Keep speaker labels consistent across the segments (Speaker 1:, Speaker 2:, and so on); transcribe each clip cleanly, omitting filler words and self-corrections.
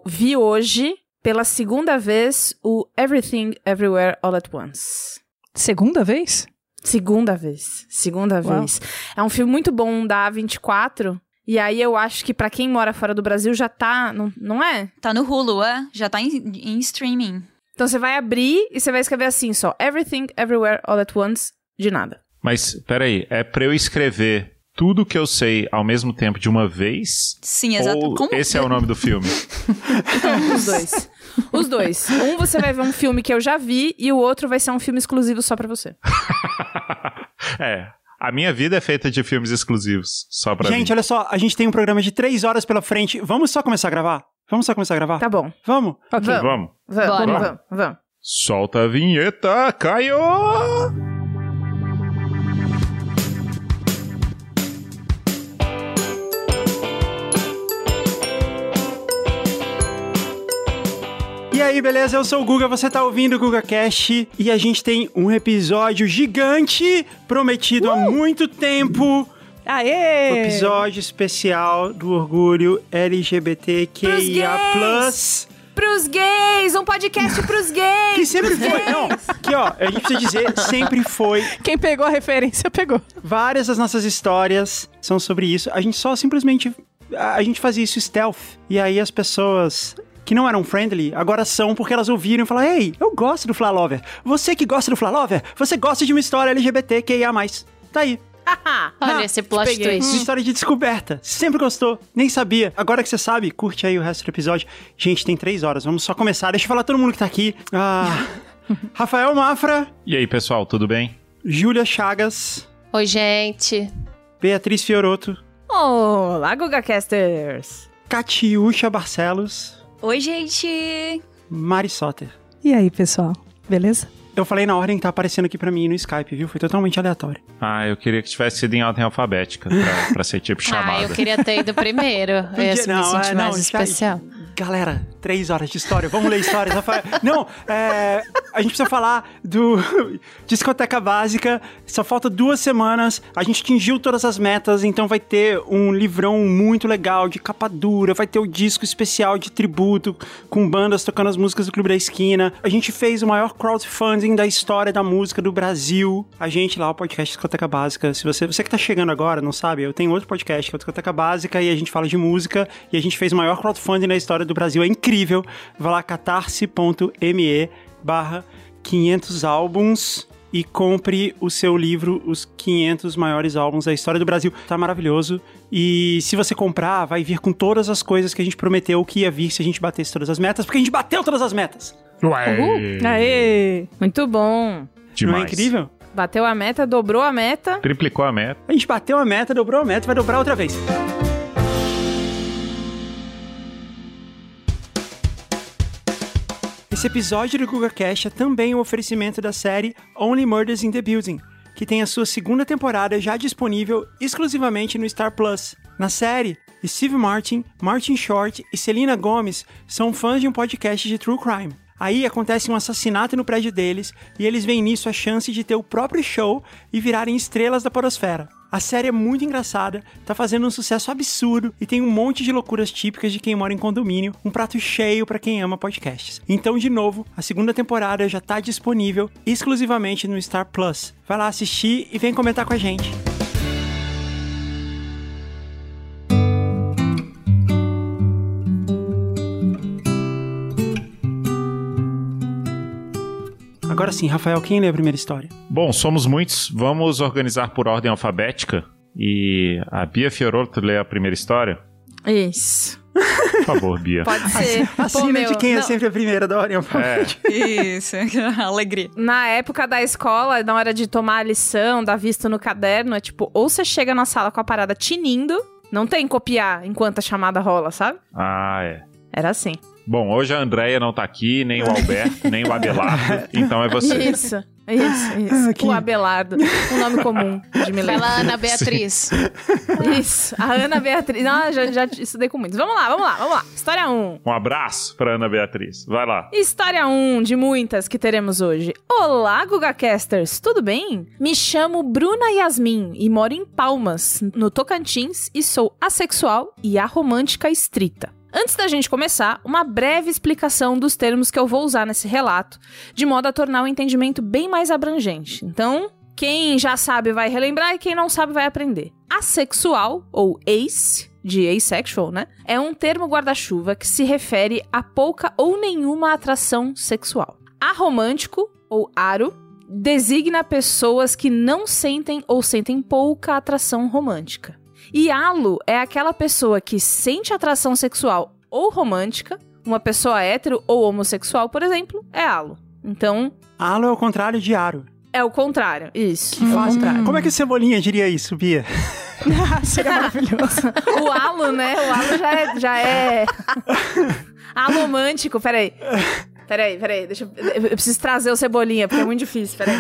Speaker 1: vi hoje, pela segunda vez, o Everything Everywhere All at Once.
Speaker 2: Segunda vez?
Speaker 1: Segunda vez. É um filme muito bom da A24. E aí eu acho que pra quem mora fora do Brasil já tá... Não é?
Speaker 3: Tá no Hulu, já tá em streaming.
Speaker 1: Então você vai abrir e você vai escrever assim só. Everything Everywhere All at Once, de nada.
Speaker 4: Mas, peraí, é pra eu escrever tudo que eu sei ao mesmo tempo de uma vez?
Speaker 3: Sim, exato.
Speaker 4: Ou
Speaker 3: Como?
Speaker 4: esse é o nome do filme?
Speaker 1: Os dois. Um você vai ver um filme que eu já vi e o outro vai ser um filme exclusivo só pra você.
Speaker 4: A minha vida é feita de filmes exclusivos, só pra mim.
Speaker 5: Gente, olha só, a gente tem um programa de 3 horas pela frente. Vamos só começar a gravar?
Speaker 1: Tá bom.
Speaker 5: Vamos?
Speaker 1: Ok.
Speaker 4: Vamos.
Speaker 1: Vamos.
Speaker 4: Solta a vinheta, Caio!
Speaker 5: E aí, beleza? Eu sou o Guga, você tá ouvindo o GugaCast e a gente tem um episódio gigante prometido há muito tempo.
Speaker 2: Aê!
Speaker 5: Um episódio especial do orgulho LGBTQIA+.
Speaker 1: Pros gays! Um podcast pros gays!
Speaker 5: Que sempre foi, não, que ó, a gente precisa dizer, sempre foi.
Speaker 2: Quem pegou a referência, pegou.
Speaker 5: Várias das nossas histórias são sobre isso. A gente só simplesmente, a gente fazia isso stealth. E aí as pessoas que não eram friendly, agora são porque elas ouviram e falaram: ei, eu gosto do Flalover. Você que gosta do Flalover, você gosta de uma história LGBTQIA+. Tá aí.
Speaker 6: Olha esse plot
Speaker 5: Uma
Speaker 6: twist.
Speaker 5: história de descoberta. Sempre gostou, nem sabia. Agora que você sabe, curte aí o resto do episódio. Gente, tem 3 horas, vamos só começar. Deixa eu falar todo mundo que tá aqui. Rafael Mafra.
Speaker 4: E aí, pessoal, tudo bem?
Speaker 5: Júlia Chagas.
Speaker 6: Oi, gente.
Speaker 5: Beatriz Fioroto.
Speaker 1: Olá, GugaCasters!
Speaker 5: Catiúcha Barcelos.
Speaker 3: Oi, gente!
Speaker 5: Mari Soter.
Speaker 2: E aí, pessoal? Beleza?
Speaker 5: Eu falei na ordem que tá aparecendo aqui pra mim no Skype, viu? Foi totalmente aleatório.
Speaker 4: Eu queria que tivesse sido em ordem alfabética, pra ser tipo chamada.
Speaker 6: Eu queria ter ido primeiro. Eu ia me sentir mais especial.
Speaker 5: Galera, 3 horas de história. Vamos ler histórias, Rafael. Não, a gente precisa falar do Discoteca Básica. Só falta 2 semanas. A gente atingiu todas as metas, então vai ter um livrão muito legal de capa dura. Vai ter o disco especial de tributo com bandas tocando as músicas do Clube da Esquina. A gente fez o maior crowdfunding da história da música do Brasil. A gente lá, o podcast Discoteca Básica. Se você que tá chegando agora, não sabe, eu tenho outro podcast que é o Discoteca Básica e a gente fala de música e a gente fez o maior crowdfunding da história do Brasil. É incrível. Vai lá, catarse.me/500 álbuns e compre o seu livro, Os 500 Maiores Álbuns da História do Brasil. Tá maravilhoso. E se você comprar, vai vir com todas as coisas que a gente prometeu que ia vir se a gente batesse todas as metas, porque a gente bateu todas as metas.
Speaker 4: Ué!
Speaker 1: Aê! Muito bom!
Speaker 4: Demais.
Speaker 5: Não é incrível?
Speaker 1: Bateu a meta, dobrou a meta.
Speaker 4: Triplicou a meta.
Speaker 5: A gente bateu a meta, dobrou a meta, vai dobrar outra vez. Esse episódio do GugaCast é também um oferecimento da série Only Murders in the Building, que tem a sua 2ª temporada já disponível exclusivamente no Star Plus. Na série, Steve Martin, Martin Short e Selena Gomez são fãs de um podcast de true crime. Aí acontece um assassinato no prédio deles e eles veem nisso a chance de ter o próprio show e virarem estrelas da podosfera. A série é muito engraçada, tá fazendo um sucesso absurdo e tem um monte de loucuras típicas de quem mora em condomínio, um prato cheio pra quem ama podcasts. Então, de novo, a 2ª temporada já tá disponível exclusivamente no Star Plus. Vai lá assistir e vem comentar com a gente. Agora sim, Rafael, quem lê a primeira história?
Speaker 4: Bom, somos muitos. Vamos organizar por ordem alfabética. E a Bia Fioroto lê a primeira história?
Speaker 1: Isso.
Speaker 4: Por favor, Bia.
Speaker 1: Pode ser.
Speaker 5: Acima de quem é sempre a primeira da ordem alfabética.
Speaker 3: Isso, alegria.
Speaker 1: Na época da escola, na hora de tomar a lição, dar visto no caderno, é tipo, ou você chega na sala com a parada tinindo, não tem copiar enquanto a chamada rola, sabe?
Speaker 4: É.
Speaker 1: Era assim.
Speaker 4: Bom, hoje a Andréia não tá aqui, nem o Alberto, nem o Abelardo, então é você.
Speaker 1: Isso. O Abelardo, um nome comum de me lembrar.
Speaker 6: Vai lá, Ana Beatriz.
Speaker 1: Isso, a Ana Beatriz. Não, já estudei com muitos. Vamos lá. História 1.
Speaker 4: Um abraço pra Ana Beatriz. Vai lá.
Speaker 1: História 1 de muitas que teremos hoje. Olá, GugaCasters, tudo bem? Me chamo Bruna Yasmin e moro em Palmas, no Tocantins, e sou assexual e aromântica estrita. Antes da gente começar, uma breve explicação dos termos que eu vou usar nesse relato, de modo a tornar o entendimento bem mais abrangente. Então, quem já sabe vai relembrar e quem não sabe vai aprender. Assexual, ou ace, de asexual, né? É um termo guarda-chuva que se refere a pouca ou nenhuma atração sexual. Aromântico, ou aro, designa pessoas que não sentem ou sentem pouca atração romântica. E alo é aquela pessoa que sente atração sexual ou romântica. Uma pessoa hétero ou homossexual, por exemplo, é alo. Então...
Speaker 5: Alo é o contrário de aro.
Speaker 1: É o contrário, isso. É o contrário.
Speaker 5: Como é que o Cebolinha diria isso, Bia?
Speaker 2: Seria maravilhoso.
Speaker 1: O alo, né? O alo já é... Alomântico, peraí. Deixa eu preciso trazer o Cebolinha, porque é muito difícil, peraí.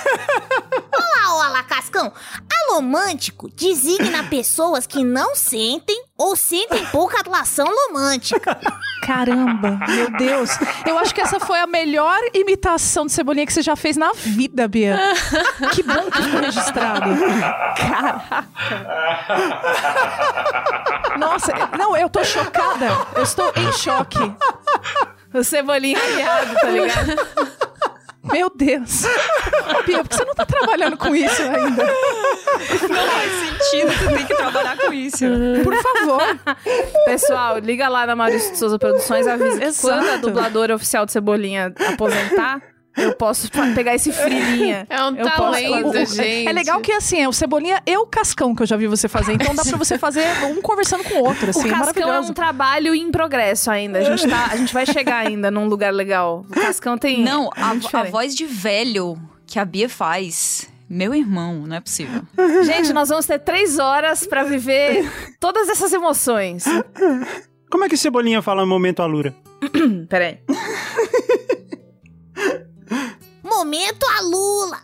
Speaker 7: Olá, Cascão. Alomântico designa pessoas que não sentem ou sentem pouca atração romântica.
Speaker 2: Caramba, meu Deus. Eu acho que essa foi a melhor imitação de Cebolinha que você já fez na vida, Bia. Que bom que ficou registrado. Caraca. Nossa, não, eu tô chocada. Eu estou em choque.
Speaker 1: O Cebolinha aliado, tá ligado?
Speaker 2: Meu Deus. Ô, Bia, por que você não tá trabalhando com isso ainda?
Speaker 3: Não faz sentido, tu tem que trabalhar com isso.
Speaker 2: Por favor.
Speaker 1: Pessoal, liga lá na Maurício de Souza Produções, avisa que
Speaker 2: Exato.
Speaker 1: quando a dubladora oficial de Cebolinha aposentar, eu posso pegar esse frilinha.
Speaker 6: É um
Speaker 1: Eu posso
Speaker 6: talento,
Speaker 1: fazer.
Speaker 6: gente.
Speaker 2: É legal que, assim, é o Cebolinha e o Cascão que eu já vi você fazer. Então dá pra você fazer um conversando com o outro, assim.
Speaker 1: O Cascão é
Speaker 2: maravilhoso.
Speaker 1: um trabalho em progresso ainda. A gente vai chegar ainda num lugar legal. O Cascão tem...
Speaker 3: Não, a
Speaker 1: diferente.
Speaker 3: voz de velho que a Bia faz... Meu irmão, não é possível.
Speaker 1: Gente, nós vamos ter 3 horas pra viver todas essas emoções.
Speaker 5: Como é que o Cebolinha fala momento Alura?
Speaker 1: Peraí.
Speaker 7: Momento a Lula.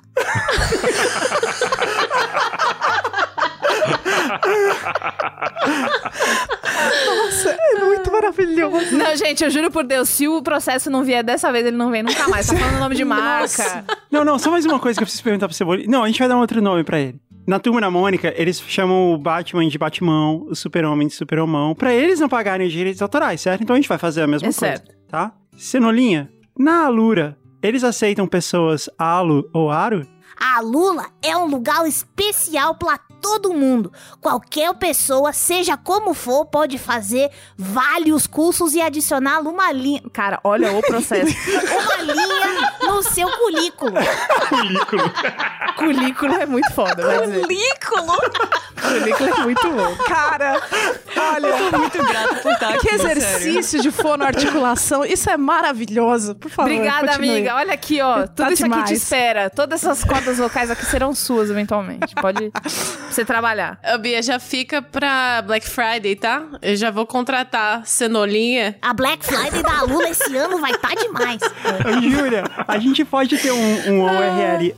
Speaker 2: Nossa, é muito maravilhoso.
Speaker 1: Não, gente, eu juro por Deus, se o processo não vier dessa vez, ele não vem nunca mais. Tá falando nome de marca.
Speaker 5: Não, só mais uma coisa que eu preciso perguntar pro Cebolinha. Não, a gente vai dar um outro nome pra ele. Na Turma da Mônica, eles chamam o Batman de Batmão, o Super-Homem de Super-Homão, pra eles não pagarem os direitos autorais, certo? Então a gente vai fazer a mesma coisa,
Speaker 1: certo.
Speaker 5: tá? Cenolinha, na Alura, eles aceitam pessoas alo ou aro?
Speaker 7: A Lula é um lugar especial pra todo mundo. Qualquer pessoa, seja como for, pode fazer vários cursos e adicionar uma linha...
Speaker 1: Cara, olha o processo.
Speaker 7: Uma linha no seu currículo.
Speaker 1: Currículo é muito foda, vai dizer. Currículo é muito bom.
Speaker 2: Cara, olha,
Speaker 3: Eu tô muito grata por estar aqui,
Speaker 2: que
Speaker 3: sério.
Speaker 2: exercício de fonoarticulação. Isso é maravilhoso. Por favor,
Speaker 1: Obrigada,
Speaker 2: continue.
Speaker 1: amiga. Olha aqui, ó. Tudo
Speaker 2: Tá
Speaker 1: isso
Speaker 2: demais.
Speaker 1: aqui te espera. Todas essas cordas vocais aqui serão suas, eventualmente. Pode você trabalhar.
Speaker 6: Ô, Bia, já fica pra Black Friday, tá? Eu já vou contratar Cenolinha.
Speaker 7: A Black Friday da Lula esse ano vai estar demais.
Speaker 5: Ô, Júlia, a gente pode ter um URL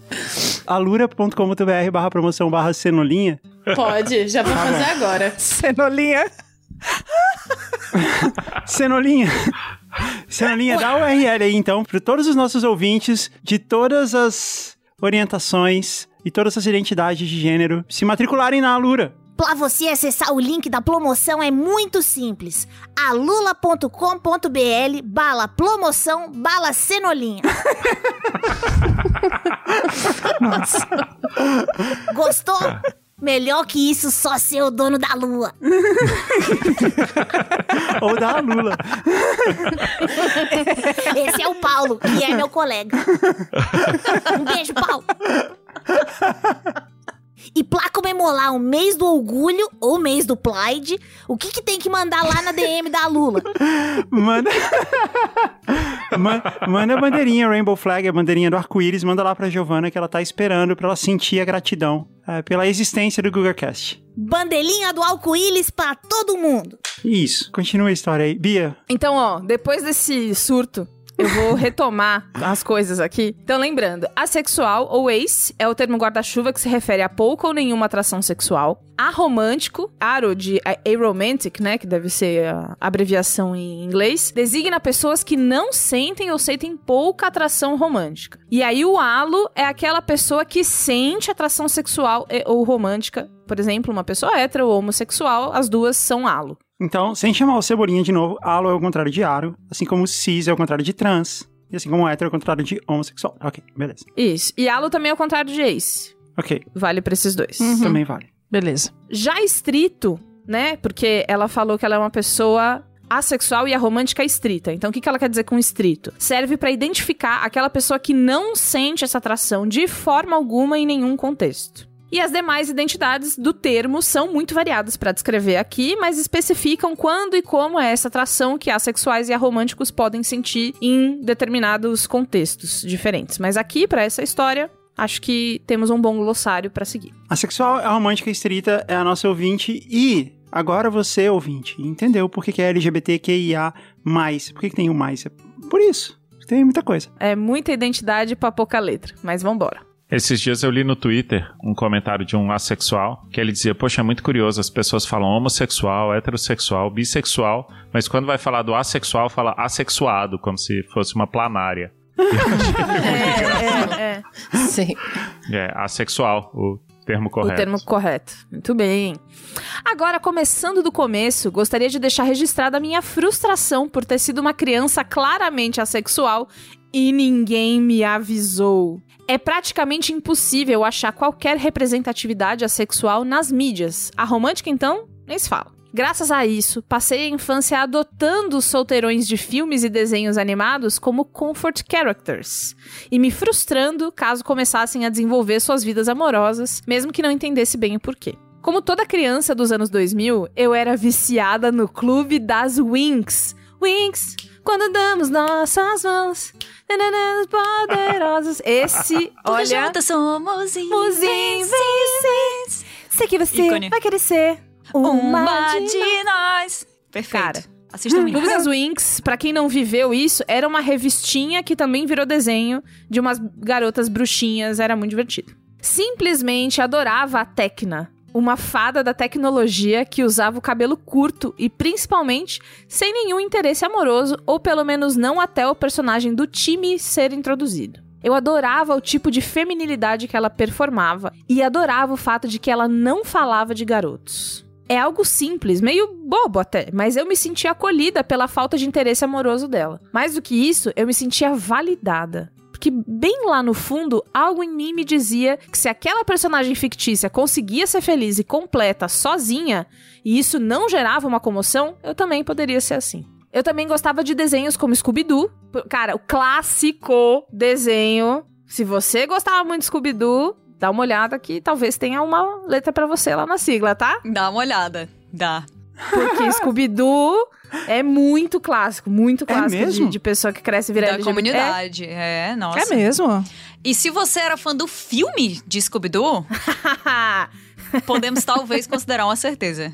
Speaker 5: alura.com.br/promoção/cenolinha?
Speaker 6: Pode, já vou fazer agora.
Speaker 2: Cenolinha.
Speaker 5: Cenolinha, dá o URL aí então para todos os nossos ouvintes de todas as orientações e todas as identidades de gênero se matricularem na Alura.
Speaker 7: Pra você acessar o link da promoção é muito simples. alula.com.br/promoção/cenolinha.
Speaker 2: Nossa.
Speaker 7: Gostou? Melhor que isso, só ser o dono da lua.
Speaker 5: Ou da Lula.
Speaker 7: Esse é o Paulo, que é meu colega. Um beijo, Paulo. E pra comemorar o mês do orgulho, ou mês do Pride, o que tem que mandar lá na DM da Lula?
Speaker 5: Manda a bandeirinha Rainbow Flag, a bandeirinha do arco-íris, manda lá pra Giovana que ela tá esperando pra ela sentir a gratidão pela existência do GugaCast.
Speaker 7: Bandeirinha do arco-íris pra todo mundo.
Speaker 5: Isso, continua a história aí. Bia,
Speaker 1: Então, ó, depois desse surto, eu vou retomar as coisas aqui. Então, lembrando, assexual ou ace é o termo guarda-chuva que se refere a pouca ou nenhuma atração sexual. Aromântico, aro de aromantic, né, que deve ser a abreviação em inglês, designa pessoas que não sentem ou sentem pouca atração romântica. E aí o alo é aquela pessoa que sente atração sexual ou romântica. Por exemplo, uma pessoa hétero ou homossexual, as duas são alo.
Speaker 5: Então, sem chamar o Cebolinha de novo, alo é o contrário de aro, assim como cis é o contrário de trans, e assim como hétero é o contrário de homossexual. Ok, beleza.
Speaker 1: Isso. E alo também é o contrário de ace.
Speaker 5: Ok,
Speaker 1: Vale pra esses dois.
Speaker 5: também vale.
Speaker 2: Beleza.
Speaker 1: Já estrito, né? Porque ela falou que ela é uma pessoa assexual e aromântica estrita. Então, o que ela quer dizer com estrito? Serve pra identificar aquela pessoa que não sente essa atração de forma alguma em nenhum contexto. E as demais identidades do termo são muito variadas para descrever aqui, mas especificam quando e como é essa atração que assexuais e aromânticos podem sentir em determinados contextos diferentes. Mas aqui, para essa história, acho que temos um bom glossário para seguir.
Speaker 5: A sexual, a romântica estrita é a nossa ouvinte e agora você, ouvinte, entendeu por que é LGBTQIA+. Por que tem o mais? É por isso. Tem muita coisa.
Speaker 1: É muita identidade pra pouca letra, mas vambora.
Speaker 4: Esses dias eu li no Twitter um comentário de um assexual que ele dizia, poxa, é muito curioso, as pessoas falam homossexual, heterossexual, bissexual, mas quando vai falar do assexual, fala assexuado, como se fosse uma planária.
Speaker 6: Sim.
Speaker 4: É, assexual, o termo correto.
Speaker 1: O termo correto. Muito bem. Agora, começando do começo, gostaria de deixar registrada a minha frustração por ter sido uma criança claramente assexual e ninguém me avisou. É praticamente impossível achar qualquer representatividade assexual nas mídias. A romântica, então, nem se fala. Graças a isso, passei a infância adotando os solteirões de filmes e desenhos animados como comfort characters, e me frustrando caso começassem a desenvolver suas vidas amorosas, mesmo que não entendesse bem o porquê. Como toda criança dos anos 2000, eu era viciada no clube das Winx. Winx, quando damos nossas mãos, poderosos. Esse, olha...
Speaker 3: juntas somos
Speaker 1: invencíveis. Sei que você
Speaker 3: ícone.
Speaker 1: vai querer ser
Speaker 3: Uma de nós. Perfeito.
Speaker 1: Cara,
Speaker 3: assista o
Speaker 1: Clube das Winx, pra quem não viveu isso, era uma revistinha que também virou desenho de umas garotas bruxinhas, era muito divertido. Simplesmente adorava a Tecna, uma fada da tecnologia que usava o cabelo curto e principalmente sem nenhum interesse amoroso, ou pelo menos não até o personagem do time ser introduzido. Eu adorava o tipo de feminilidade que ela performava e adorava o fato de que ela não falava de garotos. É algo simples, meio bobo até, mas eu me sentia acolhida pela falta de interesse amoroso dela. Mais do que isso, eu me sentia validada. Porque bem lá no fundo, algo em mim me dizia que se aquela personagem fictícia conseguia ser feliz e completa sozinha, e isso não gerava uma comoção, eu também poderia ser assim. Eu também gostava de desenhos como Scooby-Doo. Cara, o clássico desenho. Se você gostava muito de Scooby-Doo, dá uma olhada que talvez tenha uma letra pra você lá na sigla, tá?
Speaker 3: Dá uma olhada. Dá.
Speaker 1: Porque Scooby-Doo é muito clássico
Speaker 5: mesmo?
Speaker 1: de pessoa que cresce e vira
Speaker 3: Da
Speaker 1: LGBT.
Speaker 3: comunidade. Nossa.
Speaker 2: É mesmo?
Speaker 3: E se você era fã do filme de Scooby-Doo, podemos talvez considerar uma certeza.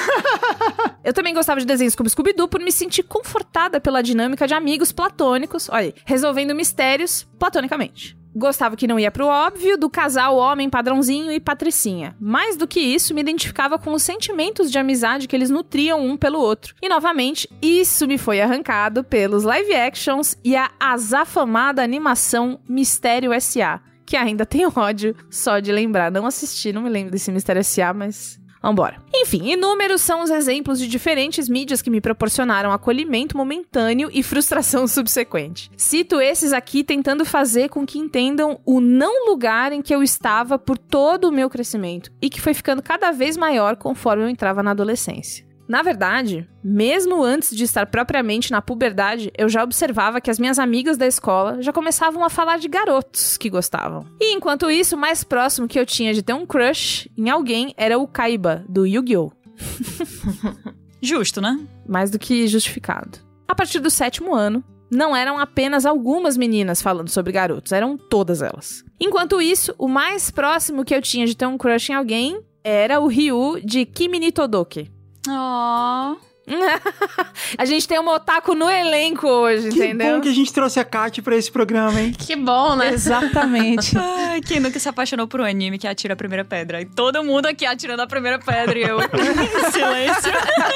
Speaker 1: Eu também gostava de desenhos como Scooby-Doo por me sentir confortada pela dinâmica de amigos platônicos, olha aí, resolvendo mistérios platonicamente. Gostava que não ia pro óbvio do casal homem padrãozinho e patricinha. Mais do que isso, me identificava com os sentimentos de amizade que eles nutriam um pelo outro. E, novamente, isso me foi arrancado pelos live actions e a azafamada animação Mistério S.A., que ainda tenho ódio só de lembrar. Não assisti, não me lembro desse Mistério S.A., mas... vambora. Enfim, inúmeros são os exemplos de diferentes mídias que me proporcionaram acolhimento momentâneo e frustração subsequente. Cito esses aqui tentando fazer com que entendam o não lugar em que eu estava por todo o meu crescimento e que foi ficando cada vez maior conforme eu entrava na adolescência. Na verdade, mesmo antes de estar propriamente na puberdade, eu já observava que as minhas amigas da escola já começavam a falar de garotos que gostavam. E enquanto isso, o mais próximo que eu tinha de ter um crush em alguém era o Kaiba, do Yu-Gi-Oh!
Speaker 3: Justo, né?
Speaker 1: Mais do que justificado. A partir do 7º ano, não eram apenas algumas meninas falando sobre garotos, eram todas elas. Enquanto isso, o mais próximo que eu tinha de ter um crush em alguém era o Ryu de Kimi ni Todoke.
Speaker 3: Oh.
Speaker 1: A gente tem uma otaku no elenco hoje,
Speaker 5: Que
Speaker 1: entendeu?
Speaker 5: bom que a gente trouxe a Kat pra esse programa, hein?
Speaker 6: Que bom, né?
Speaker 2: Exatamente.
Speaker 3: Ai, quem nunca se apaixonou por um anime que atira a primeira pedra? E todo mundo aqui atirando a primeira pedra e eu em silêncio.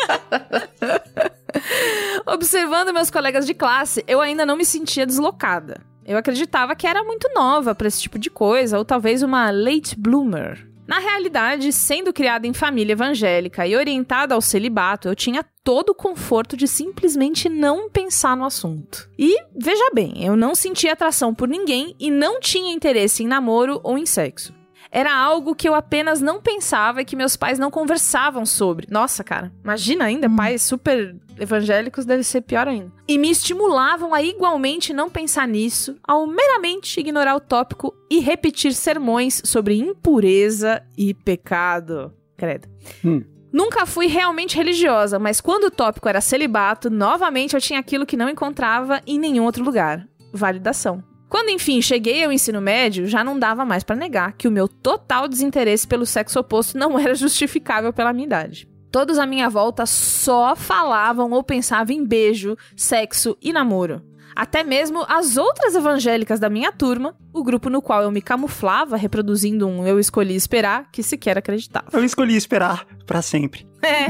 Speaker 1: Observando meus colegas de classe, eu ainda não me sentia deslocada. Eu acreditava que era muito nova pra esse tipo de coisa, ou talvez uma late bloomer. Na realidade, sendo criada em família evangélica e orientada ao celibato, eu tinha todo o conforto de simplesmente não pensar no assunto. E, veja bem, eu não sentia atração por ninguém e não tinha interesse em namoro ou em sexo. Era algo que eu apenas não pensava e que meus pais não conversavam sobre. Nossa, cara, imagina ainda, pais super evangélicos deve ser pior ainda. E me estimulavam a igualmente não pensar nisso, ao meramente ignorar o tópico e repetir sermões sobre impureza e pecado. Credo. Nunca fui realmente religiosa, mas quando o tópico era celibato, novamente eu tinha aquilo que não encontrava em nenhum outro lugar: validação. Quando, enfim, cheguei ao ensino médio, já não dava mais pra negar que o meu total desinteresse pelo sexo oposto não era justificável pela minha idade. Todos à minha volta só falavam ou pensavam em beijo, sexo e namoro. Até mesmo as outras evangélicas da minha turma, o grupo no qual eu me camuflava reproduzindo um eu escolhi esperar, que sequer acreditava.
Speaker 5: Eu escolhi esperar pra sempre.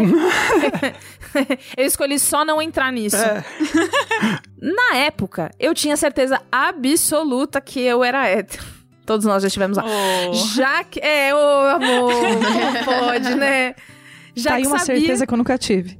Speaker 1: Eu escolhi só não entrar nisso. Na época, eu tinha certeza absoluta que eu era hétero. Todos nós já estivemos lá. Já que... amor, como pode, né? Já
Speaker 2: tá
Speaker 1: que
Speaker 2: aí uma
Speaker 1: sabia...
Speaker 2: certeza que eu nunca tive.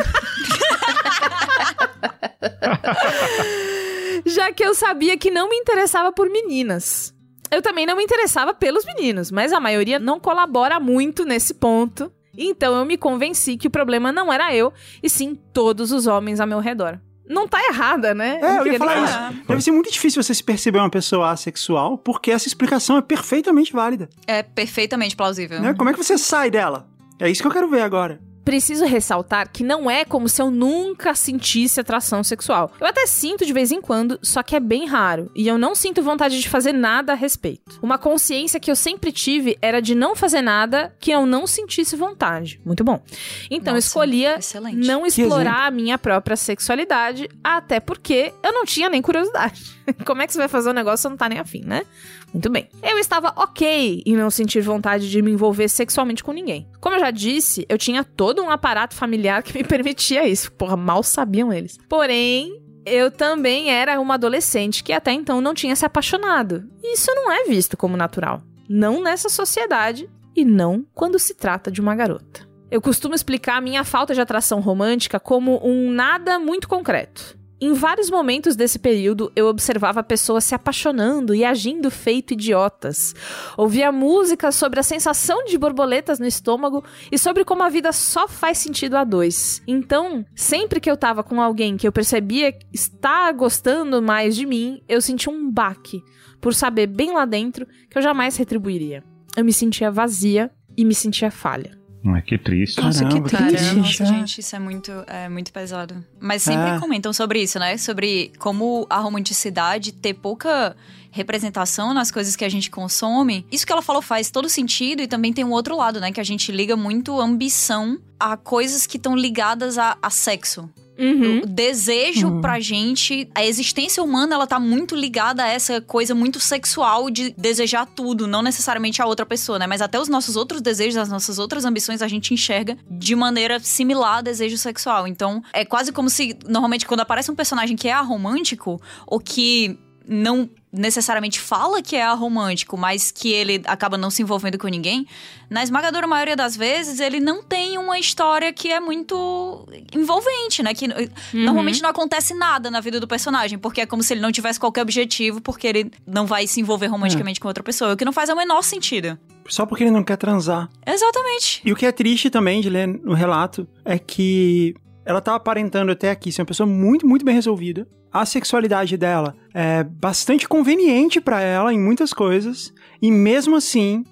Speaker 1: Já que eu sabia que não me interessava por meninas. Eu também não me interessava pelos meninos, mas a maioria não colabora muito nesse ponto. Então eu me convenci que o problema não era eu, e sim todos os homens ao meu redor. Não tá errada, né?
Speaker 5: Eu ia falar isso. Deve ser muito difícil você se perceber uma pessoa assexual, porque essa explicação é perfeitamente válida.
Speaker 3: É perfeitamente plausível.
Speaker 5: Né? Como é que você sai dela? É isso que eu quero ver agora.
Speaker 1: Preciso ressaltar que não é como se eu nunca sentisse atração sexual. Eu até sinto de vez em quando, só que é bem raro. E eu não sinto vontade de fazer nada a respeito. Uma consciência que eu sempre tive era de não fazer nada que eu não sentisse vontade. Muito bom. Então eu escolhia não explorar a minha própria sexualidade, até porque eu não tinha nem curiosidade. Como é que você vai fazer um negócio se você não tá nem afim, né? Muito bem. Eu estava ok em não sentir vontade de me envolver sexualmente com ninguém. Como eu já disse, eu tinha todo um aparato familiar que me permitia isso. Porra, mal sabiam eles. Porém, eu também era uma adolescente que até então não tinha se apaixonado. E isso não é visto como natural. Não nessa sociedade e não quando se trata de uma garota. Eu costumo explicar a minha falta de atração romântica como um nada muito concreto. Em vários momentos desse período, eu observava pessoas se apaixonando e agindo feito idiotas. Ouvia músicas sobre a sensação de borboletas no estômago e sobre como a vida só faz sentido a dois. Então, sempre que eu tava com alguém que eu percebia estar gostando mais de mim, eu sentia um baque, por saber bem lá dentro que eu jamais retribuiria. Eu me sentia vazia e me sentia falha.
Speaker 4: Que triste.
Speaker 2: Nossa, que triste.
Speaker 3: Nossa, gente, isso é muito pesado. Mas sempre comentam sobre isso, né? Sobre como a romanticidade ter pouca representação nas coisas que a gente consome. Isso que ela falou faz todo sentido, e também tem um outro lado, né? Que a gente liga muito ambição a coisas que estão ligadas a sexo. O desejo pra gente, a existência humana, ela tá muito ligada a essa coisa muito sexual de desejar tudo, não necessariamente a outra pessoa, né? Mas até os nossos outros desejos, as nossas outras ambições, a gente enxerga de maneira similar a desejo sexual. Então, é quase como se, normalmente, quando aparece um personagem que é aromântico, ou que não necessariamente fala que é aromântico, mas que ele acaba não se envolvendo com ninguém, na esmagadora maioria das vezes, ele não tem uma história que é muito envolvente, né? Que normalmente não acontece nada na vida do personagem, porque é como se ele não tivesse qualquer objetivo, porque ele não vai se envolver romanticamente com outra pessoa, o que não faz o menor sentido.
Speaker 5: Só porque ele não quer transar.
Speaker 3: Exatamente.
Speaker 5: E o que é triste também de ler no relato é que ela tá aparentando até aqui ser uma pessoa muito, muito bem resolvida. A sexualidade dela é bastante conveniente pra ela em muitas coisas. E mesmo assim,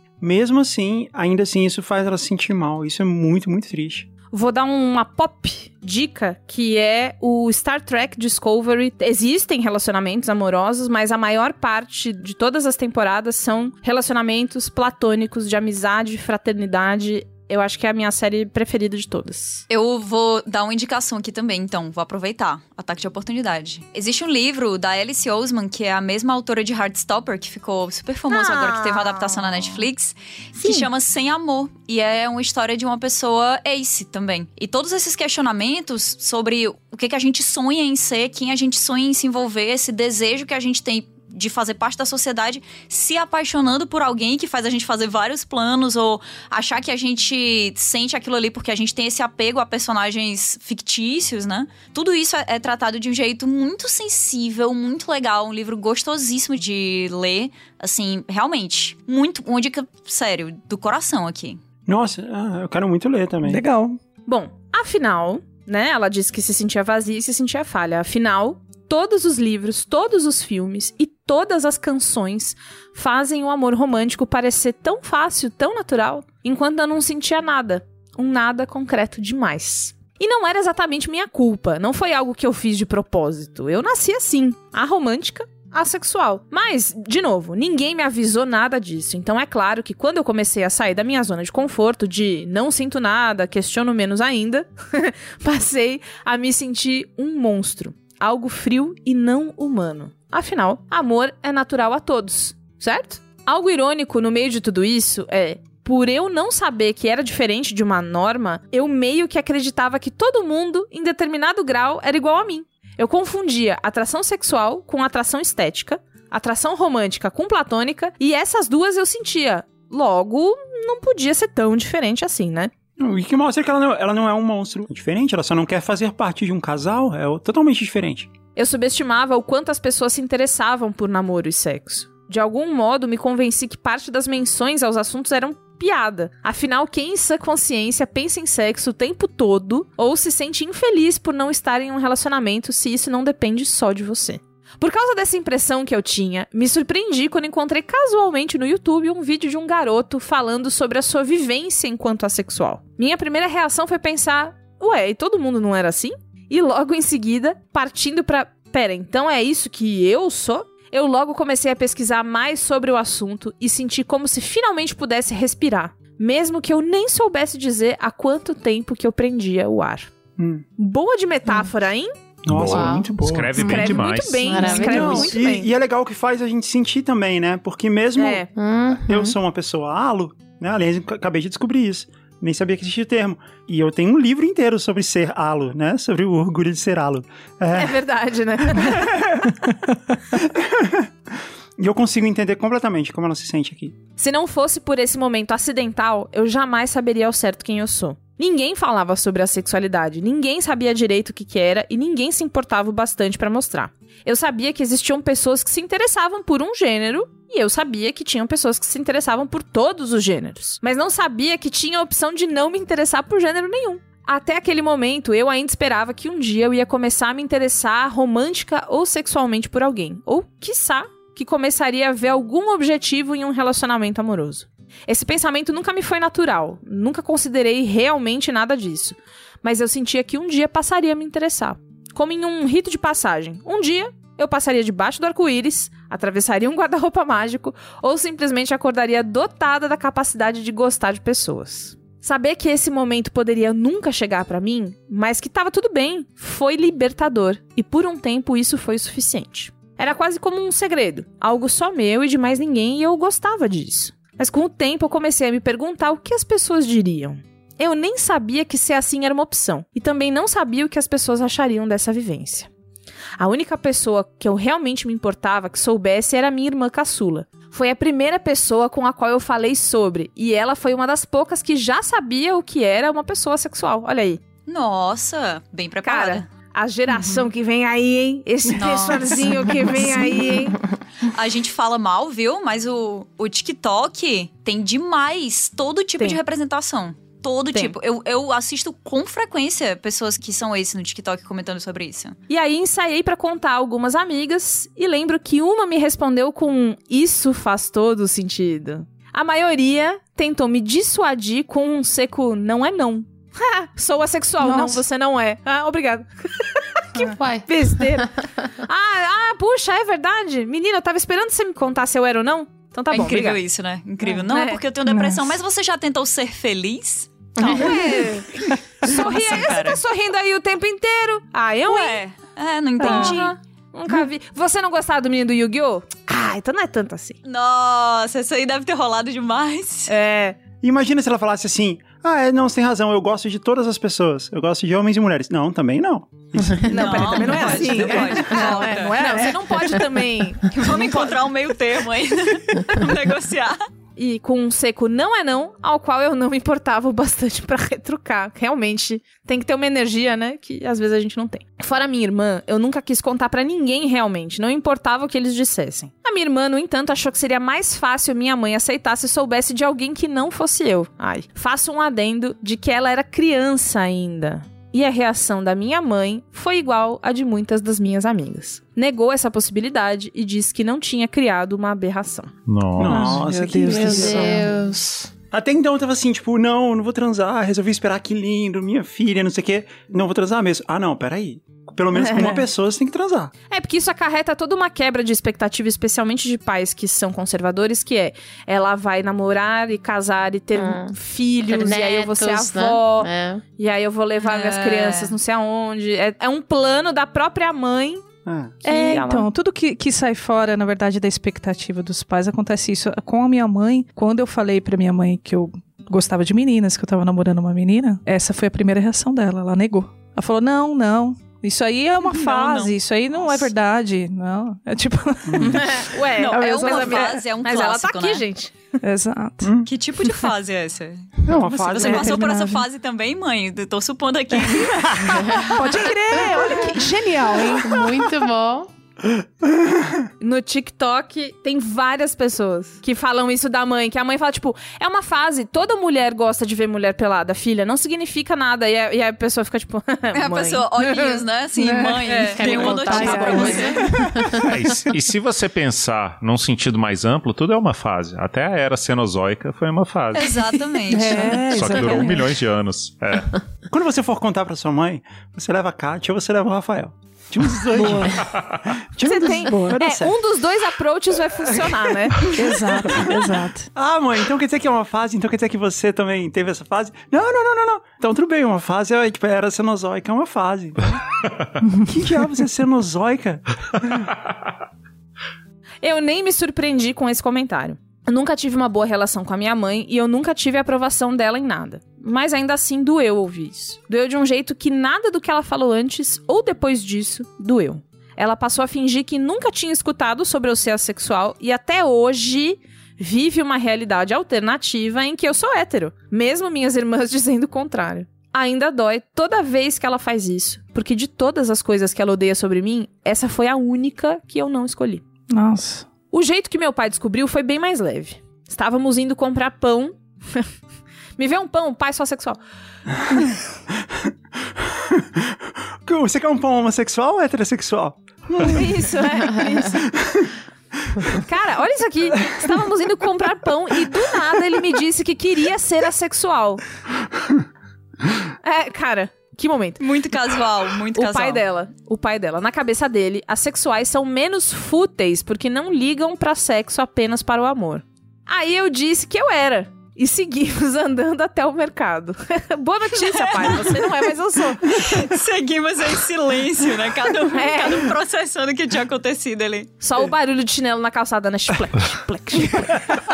Speaker 5: ainda assim, isso faz ela se sentir mal. Isso é muito, muito triste.
Speaker 1: Vou dar uma pop dica, que é o Star Trek Discovery. Existem relacionamentos amorosos, mas a maior parte de todas as temporadas são relacionamentos platônicos de amizade, fraternidade. Eu acho que é a minha série preferida de todas.
Speaker 3: Eu vou dar uma indicação aqui também, então. Vou aproveitar. Ataque de oportunidade. Existe um livro da Alice Oseman, que é a mesma autora de Heartstopper, que ficou super famoso agora, que teve uma adaptação na Netflix, que chama Sem Amor. E é uma história de uma pessoa ace também. E todos esses questionamentos sobre o que a gente sonha em ser, quem a gente sonha em se envolver, esse desejo que a gente tem de fazer parte da sociedade, se apaixonando por alguém que faz a gente fazer vários planos, ou achar que a gente sente aquilo ali porque a gente tem esse apego a personagens fictícios, né? Tudo isso é tratado de um jeito muito sensível, muito legal, um livro gostosíssimo de ler, assim, realmente, muito, uma dica, sério, do coração aqui.
Speaker 5: Nossa, eu quero muito ler também.
Speaker 2: Legal.
Speaker 1: Bom, afinal, né, ela disse que se sentia vazia e se sentia falha. Afinal, todos os livros, todos os filmes e todas as canções fazem o amor romântico parecer tão fácil, tão natural, enquanto eu não sentia nada. Um nada concreto demais. E não era exatamente minha culpa, não foi algo que eu fiz de propósito. Eu nasci assim, aromântica, assexual. Mas, de novo, ninguém me avisou nada disso. Então é claro que quando eu comecei a sair da minha zona de conforto, de não sinto nada, questiono menos ainda, passei a me sentir um monstro. Algo frio e não humano. Afinal, amor é natural a todos, certo? Algo irônico no meio de tudo isso é, por eu não saber que era diferente de uma norma, eu meio que acreditava que todo mundo, em determinado grau, era igual a mim. Eu confundia atração sexual com atração estética, atração romântica com platônica, e essas duas eu sentia. Logo, não podia ser tão diferente assim, né?
Speaker 5: O que mostra que ela não é um monstro diferente, ela só não quer fazer parte de um casal, é totalmente diferente.
Speaker 1: Eu subestimava o quanto as pessoas se interessavam por namoro e sexo. De algum modo, me convenci que parte das menções aos assuntos eram piada. Afinal, quem em sã consciência pensa em sexo o tempo todo ou se sente infeliz por não estar em um relacionamento se isso não depende só de você? Por causa dessa impressão que eu tinha, me surpreendi quando encontrei casualmente no YouTube um vídeo de um garoto falando sobre a sua vivência enquanto assexual. Minha primeira reação foi pensar, ué, e todo mundo não era assim? E logo em seguida, partindo pra, pera, então é isso que eu sou? Eu logo comecei a pesquisar mais sobre o assunto e senti como se finalmente pudesse respirar, mesmo que eu nem soubesse dizer há quanto tempo que eu prendia o ar. Boa de metáfora, hein?
Speaker 5: Nossa,
Speaker 6: Uau.
Speaker 5: muito boa.
Speaker 4: Escreve bem demais.
Speaker 1: Muito bem,
Speaker 6: Maravilhoso.
Speaker 1: escreve muito bem.
Speaker 5: E é legal que faz a gente sentir também, né? Porque mesmo
Speaker 1: É.
Speaker 5: eu sou uma pessoa alo, né? Aliás, eu acabei de descobrir isso. Nem sabia que existia o termo. E eu tenho um livro inteiro sobre ser alo, né? Sobre o orgulho de ser alo.
Speaker 1: É verdade, né?
Speaker 5: E eu consigo entender completamente como ela se sente aqui.
Speaker 1: Se não fosse por esse momento acidental, eu jamais saberia ao certo quem eu sou. Ninguém falava sobre a sexualidade, ninguém sabia direito o que era e ninguém se importava o bastante pra mostrar. Eu sabia que existiam pessoas que se interessavam por um gênero e eu sabia que tinham pessoas que se interessavam por todos os gêneros. Mas não sabia que tinha a opção de não me interessar por gênero nenhum. Até aquele momento, eu ainda esperava que um dia eu ia começar a me interessar romântica ou sexualmente por alguém. Ou, quiçá, que começaria a ver algum objetivo em um relacionamento amoroso. Esse pensamento nunca me foi natural, nunca considerei realmente nada disso, mas eu sentia que um dia passaria a me interessar. Como em um rito de passagem. Um dia, eu passaria debaixo do arco-íris, atravessaria um guarda-roupa mágico, ou simplesmente acordaria dotada da capacidade de gostar de pessoas. Saber que esse momento poderia nunca chegar pra mim, mas que tava tudo bem, foi libertador, e por um tempo isso foi o suficiente. Era quase como um segredo, algo só meu e de mais ninguém, e eu gostava disso. Mas com o tempo eu comecei a me perguntar o que as pessoas diriam. Eu nem sabia que ser assim era uma opção. E também não sabia o que as pessoas achariam dessa vivência. A única pessoa que eu realmente me importava que soubesse era a minha irmã caçula. Foi a primeira pessoa com a qual eu falei sobre. E ela foi uma das poucas que já sabia o que era uma pessoa sexual. Olha aí.
Speaker 3: Nossa, bem preparada.
Speaker 1: Cara, a geração que vem aí, hein? Esse pessoalzinho que vem aí, hein?
Speaker 3: A gente fala mal, viu? Mas o TikTok tem demais todo tipo
Speaker 1: Tem.
Speaker 3: de representação. Todo
Speaker 1: Tem.
Speaker 3: tipo. Eu assisto com frequência pessoas que são esse no TikTok comentando sobre isso.
Speaker 1: E aí ensaiei pra contar a algumas amigas e lembro que uma me respondeu com isso faz todo sentido. A maioria tentou me dissuadir com um seco não é não. Sou assexual, não,
Speaker 2: Nossa.
Speaker 1: você não é. Ah, obrigado.
Speaker 6: Uai.
Speaker 1: Besteira. Puxa, é verdade. Menina, eu tava esperando você me contar se eu era ou não. Então tá
Speaker 3: é
Speaker 1: bom,
Speaker 3: incrível
Speaker 1: obrigado.
Speaker 3: isso, né? Incrível. Não é porque eu tenho depressão, mas você já tentou ser feliz?
Speaker 1: Sorri,
Speaker 3: Nossa,
Speaker 1: você
Speaker 3: cara.
Speaker 1: tá sorrindo aí o tempo inteiro. Eu, hein?
Speaker 3: Não entendi.
Speaker 1: Nunca vi. Você não gostava do menino do Yu-Gi-Oh? Então não é tanto assim.
Speaker 3: Nossa, isso aí deve ter rolado demais.
Speaker 1: É.
Speaker 5: Imagina se ela falasse assim, Não, você tem razão, eu gosto de todas as pessoas. Eu gosto de homens e mulheres. Não, também não.
Speaker 1: Não, peraí, também não é
Speaker 3: pode,
Speaker 1: assim.
Speaker 3: não pode.
Speaker 1: Não, você não pode também.
Speaker 3: Vamos encontrar um meio termo aí. Vamos negociar.
Speaker 1: E com um seco não é não, ao qual eu não me importava o bastante pra retrucar. Realmente, tem que ter uma energia, né, que às vezes a gente não tem. Fora minha irmã, eu nunca quis contar pra ninguém realmente, não importava o que eles dissessem. A minha irmã, no entanto, achou que seria mais fácil minha mãe aceitar se soubesse de alguém que não fosse eu. Faço um adendo de que ela era criança ainda. E a reação da minha mãe foi igual a de muitas das minhas amigas. Negou essa possibilidade e disse que não tinha criado uma aberração.
Speaker 5: Nossa, que
Speaker 6: Meu
Speaker 5: destruição.
Speaker 6: Deus.
Speaker 5: Até então eu tava assim, tipo, não vou transar, resolvi esperar, que lindo, minha filha, não sei o quê. Não vou transar mesmo. Não, peraí. Pelo menos com uma pessoa você tem que transar.
Speaker 1: Porque isso acarreta toda uma quebra de expectativa, especialmente de pais que são conservadores, que ela vai namorar e casar e ter filhos, e aí eu vou ser avó,
Speaker 6: né?
Speaker 1: e aí eu vou levar minhas crianças não sei aonde. É um plano da própria mãe.
Speaker 2: Então, tudo que sai fora, na verdade, da expectativa dos pais, acontece isso. Com a minha mãe, quando eu falei pra minha mãe que eu gostava de meninas, que eu tava namorando uma menina, essa foi a primeira reação dela, ela negou. Ela falou, não, isso aí é uma fase, isso aí não é verdade, não. É tipo...
Speaker 1: Ué,
Speaker 3: não, é uma fase, é um
Speaker 1: mas
Speaker 3: clássico,
Speaker 1: ela tá aqui,
Speaker 3: né?
Speaker 1: gente.
Speaker 2: Exato.
Speaker 3: Que tipo de fase é essa?
Speaker 5: Uma fase
Speaker 3: Você passou por essa
Speaker 2: interminável.
Speaker 3: fase também, mãe? Eu tô supondo aqui.
Speaker 2: Pode crer, olha que genial, hein?
Speaker 6: Muito bom.
Speaker 1: No TikTok tem várias pessoas que falam isso da mãe, que a mãe fala, tipo, é uma fase, toda mulher gosta de ver mulher pelada, filha, não significa nada. E a pessoa fica, tipo,
Speaker 3: É a
Speaker 1: mãe.
Speaker 3: pessoa, olhinhos, né? Assim, mãe, tem uma notícia pra você.
Speaker 4: E se você pensar num sentido mais amplo, tudo é uma fase. Até a era cenozoica foi uma fase.
Speaker 3: Exatamente.
Speaker 4: Só que durou milhões de anos.
Speaker 5: Quando você for contar pra sua mãe, você leva a Kátia ou você leva o Rafael. De um dos dois.
Speaker 1: Você tem...
Speaker 5: Vai dar certo.
Speaker 1: um dos dois approaches vai funcionar, né?
Speaker 2: Exato.
Speaker 5: Mãe, então quer dizer que é uma fase? Então quer dizer que você também teve essa fase? Não. Então tudo bem, uma fase era cenozoica, é uma fase. Que diabos é cenozoica?
Speaker 1: Eu nem me surpreendi com esse comentário. Eu nunca tive uma boa relação com a minha mãe e eu nunca tive a aprovação dela em nada. Mas ainda assim doeu ouvir isso. Doeu de um jeito que nada do que ela falou antes ou depois disso doeu. Ela passou a fingir que nunca tinha escutado sobre eu ser assexual e até hoje vive uma realidade alternativa em que eu sou hétero, mesmo minhas irmãs dizendo o contrário. Ainda dói toda vez que ela faz isso, porque de todas as coisas que ela odeia sobre mim, essa foi a única que eu não escolhi.
Speaker 2: Nossa.
Speaker 1: O jeito que meu pai descobriu foi bem mais leve. Estávamos indo comprar pão. Me vê um pão, pai só sexual.
Speaker 5: Você quer um pão homossexual ou heterossexual?
Speaker 1: Isso. Cara, olha isso aqui. Estávamos indo comprar pão e do nada ele me disse que queria ser assexual. Cara... Que momento.
Speaker 3: Muito casual, muito casual.
Speaker 1: O pai dela, na cabeça dele, assexuais são menos fúteis porque não ligam pra sexo, apenas para o amor. Aí eu disse que eu era. E seguimos andando até o mercado. Boa notícia, pai. Você não é, mas eu sou.
Speaker 3: Seguimos em silêncio, né? Cada um processando o que tinha acontecido ali.
Speaker 1: Só o barulho de chinelo na calçada, né? Chiplec, chiplec, chiplec.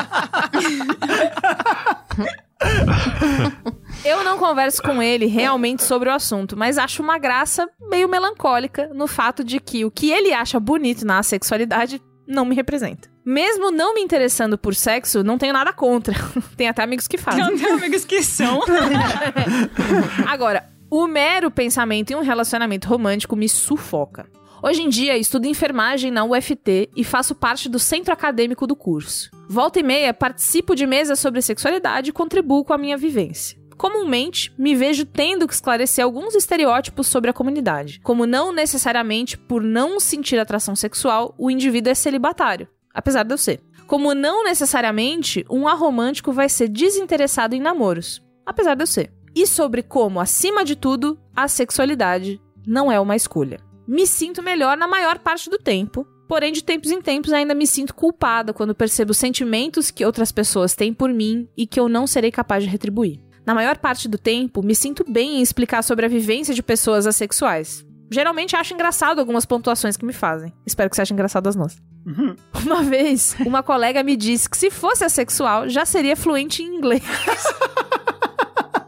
Speaker 1: Eu não converso com ele realmente sobre o assunto, mas acho uma graça meio melancólica no fato de que o que ele acha bonito na sexualidade não me representa. Mesmo não me interessando por sexo, não tenho nada contra. Tem até amigos que fazem.
Speaker 3: Não tenho amigos que são.
Speaker 1: Agora, o mero pensamento em um relacionamento romântico me sufoca. Hoje em dia, estudo enfermagem na UFT e faço parte do centro acadêmico do curso. Volta e meia, participo de mesas sobre sexualidade e contribuo com a minha vivência. Comumente, me vejo tendo que esclarecer alguns estereótipos sobre a comunidade, como não necessariamente, por não sentir atração sexual, o indivíduo é celibatário, apesar de eu ser. Como não necessariamente, um aromântico vai ser desinteressado em namoros, apesar de eu ser. E sobre como, acima de tudo, a sexualidade não é uma escolha. Me sinto melhor na maior parte do tempo, porém de tempos em tempos ainda me sinto culpada quando percebo sentimentos que outras pessoas têm por mim e que eu não serei capaz de retribuir. Na maior parte do tempo, me sinto bem em explicar sobre a vivência de pessoas assexuais. Geralmente acho engraçado algumas pontuações que me fazem. Espero que você ache engraçado as nossas. Uma vez, uma colega me disse que se fosse assexual, já seria fluente em inglês.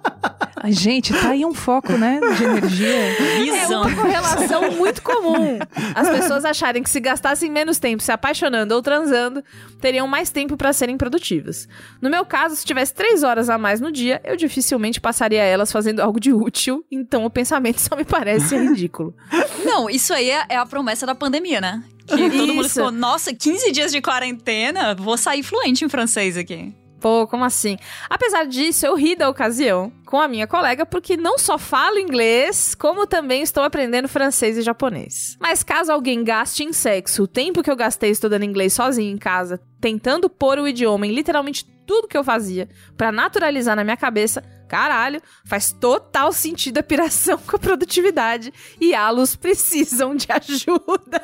Speaker 2: Gente, tá aí um foco, né, de energia.
Speaker 3: Visão.
Speaker 1: É uma correlação muito comum. As pessoas acharem que se gastassem menos tempo se apaixonando ou transando, teriam mais tempo pra serem produtivas. No meu caso, se tivesse 3 horas a mais no dia, eu dificilmente passaria elas fazendo algo de útil, então o pensamento só me parece ridículo.
Speaker 3: Não, isso aí é a promessa da pandemia, né? Que todo mundo ficou, nossa, 15 dias de quarentena, vou sair fluente em francês aqui.
Speaker 1: Pô, como assim? Apesar disso, eu ri da ocasião com a minha colega porque não só falo inglês, como também estou aprendendo francês e japonês. Mas caso alguém gaste em sexo o tempo que eu gastei estudando inglês sozinho em casa, tentando pôr o idioma em literalmente tudo que eu fazia pra naturalizar na minha cabeça, caralho, faz total sentido a piração com a produtividade e alos precisam de ajuda.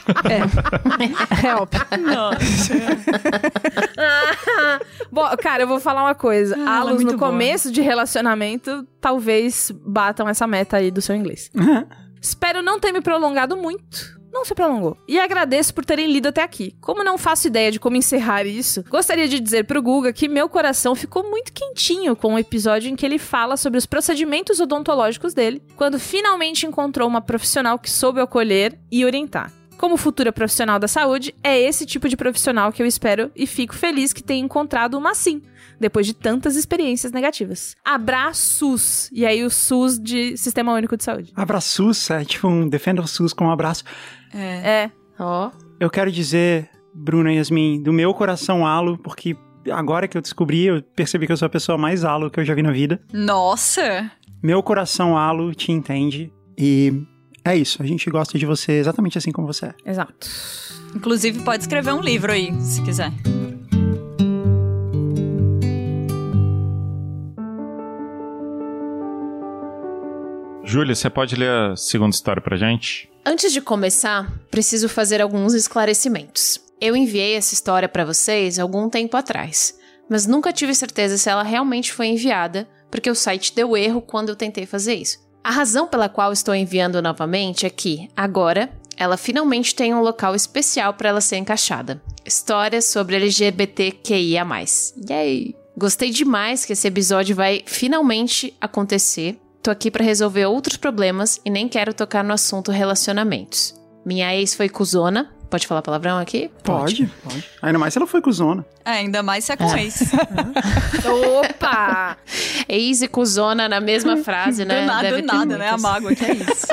Speaker 2: Help.
Speaker 3: Nossa.
Speaker 1: Bom, cara, eu vou falar uma coisa. Alos no
Speaker 3: boa.
Speaker 1: começo de relacionamento talvez batam essa meta aí do seu inglês. Espero não ter me prolongado muito. Não se prolongou. E agradeço por terem lido até aqui. Como não faço ideia de como encerrar isso, gostaria de dizer pro Guga que meu coração ficou muito quentinho com o episódio em que ele fala sobre os procedimentos odontológicos dele, quando finalmente encontrou uma profissional que soube acolher e orientar. Como futura profissional da saúde, é esse tipo de profissional que eu espero e fico feliz que tenha encontrado uma assim, depois de tantas experiências negativas. Abraços! E aí o SUS de Sistema Único de Saúde.
Speaker 5: Abraços, é tipo um defenda o SUS com um abraço.
Speaker 6: Ó.
Speaker 5: Eu quero dizer, Bruna e Yasmin, do meu coração alo, porque agora que eu descobri, eu percebi que eu sou a pessoa mais alo que eu já vi na vida.
Speaker 3: Nossa!
Speaker 5: Meu coração alo te entende e é isso, a gente gosta de você exatamente assim como você é.
Speaker 1: Exato.
Speaker 3: Inclusive, pode escrever um livro aí, se quiser.
Speaker 4: Júlia, você pode ler a segunda história pra gente?
Speaker 6: Antes de começar, preciso fazer alguns esclarecimentos. Eu enviei essa história pra vocês algum tempo atrás, mas nunca tive certeza se ela realmente foi enviada, porque o site deu erro quando eu tentei fazer isso. A razão pela qual estou enviando novamente é que, agora, ela finalmente tem um local especial para ela ser encaixada. Histórias sobre LGBTQIA+. Yay! Gostei demais que esse episódio vai finalmente acontecer. Tô aqui pra resolver outros problemas e nem quero tocar no assunto relacionamentos. Minha ex foi cuzona. Pode falar palavrão aqui?
Speaker 5: Pode. Ainda mais se ela foi cuzona.
Speaker 3: Ainda mais se é com ex.
Speaker 1: Opa!
Speaker 6: Ex e cuzona na mesma frase, né?
Speaker 3: Do nada, né? A mágoa que é isso.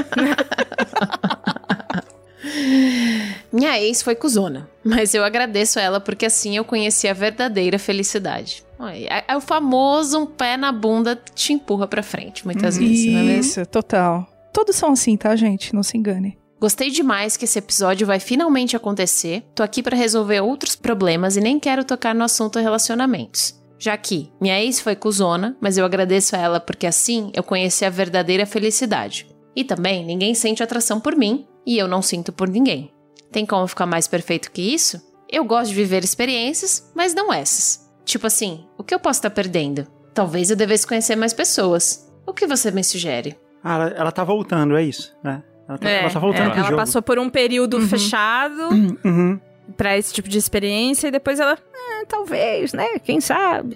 Speaker 6: Minha ex foi cuzona, mas eu agradeço ela porque assim eu conheci a verdadeira felicidade. É o famoso um pé na bunda te empurra pra frente, muitas vezes, não é mesmo?
Speaker 2: Isso, total. Todos são assim, tá, gente? Não se engane.
Speaker 6: Gostei demais que esse episódio vai finalmente acontecer. Tô aqui pra resolver outros problemas e nem quero tocar no assunto relacionamentos. Já que minha ex foi cuzona, mas eu agradeço a ela porque assim eu conheci a verdadeira felicidade. E também ninguém sente atração por mim e eu não sinto por ninguém. Tem como ficar mais perfeito que isso? Eu gosto de viver experiências, mas não essas. Tipo assim, o que eu posso estar perdendo? Talvez eu devesse conhecer mais pessoas. O que você me sugere?
Speaker 5: Ela tá voltando, é isso, né? Ela tá voltando pro
Speaker 1: ela
Speaker 5: jogo.
Speaker 1: passou por um período fechado pra esse tipo de experiência e depois ela, talvez, né? Quem sabe?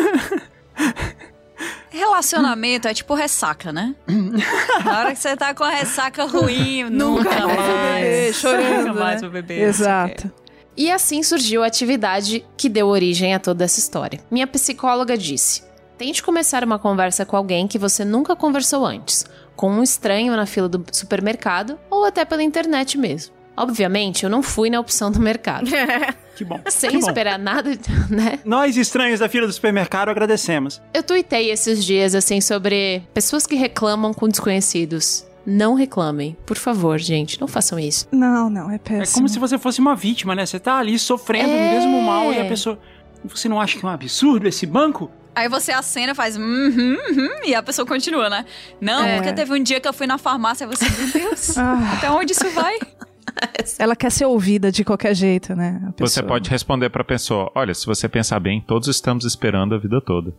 Speaker 3: Relacionamento é tipo ressaca, né? Na hora que você tá com a ressaca ruim, nunca mais vou beber, chorando, nunca mais vou beber.
Speaker 2: Exato.
Speaker 6: E assim surgiu a atividade que deu origem a toda essa história. Minha psicóloga disse: tente começar uma conversa com alguém que você nunca conversou antes, com um estranho na fila do supermercado ou até pela internet mesmo. Obviamente, eu não fui na opção do mercado.
Speaker 5: Que bom.
Speaker 6: Sem
Speaker 5: que bom.
Speaker 6: esperar nada, né?
Speaker 5: Nós, estranhos da fila do supermercado, agradecemos.
Speaker 6: Eu tuitei esses dias, assim, sobre pessoas que reclamam com desconhecidos. Não reclamem. Por favor, gente, não façam isso.
Speaker 2: Não, é péssimo.
Speaker 5: É como se você fosse uma vítima, né? Você tá ali sofrendo no mesmo mal e a pessoa... Você não acha que é um absurdo esse banco?
Speaker 3: Aí você acena, faz e a pessoa continua, né? Não, porque teve um dia que eu fui na farmácia e você, meu Deus, até onde isso vai?
Speaker 2: Ela quer ser ouvida de qualquer jeito, né?
Speaker 4: Você pode responder pra pessoa: olha, se você pensar bem, todos estamos esperando a vida toda.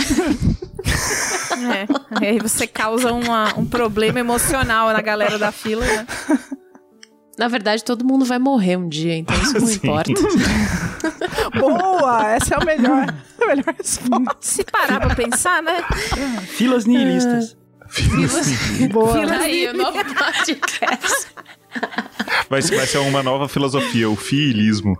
Speaker 1: E aí você causa um problema emocional na galera da fila, né?
Speaker 6: Na verdade, todo mundo vai morrer um dia, então isso não importa.
Speaker 2: Boa! Essa é a melhor. Melhor resposta.
Speaker 1: Se parar pra pensar, né?
Speaker 5: Filas nihilistas.
Speaker 2: Boa.
Speaker 6: Filas aí, o novo podcast.
Speaker 4: Vai ser uma nova filosofia, o fiilismo.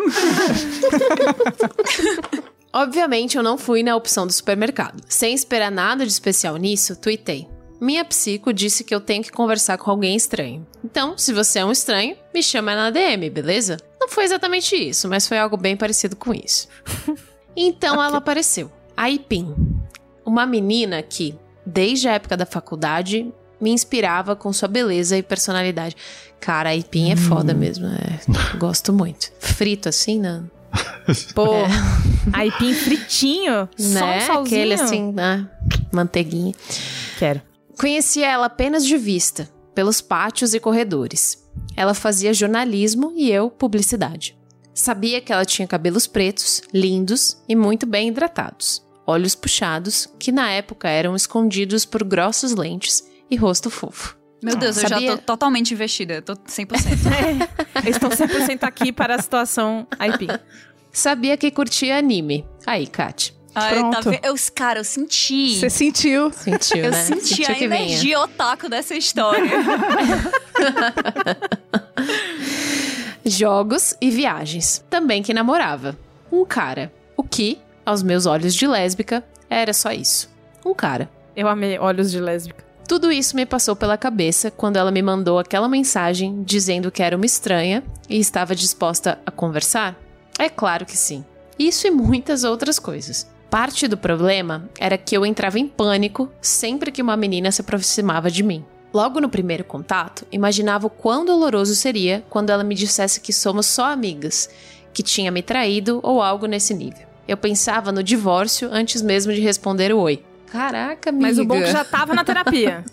Speaker 6: Obviamente, eu não fui na opção do supermercado. Sem esperar nada de especial nisso, tuitei. Minha psico disse que eu tenho que conversar com alguém estranho. Então, se você é um estranho, me chama na DM, beleza? Não foi exatamente isso, mas foi algo bem parecido com isso. Então ela apareceu. A Ipim. Uma menina que, desde a época da faculdade, me inspirava com sua beleza e personalidade. Cara, a Ipim é foda mesmo. Gosto muito. Frito assim, né?
Speaker 1: Pô, aipim fritinho,
Speaker 6: Né?
Speaker 1: só um salzinho.
Speaker 6: Aquele assim, né? Manteiguinha.
Speaker 1: Quero.
Speaker 6: Conhecia ela apenas de vista, pelos pátios e corredores. Ela fazia jornalismo e eu publicidade. Sabia que ela tinha cabelos pretos, lindos e muito bem hidratados. Olhos puxados, que na época eram escondidos por grossas lentes e rosto fofo.
Speaker 3: Meu Deus, eu já
Speaker 6: Sabia?
Speaker 3: tô totalmente investida. Eu tô 100%.
Speaker 1: Eu estou 100% aqui para a situação aipim.
Speaker 6: Sabia que curtia anime. Aí, Kat.
Speaker 3: Ai,
Speaker 2: Pronto.
Speaker 3: Cara, eu senti.
Speaker 2: Você sentiu.
Speaker 6: Sentiu,
Speaker 3: Eu
Speaker 6: né?
Speaker 3: senti
Speaker 6: Sentiu
Speaker 3: a
Speaker 6: que vinha.
Speaker 3: energia otaku dessa história.
Speaker 6: Jogos e viagens. Também que namorava. Um cara. O que, aos meus olhos de lésbica, era só isso. Um cara.
Speaker 1: Eu amei olhos de lésbica.
Speaker 6: Tudo isso me passou pela cabeça quando ela me mandou aquela mensagem dizendo que era uma estranha e estava disposta a conversar? É claro que sim. Isso e muitas outras coisas. Parte do problema era que eu entrava em pânico sempre que uma menina se aproximava de mim. Logo no primeiro contato, imaginava o quão doloroso seria quando ela me dissesse que somos só amigas, que tinha me traído ou algo nesse nível. Eu pensava no divórcio antes mesmo de responder o oi. Caraca, amiga.
Speaker 1: Mas o bom é que já tava na terapia.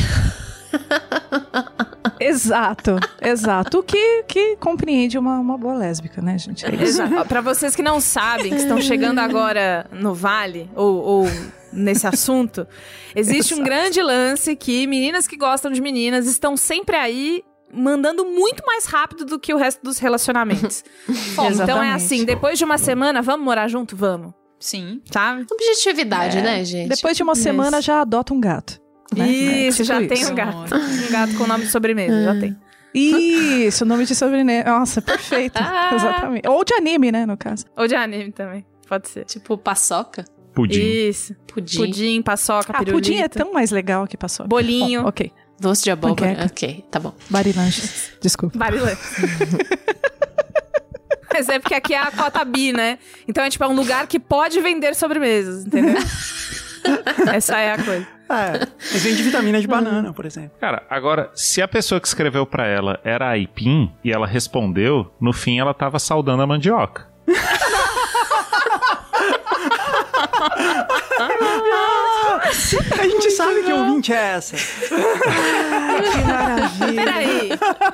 Speaker 2: Exato. O que compreende uma boa lésbica, né, gente? É isso.
Speaker 1: Exato. Ó, pra vocês que não sabem, que estão chegando agora no Vale, ou nesse assunto, existe um grande lance que meninas que gostam de meninas estão sempre aí mandando muito mais rápido do que o resto dos relacionamentos. Então é
Speaker 2: Exatamente.
Speaker 1: assim, depois de uma semana, vamos morar junto? Vamos.
Speaker 3: Sim.
Speaker 1: Sabe?
Speaker 6: Objetividade, né, gente?
Speaker 2: Depois de uma semana já adota um gato. Né?
Speaker 1: Isso,
Speaker 2: É, tipo
Speaker 1: já tem
Speaker 2: isso.
Speaker 1: um gato. Um gato com nome de sobremesa, já tem.
Speaker 2: Isso, o nome de sobremesa. Nossa, perfeito. Exatamente. Ou de anime, né, no caso.
Speaker 1: Ou de anime também, pode ser.
Speaker 6: Tipo, paçoca?
Speaker 4: Pudim.
Speaker 1: Isso.
Speaker 6: Pudim.
Speaker 1: Pudim, paçoca, pirulito.
Speaker 2: Pudim é tão mais legal que passou.
Speaker 1: Bolinho.
Speaker 2: Bom, ok.
Speaker 6: Doce de abóbora.
Speaker 2: Panqueca.
Speaker 6: Ok, tá bom.
Speaker 2: Barilanches. Desculpa.
Speaker 1: Barilã. Mas é porque aqui é a cota bi, né? Então é tipo, é um lugar que pode vender sobremesas, entendeu? Essa é a coisa.
Speaker 5: Mas vem de vitamina de banana, por exemplo.
Speaker 4: Cara, agora, se a pessoa que escreveu pra ela era a Aipim e ela respondeu, no fim ela tava saudando a mandioca.
Speaker 5: A gente sabe que ouvinte é essa.
Speaker 2: Que maravilha.
Speaker 1: Peraí.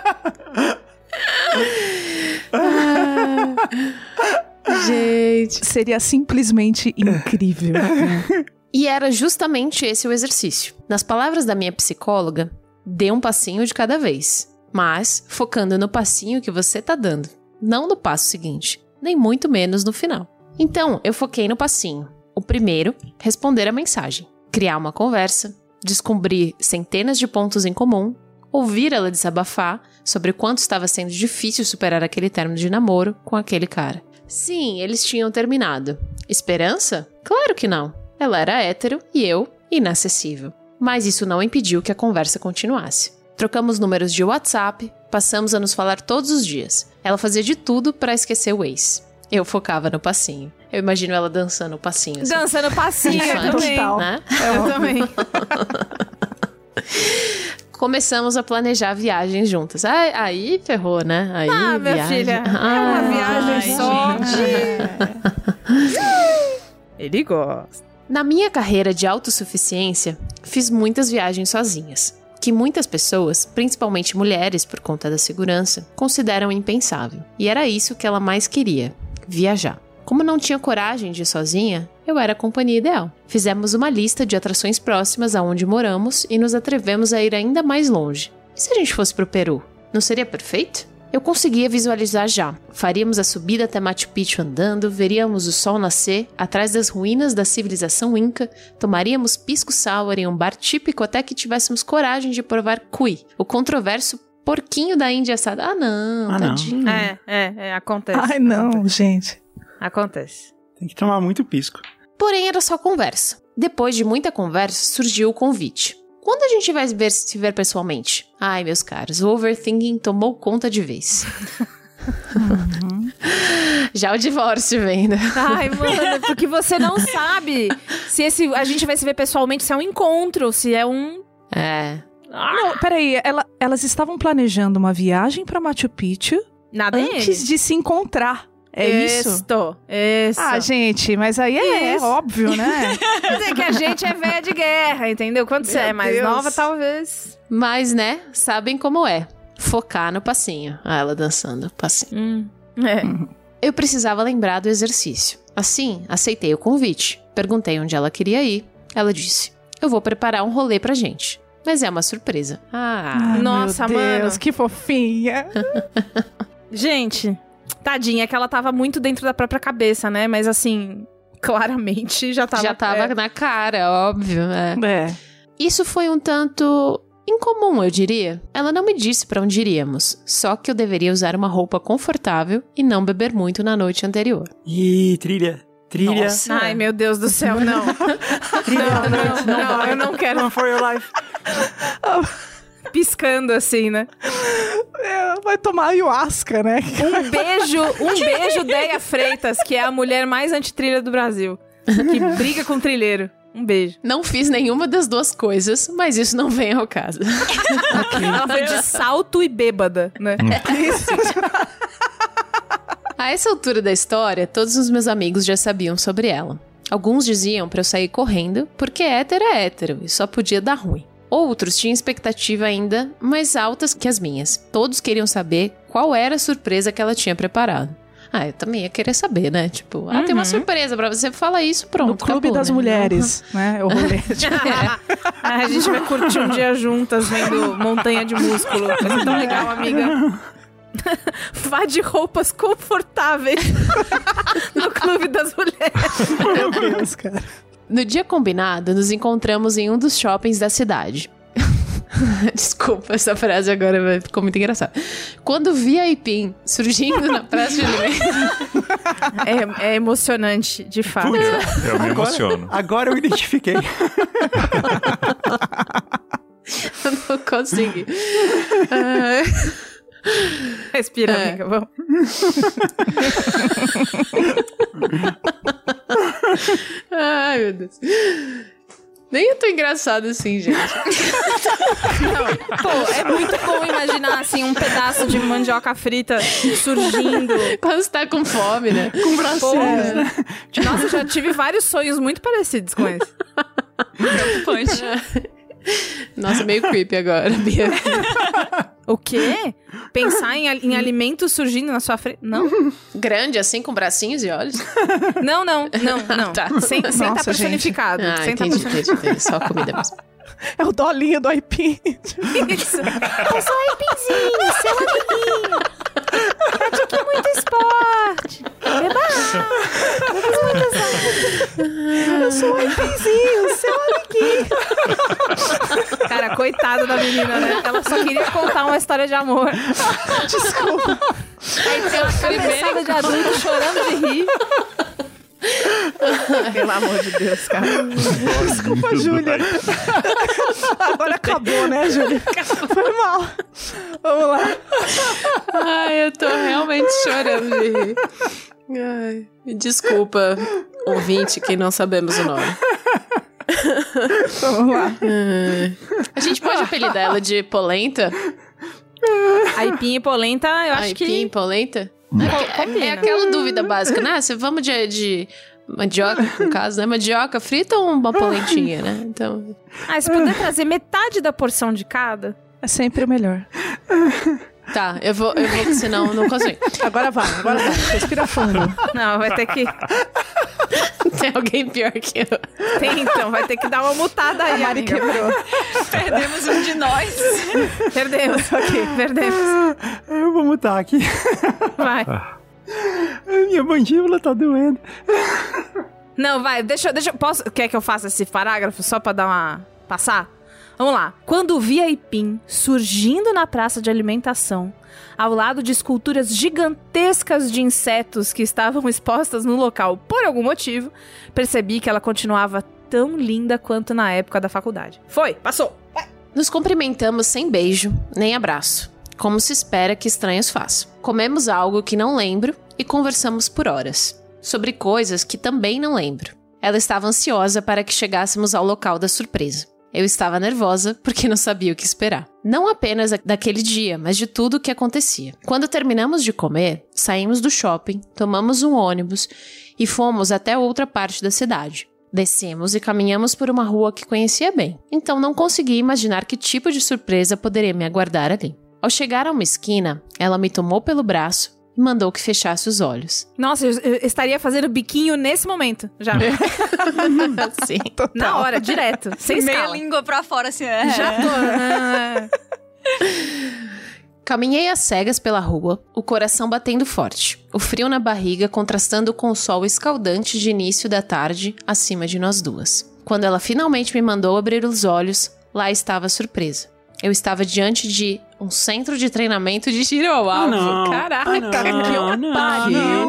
Speaker 6: Gente.
Speaker 2: Seria simplesmente incrível. Né?
Speaker 6: E era justamente esse o exercício. Nas palavras da minha psicóloga, dê um passinho de cada vez, mas focando no passinho que você tá dando, não no passo seguinte, nem muito menos no final. Então, eu foquei no passinho. O primeiro, responder a mensagem, criar uma conversa, descobrir centenas de pontos em comum, ouvir ela desabafar sobre o quanto estava sendo difícil superar aquele término de namoro com aquele cara. Sim, eles tinham terminado. Esperança? Claro que não. Ela era hétero e eu, inacessível. Mas isso não impediu que a conversa continuasse. Trocamos números de WhatsApp, passamos a nos falar todos os dias. Ela fazia de tudo para esquecer o ex. Eu focava no passinho. Eu imagino ela dançando o passinho. Assim.
Speaker 1: Dançando passinho, eu
Speaker 6: Funk,
Speaker 1: também.
Speaker 2: total.
Speaker 6: Né?
Speaker 1: Eu também.
Speaker 6: Começamos a planejar viagens juntas. Aí ferrou, né? Aí,
Speaker 1: Ah, minha
Speaker 6: viagem.
Speaker 1: filha, é uma viagem
Speaker 3: Ai,
Speaker 1: só.
Speaker 3: gente.
Speaker 1: Ele gosta.
Speaker 6: Na minha carreira de autossuficiência, fiz muitas viagens sozinhas, que muitas pessoas, principalmente mulheres por conta da segurança, consideram impensável. E era isso que ela mais queria, viajar. Como não tinha coragem de ir sozinha, eu era a companhia ideal. Fizemos uma lista de atrações próximas aonde moramos e nos atrevemos a ir ainda mais longe. E se a gente fosse pro Peru? Não seria perfeito? Eu conseguia visualizar já. Faríamos a subida até Machu Picchu andando, veríamos o sol nascer atrás das ruínas da civilização Inca, tomaríamos pisco sour em um bar típico até que tivéssemos coragem de provar cuy, o controverso porquinho da Índia assada. Ah, não, tadinho.
Speaker 1: Acontece.
Speaker 2: Ai, não, gente.
Speaker 1: Acontece.
Speaker 5: Tem que tomar muito pisco.
Speaker 6: Porém, era só conversa. Depois de muita conversa, surgiu o convite. Quando a gente vai se ver pessoalmente? Ai, meus caros, o overthinking tomou conta de vez. Já o divórcio vem, né?
Speaker 1: Ai, mano, porque você não sabe se a gente vai se ver pessoalmente, se é um encontro, se é um...
Speaker 2: Não, peraí, elas estavam planejando uma viagem pra Machu Picchu antes de se encontrar. É isso?
Speaker 1: Isso.
Speaker 2: Ah, gente, mas aí é óbvio, né?
Speaker 1: Quer dizer que a gente é velha de guerra, entendeu? Quando você é mais nova, talvez.
Speaker 6: Mas, né, sabem como é. Focar no passinho. Ah, ela dançando, passinho. Eu precisava lembrar do exercício. Assim, aceitei o convite. Perguntei onde ela queria ir. Ela disse, eu vou preparar um rolê pra gente. Mas é uma surpresa.
Speaker 1: Nossa,
Speaker 2: meu Deus,
Speaker 1: mano.
Speaker 2: que fofinha.
Speaker 1: Gente... Tadinha, é que ela tava muito dentro da própria cabeça, né? Mas assim, claramente já tava
Speaker 6: na cara, óbvio. Isso foi um tanto incomum, eu diria. Ela não me disse pra onde iríamos, só que eu deveria usar uma roupa confortável e não beber muito na noite anterior.
Speaker 5: Ih, trilha.
Speaker 6: Nossa.
Speaker 1: Ai, meu Deus do céu, não. Não, eu não quero.
Speaker 5: Run for your life.
Speaker 1: Piscando assim, né?
Speaker 2: Vai tomar ayahuasca, né?
Speaker 1: Um beijo Déia Freitas, que é a mulher mais antitrilha do Brasil. Que briga com o trilheiro. Um beijo.
Speaker 6: Não fiz nenhuma das duas coisas, mas isso não vem ao caso.
Speaker 1: Ela foi de salto e bêbada, né?
Speaker 2: Isso.
Speaker 6: A essa altura da história, todos os meus amigos já sabiam sobre ela. Alguns diziam pra eu sair correndo, porque hétero é hétero e só podia dar ruim. Outros tinham expectativa ainda mais altas que as minhas. Todos queriam saber qual era a surpresa que ela tinha preparado. Eu também ia querer saber, né? Tipo, tem uma surpresa pra você, fala isso, pronto.
Speaker 2: No Clube
Speaker 6: acabou,
Speaker 2: das
Speaker 6: né?
Speaker 2: Mulheres, né? O rolê.
Speaker 1: A gente vai curtir um dia juntas vendo Montanha de Músculo. Vai ser tão legal, amiga. Vá de roupas confortáveis no Clube das Mulheres.
Speaker 2: Meu Deus, cara.
Speaker 6: No dia combinado, nos encontramos em um dos shoppings da cidade. Desculpa, essa frase agora ficou muito engraçada. Quando vi a Aipim surgindo na praça de alimento...
Speaker 1: É emocionante, de fato.
Speaker 4: Eu me emociono.
Speaker 5: Agora eu identifiquei.
Speaker 6: Eu não consegui.
Speaker 1: Respira, amiga, vamos.
Speaker 6: Ai, meu Deus. Nem eu tô engraçado assim, gente.
Speaker 1: Não, pô, é muito bom imaginar, assim, um pedaço de mandioca frita surgindo.
Speaker 6: Quando você tá com fome, né?
Speaker 5: Com bracinhos, né?
Speaker 1: Nossa, já tive vários sonhos muito parecidos com esse.
Speaker 6: Preocupante. Nossa, meio creepy agora, Bia.
Speaker 1: O quê? Pensar em alimentos surgindo na sua frente? Não.
Speaker 6: Grande, assim, com bracinhos e olhos?
Speaker 1: Não.
Speaker 6: Tá.
Speaker 1: Sem estar personificado. Sem tá
Speaker 6: entendi. Só comida mesmo.
Speaker 2: É o dolinho do Aipim.
Speaker 1: Isso.
Speaker 7: Eu sou o Aipinzinho, seu amiguinho.
Speaker 1: Pratique muito esporte.
Speaker 2: Eu sou o Aipinzinho, seu amiguinho.
Speaker 1: Cara, coitada da menina, né? Ela só queria contar uma história de amor.
Speaker 2: Desculpa.
Speaker 1: Aí tem uma cabeçada de adulto chorando de rir. Pelo amor de Deus, cara.
Speaker 2: Desculpa, Júlia. Agora acabou, né, Júlia? Foi mal. Vamos lá.
Speaker 6: Ai, eu tô realmente chorando de rir. Ai, me desculpa, ouvinte, que não sabemos o nome.
Speaker 2: Vamos lá.
Speaker 6: A gente pode apelidar ela de polenta?
Speaker 1: Aipim e polenta, eu acho que...
Speaker 6: Aipim e polenta? É aquela dúvida básica, né? Se vamos de mandioca, no caso, né? Mandioca frita ou uma polentinha, né? Então...
Speaker 1: se puder trazer metade da porção de cada...
Speaker 2: É sempre o melhor.
Speaker 6: Tá, eu vou, senão não consigo.
Speaker 2: Agora vai. Respira fundo.
Speaker 1: Não, vai ter que...
Speaker 6: Tem alguém pior que eu.
Speaker 1: Tem, então, vai ter que dar uma mutada aí,
Speaker 2: A Mari
Speaker 1: amiga.
Speaker 2: quebrou.
Speaker 3: Perdemos um de nós.
Speaker 1: Perdemos. Perdemos.
Speaker 5: Eu vou mutar aqui.
Speaker 1: Vai.
Speaker 5: Minha mandíbula tá doendo.
Speaker 1: Não, vai, deixa posso, quer que eu faça esse parágrafo só pra dar uma... passar? Vamos lá. Quando vi aipim surgindo na praça de alimentação, ao lado de esculturas gigantescas de insetos que estavam expostas no local por algum motivo, percebi que ela continuava tão linda quanto na época da faculdade. Foi, passou. Vai.
Speaker 6: Nos cumprimentamos sem beijo, nem abraço, como se espera que estranhos façam. Comemos algo que não lembro e conversamos por horas, sobre coisas que também não lembro. Ela estava ansiosa para que chegássemos ao local da surpresa. Eu estava nervosa porque não sabia o que esperar. Não apenas daquele dia, mas de tudo o que acontecia. Quando terminamos de comer, saímos do shopping, tomamos um ônibus e fomos até outra parte da cidade. Descemos e caminhamos por uma rua que conhecia bem, então não consegui imaginar que tipo de surpresa poderia me aguardar ali. Ao chegar a uma esquina, ela me tomou pelo braço e mandou que fechasse os olhos.
Speaker 1: Nossa, eu estaria fazendo biquinho nesse momento, já.
Speaker 6: Sim.
Speaker 2: Total.
Speaker 1: Na hora, direto, sem
Speaker 3: Meia
Speaker 1: escala.
Speaker 3: língua pra fora, assim.
Speaker 1: Já tô.
Speaker 6: Caminhei às cegas pela rua, o coração batendo forte, o frio na barriga contrastando com o sol escaldante de início da tarde acima de nós duas. Quando ela finalmente me mandou abrir os olhos, lá estava a surpresa. Eu estava diante de um centro de treinamento de tiro ao alvo. Caraca, que pariu!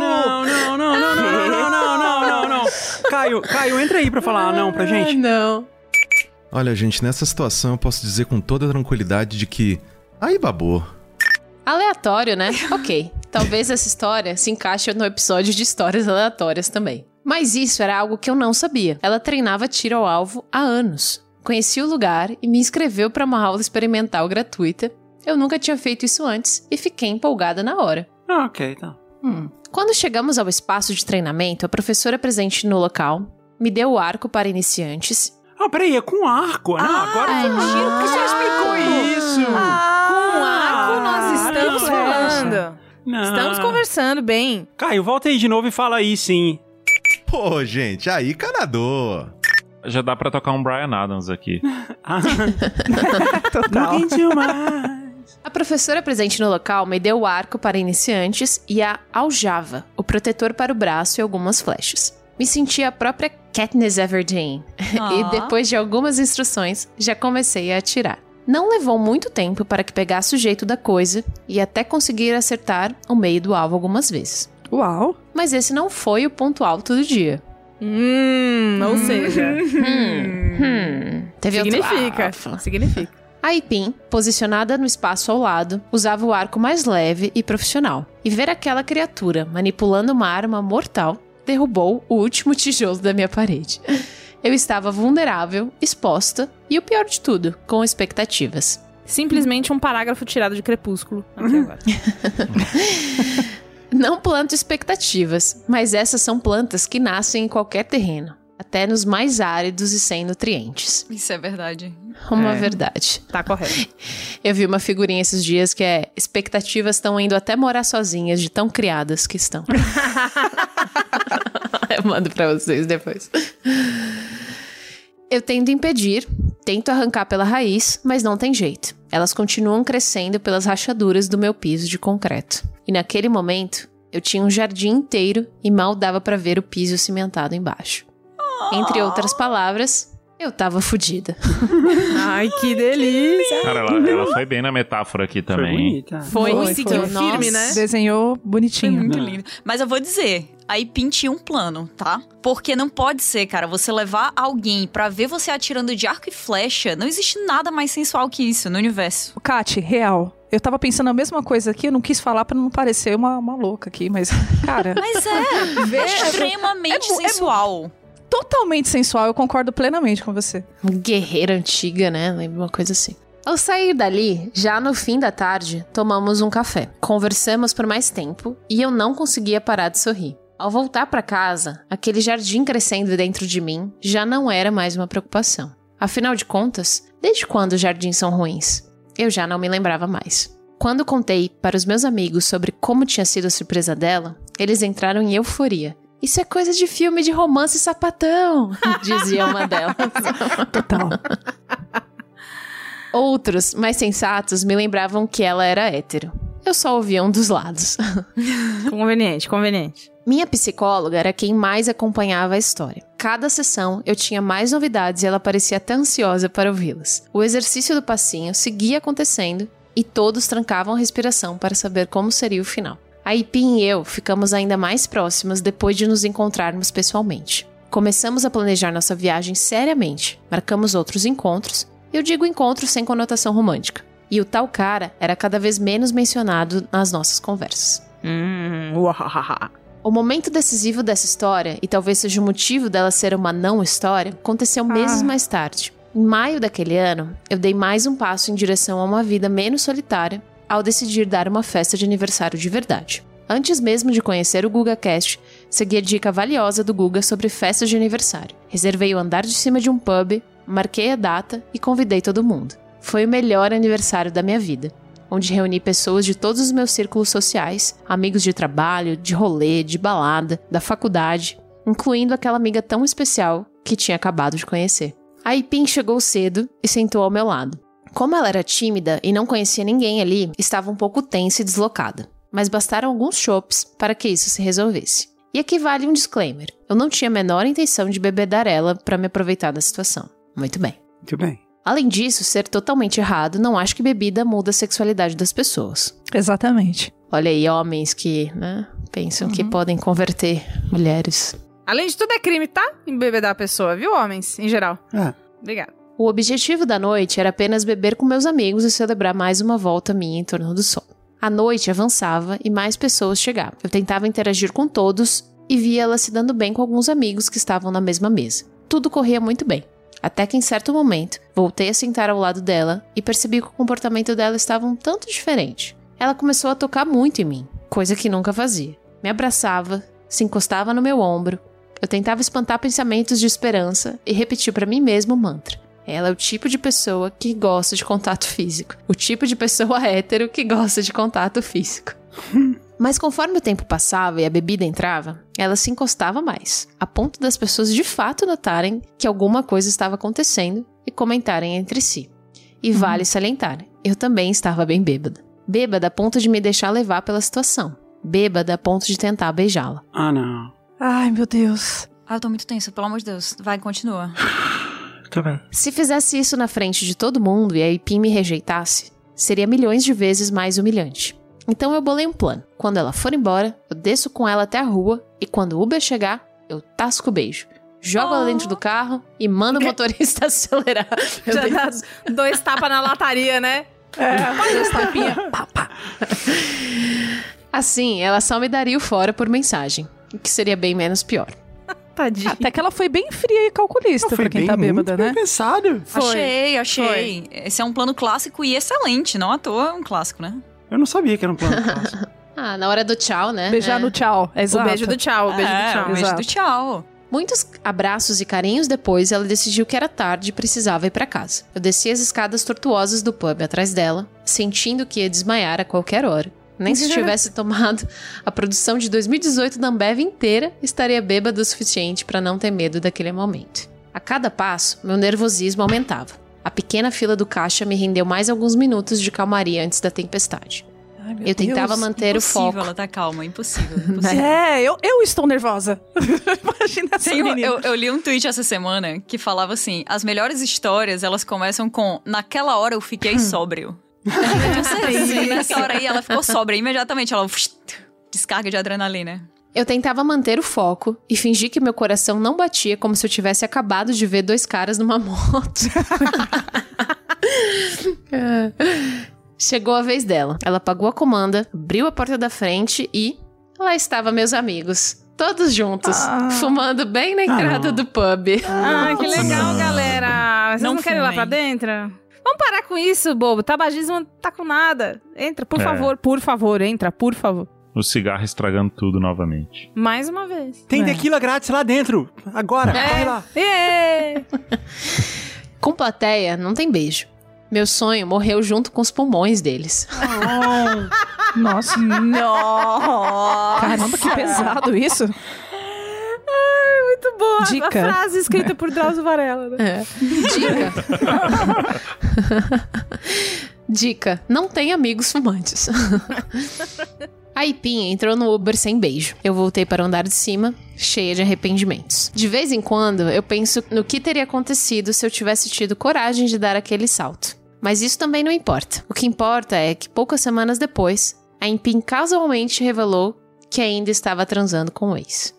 Speaker 5: Não. Caio, entra aí pra falar não pra gente.
Speaker 6: Não.
Speaker 8: Olha, gente, nessa situação eu posso dizer com toda tranquilidade de que... Aí babou.
Speaker 6: Aleatório, né? Ok. Talvez essa história se encaixe no episódio de histórias aleatórias também. Mas isso era algo que eu não sabia. Ela treinava tiro ao alvo há anos. Conheci o lugar e me inscreveu para uma aula experimental gratuita. Eu nunca tinha feito isso antes e fiquei empolgada na hora.
Speaker 5: Ok, tá.
Speaker 6: Quando chegamos ao espaço de treinamento, a professora presente no local me deu o arco para iniciantes.
Speaker 5: Peraí, é com arco. Não, agora foi tiro. Por que você explicou isso?
Speaker 1: Com arco nós estamos falando.
Speaker 5: Não.
Speaker 1: Estamos conversando bem.
Speaker 5: Caio, volta aí de novo e fala aí, sim.
Speaker 8: Pô, gente, aí canador.
Speaker 4: Já dá pra tocar um Bryan Adams aqui.
Speaker 2: Total.
Speaker 6: A professora presente no local me deu o arco para iniciantes e a aljava, o protetor para o braço e algumas flechas. Me senti a própria Katniss Everdeen. E depois de algumas instruções, já comecei a atirar. Não levou muito tempo para que pegasse o jeito da coisa e até conseguir acertar o meio do alvo algumas vezes.
Speaker 2: Uau.
Speaker 6: Mas esse não foi o ponto alto do dia.
Speaker 1: Ou seja...
Speaker 6: Teve
Speaker 1: Significa.
Speaker 6: outro alvo.
Speaker 1: Significa.
Speaker 6: A Aipim, posicionada no espaço ao lado, usava o arco mais leve e profissional. E ver aquela criatura manipulando uma arma mortal derrubou o último tijolo da minha parede. Eu estava vulnerável, exposta e, o pior de tudo, com expectativas.
Speaker 1: Simplesmente um parágrafo tirado de Crepúsculo. Aqui agora.
Speaker 6: Não planto expectativas, mas essas são plantas que nascem em qualquer terreno, até nos mais áridos e sem nutrientes.
Speaker 3: Isso é verdade.
Speaker 6: Uma verdade.
Speaker 1: Tá correto.
Speaker 6: Eu vi uma figurinha esses dias que é: expectativas estão indo até morar sozinhas de tão criadas que estão. Eu mando pra vocês depois. Eu tento impedir, tento arrancar pela raiz, mas não tem jeito. Elas continuam crescendo pelas rachaduras do meu piso de concreto. E naquele momento, eu tinha um jardim inteiro e mal dava pra ver o piso cimentado embaixo. Entre outras palavras, eu tava fodida.
Speaker 1: Ai, que delícia.
Speaker 4: Cara, ela foi bem na metáfora aqui
Speaker 5: Foi
Speaker 4: também.
Speaker 5: bonita.
Speaker 1: Foi, seguiu firme, né?
Speaker 2: Desenhou bonitinho.
Speaker 3: Muito lindo. Mas eu vou dizer, a Aipim tinha um plano, tá? Porque não pode ser, cara, você levar alguém pra ver você atirando de arco e flecha. Não existe nada mais sensual que isso no universo.
Speaker 2: Kati, real. Eu tava pensando a mesma coisa aqui, eu não quis falar pra não parecer uma louca aqui, mas, cara...
Speaker 3: Mas é extremamente sensual.
Speaker 2: Totalmente sensual, eu concordo plenamente com você.
Speaker 6: Guerreira antiga, né? Lembra uma coisa assim. Ao sair dali, já no fim da tarde, tomamos um café. Conversamos por mais tempo e eu não conseguia parar de sorrir. Ao voltar pra casa, aquele jardim crescendo dentro de mim já não era mais uma preocupação. Afinal de contas, desde quando os jardins são ruins? Eu já não me lembrava mais. Quando contei para os meus amigos sobre como tinha sido a surpresa dela, eles entraram em euforia. Isso é coisa de filme de romance sapatão, dizia uma delas.
Speaker 2: Total.
Speaker 6: Outros, mais sensatos, me lembravam que ela era hétero. Eu só ouvia um dos lados.
Speaker 1: Conveniente.
Speaker 6: Minha psicóloga era quem mais acompanhava a história. Cada sessão eu tinha mais novidades e ela parecia até ansiosa para ouvi-las. O exercício do passinho seguia acontecendo e todos trancavam a respiração para saber como seria o final. A Ipim e eu ficamos ainda mais próximas depois de nos encontrarmos pessoalmente. Começamos a planejar nossa viagem seriamente, marcamos outros encontros, eu digo encontros sem conotação romântica, e o tal cara era cada vez menos mencionado nas nossas conversas. O momento decisivo dessa história, e talvez seja o motivo dela ser uma não história, aconteceu meses mais tarde. Em maio daquele ano, eu dei mais um passo em direção a uma vida menos solitária ao decidir dar uma festa de aniversário de verdade. Antes mesmo de conhecer o GugaCast, segui a dica valiosa do Guga sobre festas de aniversário. Reservei o andar de cima de um pub, marquei a data e convidei todo mundo. Foi o melhor aniversário da minha vida, onde reuni pessoas de todos os meus círculos sociais, amigos de trabalho, de rolê, de balada, da faculdade, incluindo aquela amiga tão especial que tinha acabado de conhecer. A Ipim chegou cedo e sentou ao meu lado. Como ela era tímida e não conhecia ninguém ali, estava um pouco tensa e deslocada. Mas bastaram alguns chopes para que isso se resolvesse. E aqui vale um disclaimer. Eu não tinha a menor intenção de bebedar ela para me aproveitar da situação. Muito bem.
Speaker 5: Muito bem.
Speaker 6: Além disso, ser totalmente errado, não acho que bebida muda a sexualidade das pessoas.
Speaker 2: Exatamente.
Speaker 6: Olha aí, homens que, pensam que podem converter mulheres.
Speaker 1: Além de tudo, é crime, tá? Embebedar a pessoa, viu, homens? Em geral. Obrigada.
Speaker 6: O objetivo da noite era apenas beber com meus amigos e celebrar mais uma volta minha em torno do sol. A noite avançava e mais pessoas chegavam. Eu tentava interagir com todos e via ela se dando bem com alguns amigos que estavam na mesma mesa. Tudo corria muito bem. Até que em certo momento, voltei a sentar ao lado dela e percebi que o comportamento dela estava um tanto diferente. Ela começou a tocar muito em mim, coisa que nunca fazia. Me abraçava, se encostava no meu ombro. Eu tentava espantar pensamentos de esperança e repetir para mim mesmo o mantra. Ela é o tipo de pessoa que gosta de contato físico. O tipo de pessoa hétero que gosta de contato físico. Mas conforme o tempo passava e a bebida entrava, ela se encostava mais, a ponto das pessoas de fato notarem que alguma coisa estava acontecendo e comentarem entre si. E vale salientar, eu também estava bem bêbada. Bêbada a ponto de me deixar levar pela situação. Bêbada a ponto de tentar beijá-la.
Speaker 5: Ah, não.
Speaker 2: Ai, meu Deus.
Speaker 3: Eu tô muito tensa, pelo amor de Deus. Vai, continua.
Speaker 5: Tá bem.
Speaker 6: Se fizesse isso na frente de todo mundo e a Ipim me rejeitasse, seria milhões de vezes mais humilhante. Então eu bolei um plano. Quando ela for embora, eu desço com ela até a rua e quando o Uber chegar, eu tasco o beijo. Jogo ela dentro do carro e mando o motorista acelerar.
Speaker 1: Já dá 2 tapas na lataria, né?
Speaker 2: 2 tapinhas.
Speaker 6: Assim, ela só me daria o fora por mensagem, o que seria bem menos pior.
Speaker 1: Tadinha.
Speaker 2: Até que ela foi bem fria e calculista pra quem tá bêbada, né?
Speaker 5: Bem pensado.
Speaker 3: Achei. Esse é um plano clássico e excelente, não à toa é um clássico, né?
Speaker 5: Eu não sabia que era um plano clássico.
Speaker 6: Na hora do tchau, né?
Speaker 2: Beijar no tchau. Exato.
Speaker 1: O beijo do tchau,
Speaker 3: O beijo do tchau.
Speaker 6: Muitos abraços e carinhos depois, ela decidiu que era tarde e precisava ir pra casa. Eu desci as escadas tortuosas do pub atrás dela, sentindo que ia desmaiar a qualquer hora. Nem se tivesse tomado a produção de 2018 da Ambev inteira, estaria bêbada o suficiente para não ter medo daquele momento. A cada passo, meu nervosismo aumentava. A pequena fila do caixa me rendeu mais alguns minutos de calmaria antes da tempestade.
Speaker 2: Ai,
Speaker 6: eu tentava manter o foco.
Speaker 3: Impossível ela tá calma, impossível.
Speaker 2: Eu estou nervosa. Imagina essa menina.
Speaker 3: Eu li um tweet essa semana que falava assim, as melhores histórias, elas começam com, naquela hora eu fiquei sóbrio. Nessa hora aí ela ficou sóbria imediatamente, ela descarga de adrenalina.
Speaker 6: Eu tentava manter o foco e fingir que meu coração não batia como se eu tivesse acabado de ver 2 caras numa moto. Chegou a vez dela. Ela apagou a comanda, abriu a porta da frente e lá estavam meus amigos. Todos juntos, fumando bem na entrada do pub.
Speaker 1: Que legal, galera. Vocês não querem ir lá pra dentro? Vamos parar com isso, bobo. Tabagismo não tá com nada. Entra, por favor, entra, por favor.
Speaker 4: O cigarro estragando tudo novamente.
Speaker 1: Mais uma vez.
Speaker 5: Tem tequila grátis lá dentro. Agora, corre lá.
Speaker 6: Com plateia, não tem beijo. Meu sonho morreu junto com os pulmões deles.
Speaker 2: Nossa. Caramba, que pesado isso.
Speaker 1: Muito boa.
Speaker 2: Dica.
Speaker 1: A frase escrita por Drauzio Varela, né?
Speaker 6: Dica. Dica: não tem amigos fumantes. A Ipin entrou no Uber sem beijo. Eu voltei para o andar de cima, cheia de arrependimentos. De vez em quando, eu penso no que teria acontecido se eu tivesse tido coragem de dar aquele salto. Mas isso também não importa. O que importa é que poucas semanas depois, a Ipin casualmente revelou que ainda estava transando com o ex.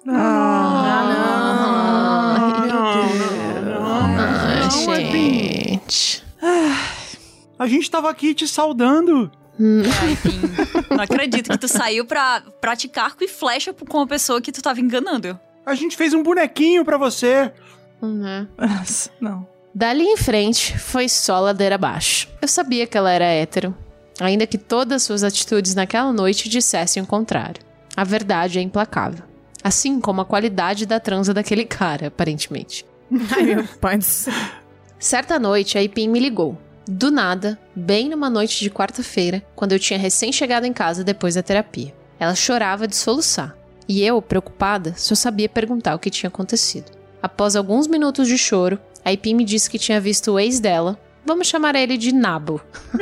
Speaker 6: Gente.
Speaker 5: A gente tava aqui te saudando.
Speaker 3: Enfim, não acredito que tu saiu pra praticar arco e flecha com uma pessoa que tu tava enganando.
Speaker 5: A gente fez um bonequinho pra você.
Speaker 2: Não.
Speaker 6: Dali em frente, foi só ladeira abaixo. Eu sabia que ela era hétero, ainda que todas suas atitudes naquela noite dissessem o contrário. A verdade é implacável. Assim como a qualidade da transa daquele cara, aparentemente.
Speaker 1: Ai, meu pai do céu.
Speaker 6: Certa noite, a Ipin me ligou. Do nada, bem numa noite de quarta-feira, quando eu tinha recém-chegado em casa depois da terapia. Ela chorava de soluçar. E eu, preocupada, só sabia perguntar o que tinha acontecido. Após alguns minutos de choro, a Ipin me disse que tinha visto o ex dela, vamos chamar ele de Nabo,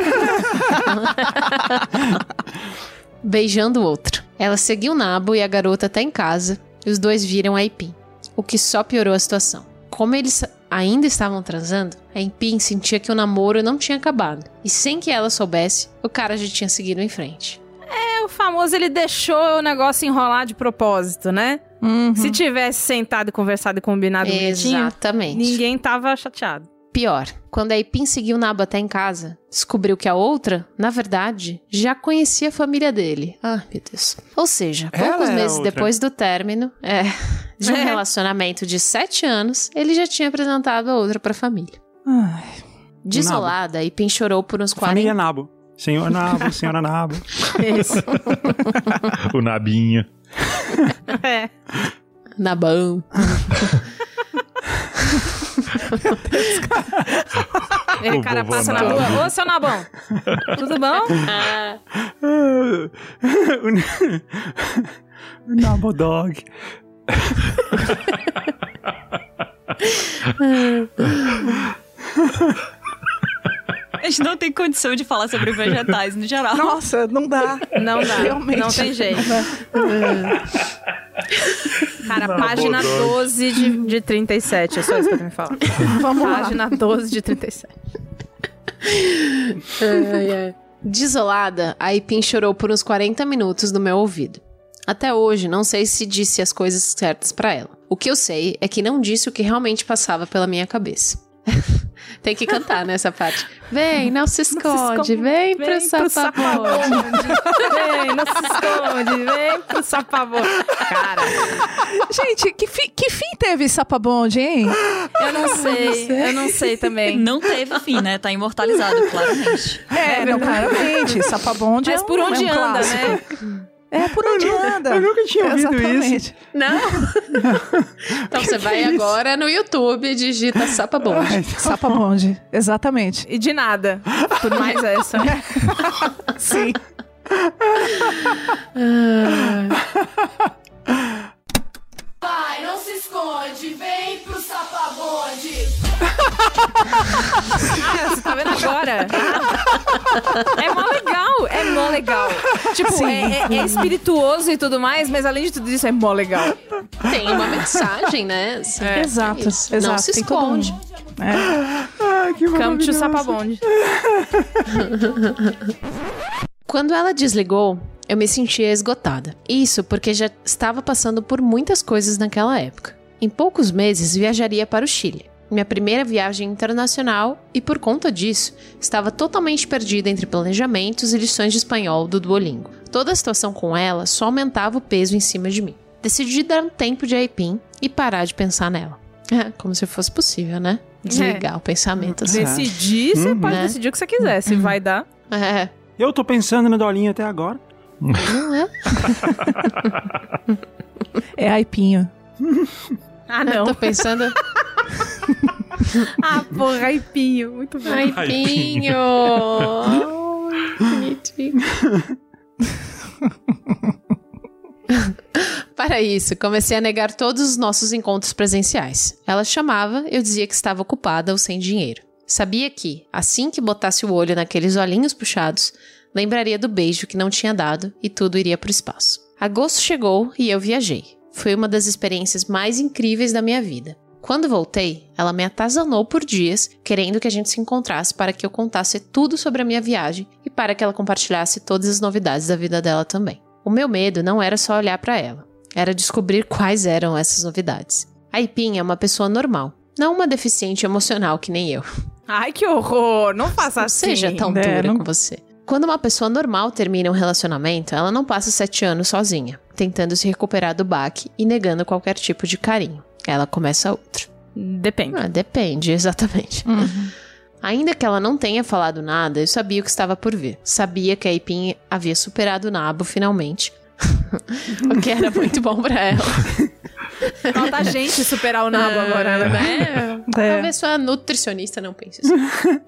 Speaker 6: beijando o outro. Ela seguiu Nabo e a garota até em casa, e os dois viram a Ipin, o que só piorou a situação. Como eles ainda estavam transando, a Ipin sentia que o namoro não tinha acabado. E sem que ela soubesse, o cara já tinha seguido em frente.
Speaker 1: É, o famoso, ele deixou o negócio enrolar de propósito, né?
Speaker 2: Uhum.
Speaker 1: Se tivesse sentado e conversado e combinado bonitinho,
Speaker 6: Exatamente.
Speaker 1: ninguém tava chateado.
Speaker 6: Pior, quando a Ipin seguiu Nabo até em casa, descobriu que a outra, na verdade, já conhecia a família dele. Ah, meu Deus. Ou seja, poucos meses depois do término de um relacionamento de 7 anos, ele já tinha apresentado a outra pra família.
Speaker 2: Ai.
Speaker 6: Desolada, a Ipin chorou por uns 40...
Speaker 5: Família Nabo. Senhor Nabo, senhora Nabo.
Speaker 1: Isso.
Speaker 4: O Nabinho.
Speaker 1: É.
Speaker 6: Nabão.
Speaker 1: O cara passa na rua. Ô, seu Nabão. Tudo bom?
Speaker 5: O Nabo Dog.
Speaker 3: A gente não tem condição de falar sobre vegetais no geral.
Speaker 2: Nossa, não dá.
Speaker 1: Não dá.
Speaker 2: Realmente.
Speaker 1: Não tem jeito. Cara, página 12 de 37. É só isso que eu tenho que falar.
Speaker 2: Vamos lá.
Speaker 1: Página 12 de 37.
Speaker 6: Desolada, a Ipin chorou por uns 40 minutos no meu ouvido. Até hoje, não sei se disse as coisas certas pra ela. O que eu sei é que não disse o que realmente passava pela minha cabeça. Tem que cantar nessa parte. Vem, não se esconde, vem pro sapabonde.
Speaker 1: Vem, não se esconde, vem pro sapabonde. Cara,
Speaker 2: Gente, que fim teve sapabonde, hein?
Speaker 1: eu não sei também.
Speaker 3: Não teve fim, né? Tá imortalizado, claramente.
Speaker 2: Não, claramente. Sapabonde
Speaker 1: Mas
Speaker 2: é um,
Speaker 1: por onde
Speaker 2: é um
Speaker 1: anda,
Speaker 2: clássico.
Speaker 1: né?
Speaker 2: É, por onde anda.
Speaker 5: Eu nunca tinha ouvido isso.
Speaker 6: Não? Então você vai agora no YouTube e digita sapabonde.
Speaker 2: Sapabonde, exatamente.
Speaker 1: E de nada. Por mais essa.
Speaker 2: Sim.
Speaker 9: Vai, não se esconde, vem pro sapabonde.
Speaker 1: Você tá vendo agora? É mó legal. Tipo, é espirituoso e tudo mais, mas além de tudo isso, é mó legal.
Speaker 6: Tem uma mensagem, né? Assim,
Speaker 2: Exato,
Speaker 6: isso.
Speaker 2: exato.
Speaker 6: Não se
Speaker 2: Tem todo
Speaker 6: esconde.
Speaker 5: Ai, que
Speaker 1: Come to
Speaker 5: maravilhoso.
Speaker 1: sapabonde.
Speaker 6: Quando ela desligou, eu me sentia esgotada. Isso porque já estava passando por muitas coisas naquela época. Em poucos meses, viajaria para o Chile. Minha primeira viagem internacional e, por conta disso, estava totalmente perdida entre planejamentos e lições de espanhol do Duolingo. Toda a situação com ela só aumentava o peso em cima de mim. Decidi dar um tempo de Ipin e parar de pensar nela. Como se fosse possível, né? Desligar o pensamento assim.
Speaker 1: Decidir, você pode decidir o que você quiser. Se vai dar.
Speaker 5: Eu tô pensando no Dolinho até agora.
Speaker 6: Não é?
Speaker 2: É aipinho.
Speaker 1: Ah, não.
Speaker 6: Eu tô pensando...
Speaker 1: Ah, porra, aipinho. Muito bom.
Speaker 6: Aipinho! Bonitinho. Para isso, comecei a negar todos os nossos encontros presenciais. Ela chamava, eu dizia que estava ocupada ou sem dinheiro. Sabia que, assim que botasse o olho naqueles olhinhos puxados, lembraria do beijo que não tinha dado e tudo iria pro espaço. Agosto chegou e eu viajei. Foi uma das experiências mais incríveis da minha vida. Quando voltei, ela me atazanou por dias, querendo que a gente se encontrasse para que eu contasse tudo sobre a minha viagem e para que ela compartilhasse todas as novidades da vida dela também. O meu medo não era só olhar para ela, era descobrir quais eram essas novidades. A Ipin é uma pessoa normal, não uma deficiente emocional que nem eu.
Speaker 1: Ai, que horror! Não faça assim.
Speaker 6: Não seja tão dura com você. Quando uma pessoa normal termina um relacionamento, ela não passa 7 anos sozinha, tentando se recuperar do baque e negando qualquer tipo de carinho. Ela começa outro.
Speaker 1: Depende.
Speaker 6: Depende, exatamente. Ainda que ela não tenha falado nada, eu sabia o que estava por vir. Sabia que a Ipin havia superado o nabo, finalmente. O que era muito bom pra ela.
Speaker 1: Falta a gente superar o nabo agora, né?
Speaker 6: Talvez sua nutricionista não pense isso.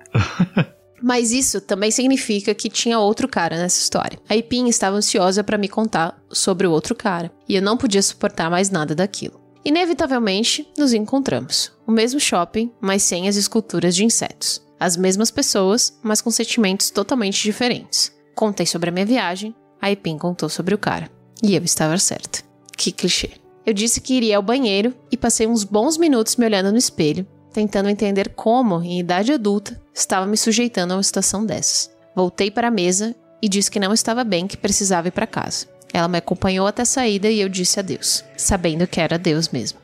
Speaker 6: Mas isso também significa que tinha outro cara nessa história. A Ipin estava ansiosa pra me contar sobre o outro cara. E eu não podia suportar mais nada daquilo. Inevitavelmente, nos encontramos. O mesmo shopping, mas sem as esculturas de insetos. As mesmas pessoas, mas com sentimentos totalmente diferentes. Contei sobre a minha viagem, a Ipin contou sobre o cara. E eu estava certa. Que clichê. Eu disse que iria ao banheiro e passei uns bons minutos me olhando no espelho, tentando entender como, em idade adulta, estava me sujeitando a uma situação dessas. Voltei para a mesa e disse que não estava bem, que precisava ir para casa. Ela me acompanhou até a saída e eu disse adeus, sabendo que era Deus mesmo.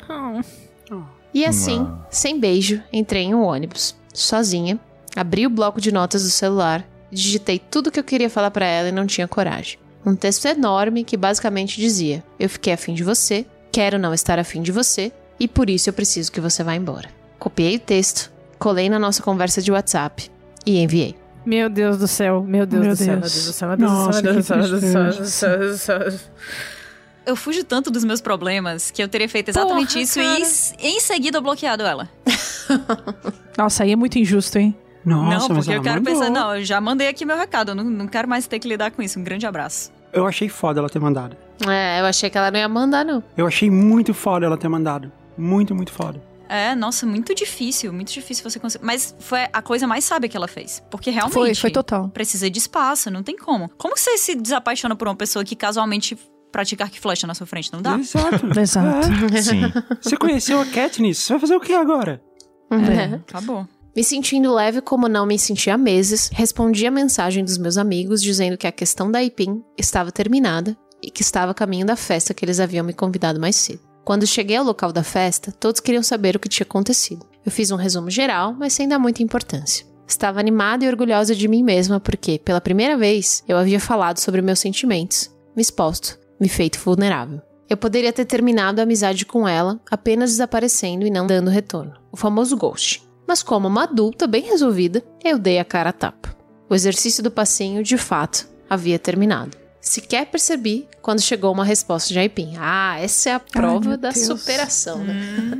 Speaker 6: E assim, sem beijo, entrei em um ônibus, sozinha, abri o bloco de notas do celular, digitei tudo que eu queria falar pra ela e não tinha coragem. Um texto enorme que basicamente dizia: eu fiquei afim de você, quero não estar afim de você, e por isso eu preciso que você vá embora. Copiei o texto, colei na nossa conversa de WhatsApp e enviei.
Speaker 1: Meu Deus do céu, meu Deus do céu, meu Deus do céu, meu Deus do céu, meu Deus do céu.
Speaker 3: Eu fujo tanto dos meus problemas que eu teria feito exatamente isso e em seguida bloqueado ela.
Speaker 2: Nossa, aí é muito injusto, hein?
Speaker 5: Nossa,
Speaker 3: não,
Speaker 5: mas
Speaker 3: porque
Speaker 5: ela
Speaker 3: eu quero
Speaker 5: mandou.
Speaker 3: pensar, não, eu já mandei aqui meu recado, eu não quero mais ter que lidar com isso. Um grande abraço.
Speaker 5: Eu achei foda ela ter mandado.
Speaker 6: Eu achei que ela não ia mandar, não.
Speaker 5: Eu achei muito foda ela ter mandado. Muito, muito foda.
Speaker 3: Nossa, muito difícil você conseguir. Mas foi a coisa mais sábia que ela fez. Porque realmente...
Speaker 2: Foi total.
Speaker 3: Precisa de espaço, não tem como. Como você se desapaixona por uma pessoa que casualmente pratica arco e flecha na sua frente? Não dá?
Speaker 5: Exato.
Speaker 2: Exato.
Speaker 4: Sim.
Speaker 5: Você conheceu a Katniss, você vai fazer o que agora?
Speaker 3: Acabou.
Speaker 6: Me sentindo leve como não me sentia há meses, respondi a mensagem dos meus amigos dizendo que a questão da Ipin estava terminada e que estava a caminho da festa que eles haviam me convidado mais cedo. Quando cheguei ao local da festa, todos queriam saber o que tinha acontecido. Eu fiz um resumo geral, mas sem dar muita importância. Estava animada e orgulhosa de mim mesma porque, pela primeira vez, eu havia falado sobre meus sentimentos, me exposto, me feito vulnerável. Eu poderia ter terminado a amizade com ela, apenas desaparecendo e não dando retorno. O famoso ghost. Mas como uma adulta bem resolvida, eu dei a cara a tapa. O exercício do passinho, de fato, havia terminado. Sequer percebi quando chegou uma resposta de Ipin. Essa é a prova da superação, né?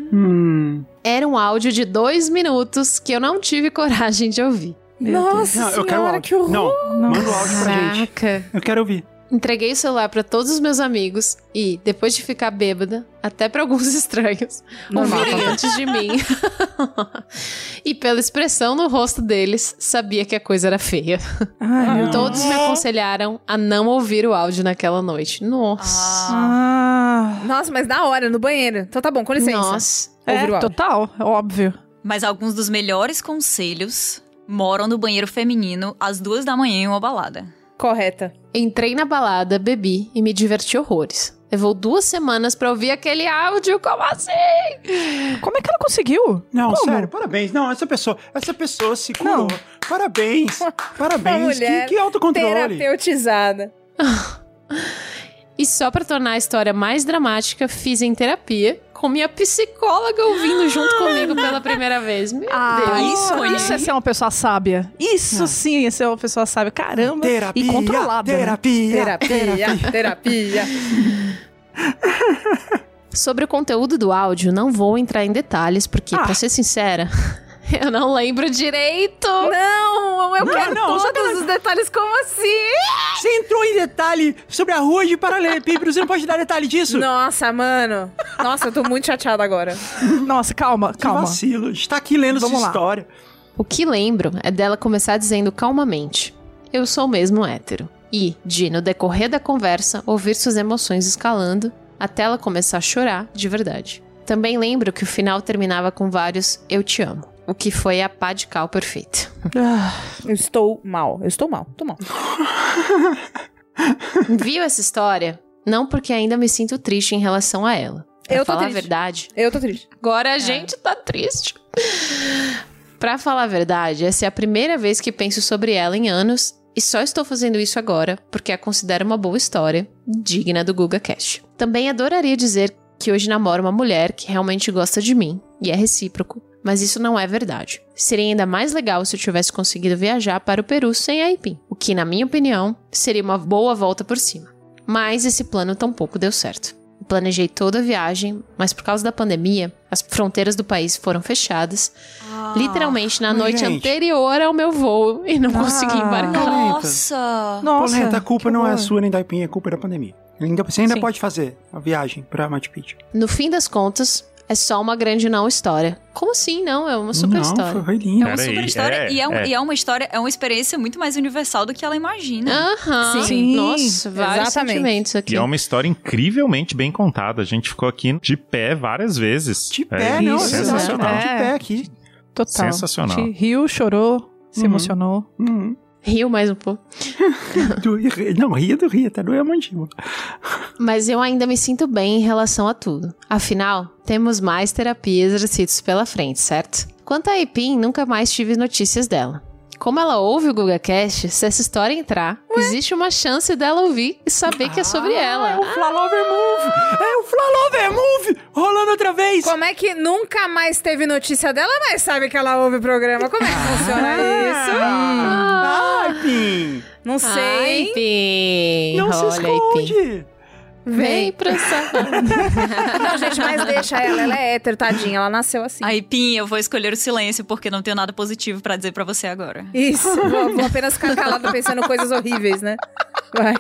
Speaker 6: Era um áudio de 2 minutos que eu não tive coragem de ouvir.
Speaker 1: Nossa
Speaker 5: Não, eu quero o
Speaker 1: senhora,
Speaker 5: áudio.
Speaker 1: que horror.
Speaker 5: Não, manda o áudio pra gente.
Speaker 6: Caraca.
Speaker 5: Eu quero ouvir.
Speaker 6: Entreguei o celular pra todos os meus amigos e, depois de ficar bêbada, até pra alguns estranhos, ouvirem antes de mim. E pela expressão no rosto deles, sabia que a coisa era feia. Todos me aconselharam a não ouvir o áudio naquela noite. Nossa.
Speaker 1: Nossa, mas na hora, no banheiro. Então tá bom, com licença.
Speaker 6: Nossa.
Speaker 1: Ouvir o áudio.
Speaker 2: Total, óbvio.
Speaker 3: Mas alguns dos melhores conselhos moram no banheiro feminino às 2 da manhã em uma balada.
Speaker 1: Correta.
Speaker 6: Entrei na balada, bebi e me diverti horrores. Levou 2 semanas pra ouvir aquele áudio, como assim?
Speaker 2: Como é que ela conseguiu?
Speaker 5: Não,
Speaker 2: Como?
Speaker 5: sério, parabéns. Não, essa pessoa se curou.
Speaker 2: Não.
Speaker 5: Parabéns.
Speaker 1: Uma
Speaker 5: Parabéns.
Speaker 1: mulher
Speaker 5: Que autocontrole.
Speaker 1: terapeutizada.
Speaker 6: E só pra tornar a história mais dramática, fiz em terapia, com minha psicóloga ouvindo junto comigo pela primeira vez. Meu Deus.
Speaker 2: Isso é ser uma pessoa sábia. Isso sim é ser uma pessoa sábia. Caramba.
Speaker 5: Terapia,
Speaker 2: E controlada. né?
Speaker 1: Terapia.
Speaker 6: Sobre o conteúdo do áudio, não vou entrar em detalhes, porque, pra ser sincera, eu não lembro direito.
Speaker 1: Não, eu quero
Speaker 5: não,
Speaker 1: todos os detalhes. Como assim?
Speaker 5: Você entrou em detalhe sobre a rua de Paralelepípedo. Você não pode dar detalhe disso?
Speaker 1: Nossa, mano. Nossa, eu tô muito chateada agora.
Speaker 2: Nossa, calma.
Speaker 5: Que vacilo. A gente tá aqui lendo
Speaker 2: Vamos
Speaker 5: sua
Speaker 2: lá.
Speaker 5: história.
Speaker 6: O que lembro é dela começar dizendo calmamente: eu sou mesmo hétero. E, no decorrer da conversa, ouvir suas emoções escalando até ela começar a chorar de verdade. Também lembro que o final terminava com vários eu te amo, o que foi a pá de cal perfeita.
Speaker 1: Eu estou mal. Tô mal.
Speaker 6: Envio essa história não porque ainda me sinto triste em relação a ela. Pra falar a verdade.
Speaker 1: Eu tô triste.
Speaker 6: Agora a gente tá triste. Pra falar a verdade, essa é a primeira vez que penso sobre ela em anos e só estou fazendo isso agora porque a considero uma boa história, digna do GugaCast. Também adoraria dizer que hoje namoro uma mulher que realmente gosta de mim, e é recíproco, mas isso não é verdade. Seria ainda mais legal se eu tivesse conseguido viajar para o Peru sem a Aipim, o que, na minha opinião, seria uma boa volta por cima. Mas esse plano tampouco deu certo. Eu planejei toda a viagem, mas por causa da pandemia, as fronteiras do país foram fechadas, literalmente na noite anterior ao meu voo, e não consegui embarcar.
Speaker 3: Nossa!
Speaker 5: Polenta, a culpa não é sua nem da Aipim, a culpa é da pandemia. Você ainda pode fazer a viagem pra Machu Picchu.
Speaker 6: No fim das contas, é só uma grande não história. Como assim? Não, é uma super história.
Speaker 5: Foi lindo.
Speaker 3: É uma super história e é uma história, é uma experiência muito mais universal do que ela imagina.
Speaker 6: Sim. Nossa, vários sentimentos aqui.
Speaker 4: E é uma história incrivelmente bem contada. A gente ficou aqui de pé várias vezes.
Speaker 5: De pé, não,
Speaker 4: sensacional.
Speaker 5: De pé aqui.
Speaker 2: Total.
Speaker 4: Sensacional.
Speaker 2: Riu, chorou, se emocionou.
Speaker 6: Riu mais um pouco.
Speaker 5: Não, ria, tá doendo a mandíbula.
Speaker 6: Mas eu ainda me sinto bem em relação a tudo. Afinal, temos mais terapia e exercícios pela frente, certo? Quanto a Aipim, nunca mais tive notícias dela. Como ela ouve o GugaCast, se essa história entrar, existe uma chance dela ouvir e saber que é sobre ela.
Speaker 5: É o Flalover Move! É o Flalover Move! Rolando outra vez!
Speaker 1: Como é que nunca mais teve notícia dela, mas sabe que ela ouve o programa? Como é que funciona isso?
Speaker 5: Aipim!
Speaker 1: Não sei.
Speaker 6: Aipim!
Speaker 5: Não se esconde!
Speaker 6: Aipim. Vem pra safado.
Speaker 1: Não, gente, mas deixa ela é hétero, tadinha, ela nasceu assim.
Speaker 3: Aipim, eu vou escolher o silêncio porque não tenho nada positivo pra dizer pra você agora.
Speaker 1: Isso, vou apenas ficar calada pensando coisas horríveis, né? Vai.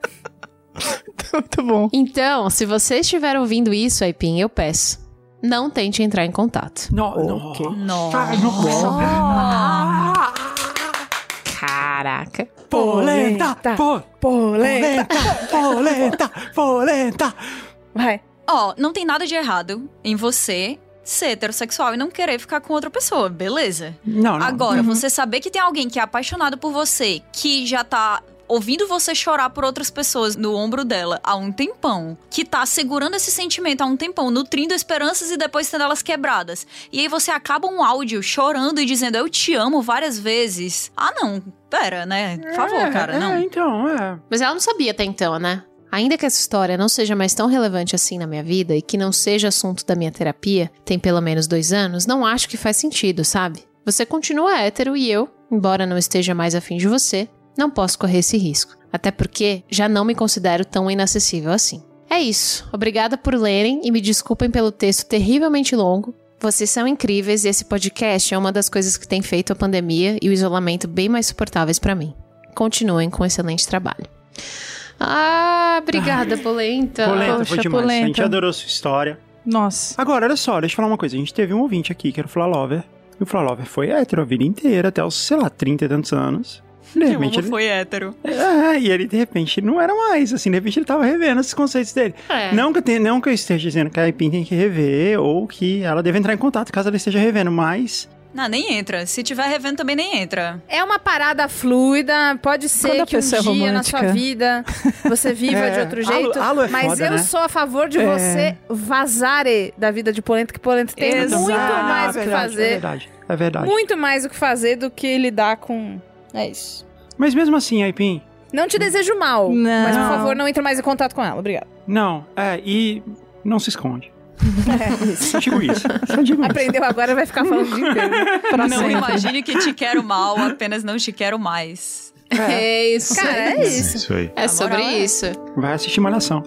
Speaker 2: Muito bom.
Speaker 6: Então, se você estiver ouvindo isso, Aipim, eu peço, não tente entrar em contato. Caraca.
Speaker 5: Polenta!
Speaker 1: Vai.
Speaker 3: Não tem nada de errado em você ser heterossexual e não querer ficar com outra pessoa, beleza?
Speaker 5: Não.
Speaker 3: Agora, você saber que tem alguém que é apaixonado por você, que já tá ouvindo você chorar por outras pessoas no ombro dela há um tempão, que tá segurando esse sentimento há um tempão, nutrindo esperanças e depois tendo elas quebradas. E aí você acaba um áudio chorando e dizendo eu te amo várias vezes. Não, pera, né? Por favor, cara, não.
Speaker 6: Mas ela não sabia até então, né? Ainda que essa história não seja mais tão relevante assim na minha vida e que não seja assunto da minha terapia, tem pelo menos 2 anos, não acho que faz sentido, sabe? Você continua hétero e eu, embora não esteja mais afim de você, não posso correr esse risco. Até porque já não me considero tão inacessível assim. É isso. Obrigada por lerem e me desculpem pelo texto terrivelmente longo. Vocês são incríveis e esse podcast é uma das coisas que tem feito a pandemia e o isolamento bem mais suportáveis pra mim. Continuem com um excelente trabalho. Obrigada, Polenta.
Speaker 5: Polenta, foi demais. A gente adorou sua história.
Speaker 2: Nossa.
Speaker 5: Agora, olha só, deixa eu falar uma coisa. A gente teve um ouvinte aqui, que era o Flalover. E o Flalover foi hétero a vida inteira, até os, 30 e tantos anos. De repente
Speaker 3: ele foi hétero.
Speaker 5: E ele, de repente, não era mais, assim, de repente ele tava revendo esses conceitos dele. Não que eu esteja dizendo que a Aipim tem que rever, ou que ela deve entrar em contato caso ela esteja revendo, mas...
Speaker 3: Não, nem entra. Se tiver revendo, também nem entra.
Speaker 1: É uma parada fluida, pode ser que um dia romântica na sua vida você viva de outro jeito, mas foda, eu sou a favor de você vazar da vida de Polenta, que Polenta tem muito mais o que fazer.
Speaker 5: É verdade.
Speaker 1: Muito mais o que fazer do que lidar com... É isso.
Speaker 5: Mas mesmo assim, Aipim...
Speaker 1: Não te desejo mal, mas por favor, não entre mais em contato com ela. Obrigada.
Speaker 5: Não, e não se esconde. Só digo isso.
Speaker 1: Aprendeu agora, vai ficar falando o dia inteiro.
Speaker 3: Não imagine que te quero mal, apenas não te quero mais.
Speaker 6: É isso.
Speaker 1: Cara, é isso.
Speaker 4: Isso aí.
Speaker 6: É sobre isso.
Speaker 5: Vai assistir Malhação.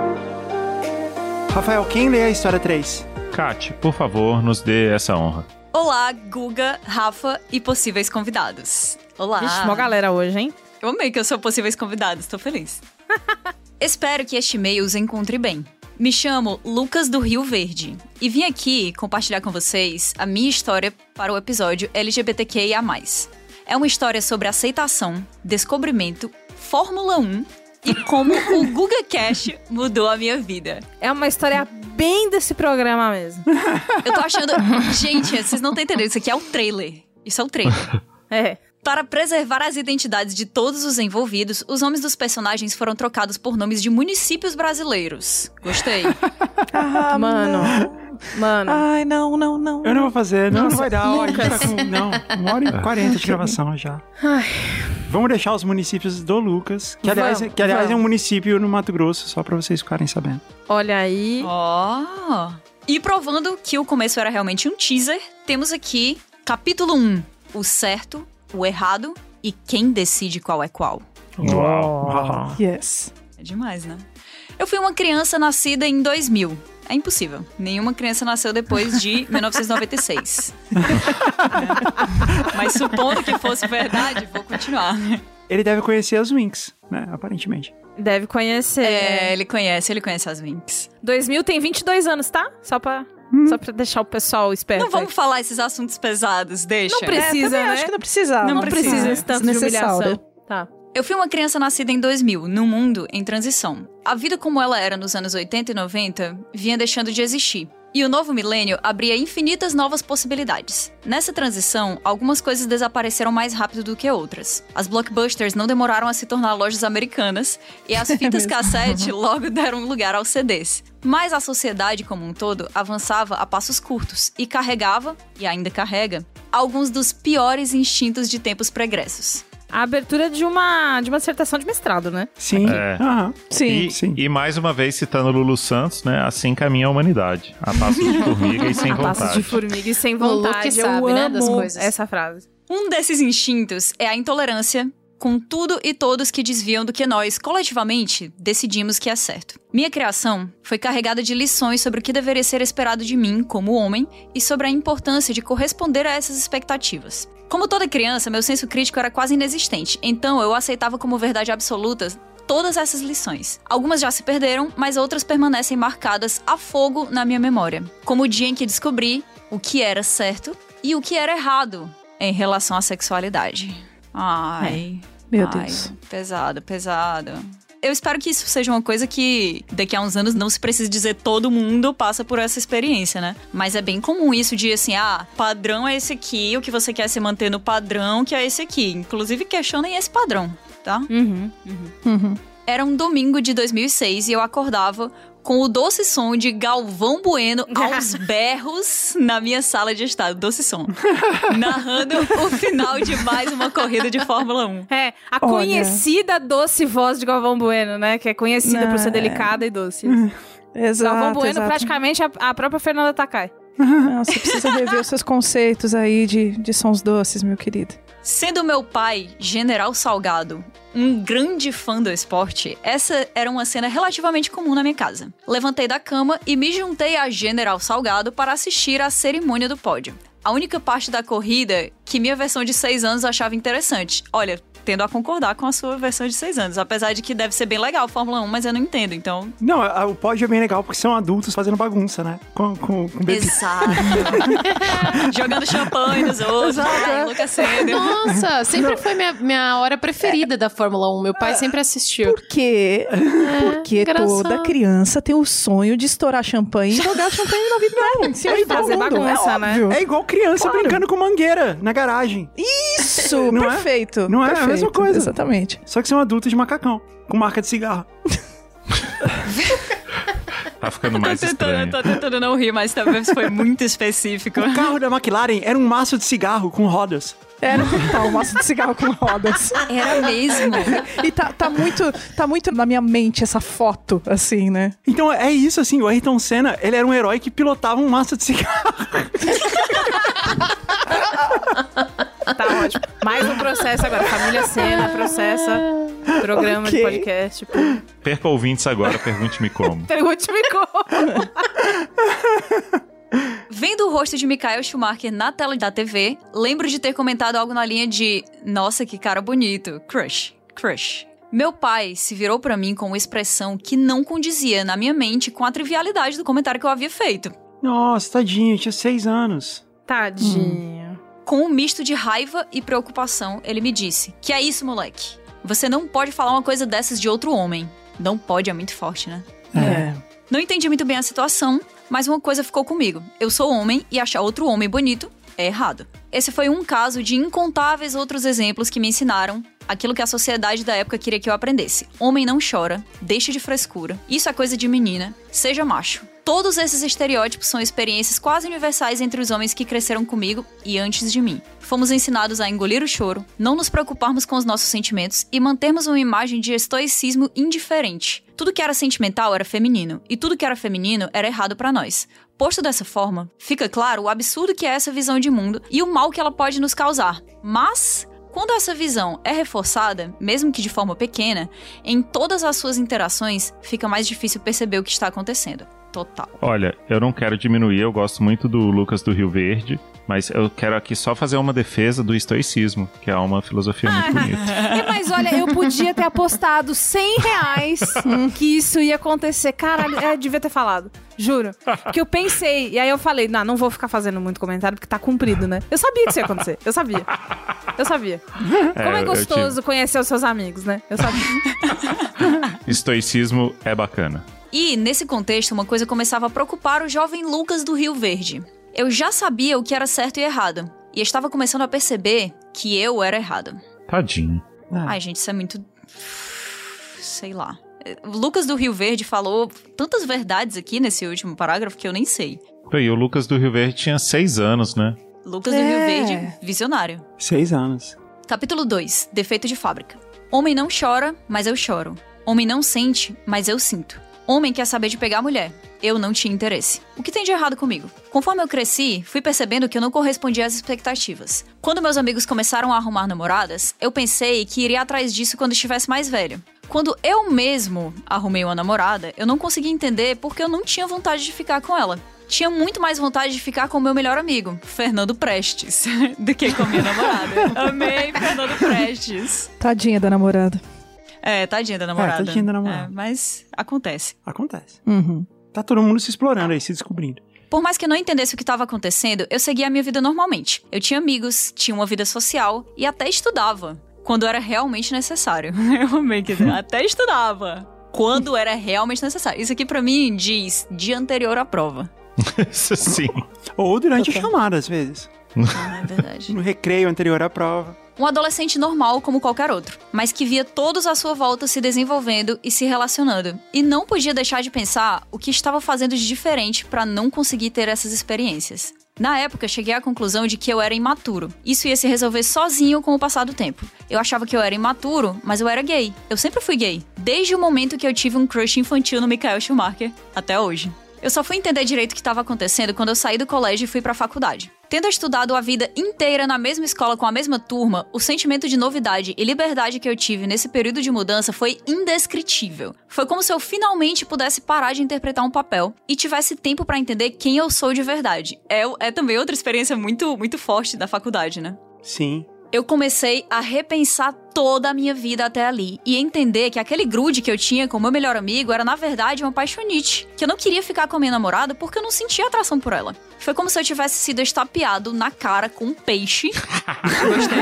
Speaker 5: Rafael, quem lê a história 3?
Speaker 4: Kat, por favor, nos dê essa honra.
Speaker 3: Olá, Guga, Rafa e possíveis convidados. Olá.
Speaker 1: Vixe, mó galera hoje, hein?
Speaker 3: Eu amei que eu sou possíveis convidados, tô feliz. Espero que este e-mail os encontre bem. Me chamo Lucas do Rio Verde e vim aqui compartilhar com vocês a minha história para o episódio LGBTQIA+. É uma história sobre aceitação, descobrimento, Fórmula 1 e como o GugaCast mudou a minha vida.
Speaker 1: É uma história bem desse programa mesmo.
Speaker 3: Eu tô achando... Gente, vocês não estão entendendo, isso aqui é o trailer. Isso é o trailer.
Speaker 1: É.
Speaker 3: Para preservar as identidades de todos os envolvidos, os nomes dos personagens foram trocados por nomes de municípios brasileiros. Gostei.
Speaker 1: Mano.
Speaker 2: Ai, não.
Speaker 5: Eu não vou fazer, não vai dar. A gente
Speaker 1: Lucas.
Speaker 5: tá com, 1h40 de gravação já.
Speaker 1: Ai.
Speaker 5: Vamos deixar os municípios do Lucas, que aliás é um município no Mato Grosso, só pra vocês ficarem sabendo.
Speaker 1: Olha aí.
Speaker 3: Ó. E provando que o começo era realmente um teaser, temos aqui capítulo 1, o certo, o errado e quem decide qual é qual.
Speaker 5: Uau.
Speaker 2: Yes.
Speaker 3: É demais, né? Eu fui uma criança nascida em 2000. É impossível. Nenhuma criança nasceu depois de 1996. Mas supondo que fosse verdade, vou continuar.
Speaker 5: Ele deve conhecer as Winx, né? Aparentemente.
Speaker 1: Deve conhecer.
Speaker 3: É, ele conhece as Winx.
Speaker 1: 2000 tem 22 anos, tá? Só pra deixar o pessoal esperto.
Speaker 3: Não vamos falar esses assuntos pesados, deixa.
Speaker 1: Não precisa, né?
Speaker 2: Acho que não precisava.
Speaker 3: Não
Speaker 1: precisa esse tanto de humilhação. Tá.
Speaker 3: Eu fui uma criança nascida em 2000, num mundo em transição. A vida como ela era nos anos 80 e 90 vinha deixando de existir. E o novo milênio abria infinitas novas possibilidades. Nessa transição, algumas coisas desapareceram mais rápido do que outras. As blockbusters não demoraram a se tornar lojas americanas, e as fitas cassete logo deram lugar aos CDs. Mas a sociedade como um todo avançava a passos curtos e carregava, e ainda carrega, alguns dos piores instintos de tempos pregressos.
Speaker 1: A abertura de uma dissertação de mestrado, né?
Speaker 5: Sim.
Speaker 4: É.
Speaker 5: Aham.
Speaker 2: Sim.
Speaker 4: E mais uma vez citando Lulu Santos, né? Assim caminha a humanidade. A passos de formiga e sem
Speaker 1: A passos
Speaker 4: vontade.
Speaker 1: de formiga e sem
Speaker 6: Lulu
Speaker 1: vontade.
Speaker 6: que sabe,
Speaker 1: Eu
Speaker 6: né,
Speaker 1: amo
Speaker 6: das coisas.
Speaker 1: essa frase.
Speaker 3: Um desses instintos é a intolerância com tudo e todos que desviam do que nós, coletivamente, decidimos que é certo. Minha criação foi carregada de lições sobre o que deveria ser esperado de mim como homem e sobre a importância de corresponder a essas expectativas. Como toda criança, meu senso crítico era quase inexistente, então eu aceitava como verdade absoluta todas essas lições. Algumas já se perderam, mas outras permanecem marcadas a fogo na minha memória. Como o dia em que descobri o que era certo e o que era errado em relação à sexualidade. Ai.
Speaker 2: Meu Deus.
Speaker 3: Pesado. Eu espero que isso seja uma coisa que daqui a uns anos não se precise dizer todo mundo passa por essa experiência, né? Mas é bem comum isso de assim, padrão é esse aqui, o que você quer se manter no padrão que é esse aqui. Inclusive, questionem esse padrão, tá? Era um domingo de 2006 e eu acordava com o doce som de Galvão Bueno aos berros na minha sala de estar. Doce som. Narrando o final de mais uma corrida de Fórmula 1.
Speaker 1: É, a conhecida doce voz de Galvão Bueno, né? Que é conhecida por ser delicada e doce.
Speaker 2: Exato.
Speaker 1: Galvão Bueno
Speaker 2: exato.
Speaker 1: praticamente a própria Fernanda Takai.
Speaker 2: Não, você precisa rever os seus conceitos aí de sons doces, meu querido.
Speaker 3: Sendo meu pai, General Salgado, um grande fã do esporte, essa era uma cena relativamente comum na minha casa. Levantei da cama e me juntei a General Salgado para assistir à cerimônia do pódio. A única parte da corrida que minha versão de 6 anos achava interessante. Olha, tendo a concordar com a sua versão de 6 anos. Apesar de que deve ser bem legal a Fórmula 1, mas eu não entendo, então...
Speaker 5: Não, o pódio é bem legal porque são adultos fazendo bagunça, né? Com bebê.
Speaker 3: Exato. Jogando champanhe nos outros, enlouquecendo.
Speaker 6: Nossa, sempre foi minha hora preferida da Fórmula 1. Meu pai sempre assistiu.
Speaker 2: Por quê? Porque
Speaker 6: engraçado.
Speaker 2: toda criança tem o sonho de estourar champanhe e jogar champanhe na vida dela. Em cima de todo
Speaker 1: fazer
Speaker 2: mundo,
Speaker 1: bagunça,
Speaker 2: é
Speaker 1: né?
Speaker 2: óbvio.
Speaker 5: É igual criança brincando com mangueira na garagem.
Speaker 2: Isso,
Speaker 5: Não é?
Speaker 2: perfeito.
Speaker 5: Não é?
Speaker 2: Perfeito,
Speaker 5: A mesma coisa.
Speaker 2: Exatamente.
Speaker 5: Só que são adultos de macacão, com marca de cigarro.
Speaker 4: Tá ficando mais estranho.
Speaker 3: Tô tentando não rir, mas talvez foi muito específico.
Speaker 5: O carro da McLaren era um maço de cigarro com rodas.
Speaker 2: Era um maço de cigarro com rodas.
Speaker 3: Era mesmo.
Speaker 2: E tá muito na minha mente essa foto, assim, né?
Speaker 5: Então é isso, assim, o Ayrton Senna, ele era um herói que pilotava um maço de cigarro.
Speaker 1: Tá ótimo. Mais um processo agora. Família Senna processa programa de podcast.
Speaker 4: Perca ouvintes agora, pergunte-me como.
Speaker 1: Pergunte-me como.
Speaker 3: Vendo o rosto de Michael Schumacher na tela da TV, lembro de ter comentado algo na linha de nossa, que cara bonito, crush. Meu pai se virou pra mim com uma expressão que não condizia na minha mente com a trivialidade do comentário que eu havia feito.
Speaker 5: Nossa, tadinho, tinha 6 anos.
Speaker 1: Tadinho.
Speaker 3: Com um misto de raiva e preocupação, ele me disse: que é isso, moleque? Você não pode falar uma coisa dessas de outro homem. Não pode, é muito forte, né? Não entendi muito bem a situação, mas uma coisa ficou comigo. Eu sou homem e achar outro homem bonito é errado. Esse foi um caso de incontáveis outros exemplos que me ensinaram aquilo que a sociedade da época queria que eu aprendesse. Homem não chora, deixa de frescura, isso é coisa de menina, seja macho. Todos esses estereótipos são experiências quase universais entre os homens que cresceram comigo e antes de mim. Fomos ensinados a engolir o choro, não nos preocuparmos com os nossos sentimentos e mantermos uma imagem de estoicismo indiferente. Tudo que era sentimental era feminino, e tudo que era feminino era errado pra nós. Posto dessa forma, fica claro o absurdo que é essa visão de mundo e o mal que ela pode nos causar. Mas, quando essa visão é reforçada, mesmo que de forma pequena, em todas as suas interações, fica mais difícil perceber o que está acontecendo. Total.
Speaker 4: Olha, eu não quero diminuir, eu gosto muito do Lucas do Rio Verde, mas eu quero aqui só fazer uma defesa do estoicismo, que é uma filosofia muito bonita.
Speaker 1: Mas olha, eu podia ter apostado R$100 que isso ia acontecer. Caralho, devia ter falado. Juro. Porque eu pensei, e aí eu falei, não vou ficar fazendo muito comentário, porque tá cumprido, né? Eu sabia que isso ia acontecer, eu sabia. Como é gostoso conhecer os seus amigos, né? Eu sabia.
Speaker 4: Estoicismo é bacana.
Speaker 3: E, nesse contexto, uma coisa começava a preocupar o jovem Lucas do Rio Verde. Eu já sabia o que era certo e errado. E estava começando a perceber que eu era errado.
Speaker 4: Tadinho.
Speaker 3: Ai, gente, isso é muito... sei lá. O Lucas do Rio Verde falou tantas verdades aqui nesse último parágrafo que eu nem sei.
Speaker 4: E o Lucas do Rio Verde tinha 6 anos, né?
Speaker 3: Lucas do Rio Verde, visionário.
Speaker 5: 6 anos.
Speaker 3: Capítulo 2, defeito de fábrica. Homem não chora, mas eu choro. Homem não sente, mas eu sinto. Homem quer saber de pegar mulher. Eu não tinha interesse. O que tem de errado comigo? Conforme eu cresci, fui percebendo que eu não correspondia às expectativas. Quando meus amigos começaram a arrumar namoradas, eu pensei que iria atrás disso quando estivesse mais velho. Quando eu mesmo arrumei uma namorada, eu não conseguia entender porque eu não tinha vontade de ficar com ela. Tinha muito mais vontade de ficar com o meu melhor amigo, Fernando Prestes, do que com a minha namorada. Amei Fernando Prestes.
Speaker 2: Tadinha da namorada.
Speaker 3: Tadinha da namorada.
Speaker 5: Tadinha da namorada.
Speaker 3: Mas acontece.
Speaker 5: Acontece.
Speaker 2: Uhum.
Speaker 5: Tá todo mundo se explorando aí, se descobrindo.
Speaker 3: Por mais que eu não entendesse o que estava acontecendo, eu seguia a minha vida normalmente. Eu tinha amigos, tinha uma vida social e até estudava, quando era realmente necessário. Eu amei que até estudava, quando era realmente necessário. Isso aqui pra mim diz dia anterior à prova.
Speaker 4: Sim.
Speaker 5: Ou durante a chamada, às vezes.
Speaker 3: É verdade.
Speaker 5: No recreio anterior à prova.
Speaker 3: Um adolescente normal como qualquer outro, mas que via todos à sua volta se desenvolvendo e se relacionando. E não podia deixar de pensar o que estava fazendo de diferente para não conseguir ter essas experiências. Na época, cheguei à conclusão de que eu era imaturo. Isso ia se resolver sozinho com o passar do tempo. Eu achava que eu era imaturo, mas eu era gay. Eu sempre fui gay, desde o momento que eu tive um crush infantil no Michael Schumacher, até hoje. Eu só fui entender direito o que estava acontecendo quando eu saí do colégio e fui pra faculdade. Tendo estudado a vida inteira na mesma escola com a mesma turma, o sentimento de novidade e liberdade que eu tive nesse período de mudança foi indescritível. Foi como se eu finalmente pudesse parar de interpretar um papel e tivesse tempo pra entender quem eu sou de verdade. É também outra experiência muito, muito forte da faculdade, né?
Speaker 5: Sim.
Speaker 3: Eu comecei a repensar toda a minha vida até ali e entender que aquele grude que eu tinha com o meu melhor amigo era, na verdade, uma paixonite. Que eu não queria ficar com a minha namorada porque eu não sentia atração por ela. Foi como se eu tivesse sido estapeado na cara com um peixe. Gostei.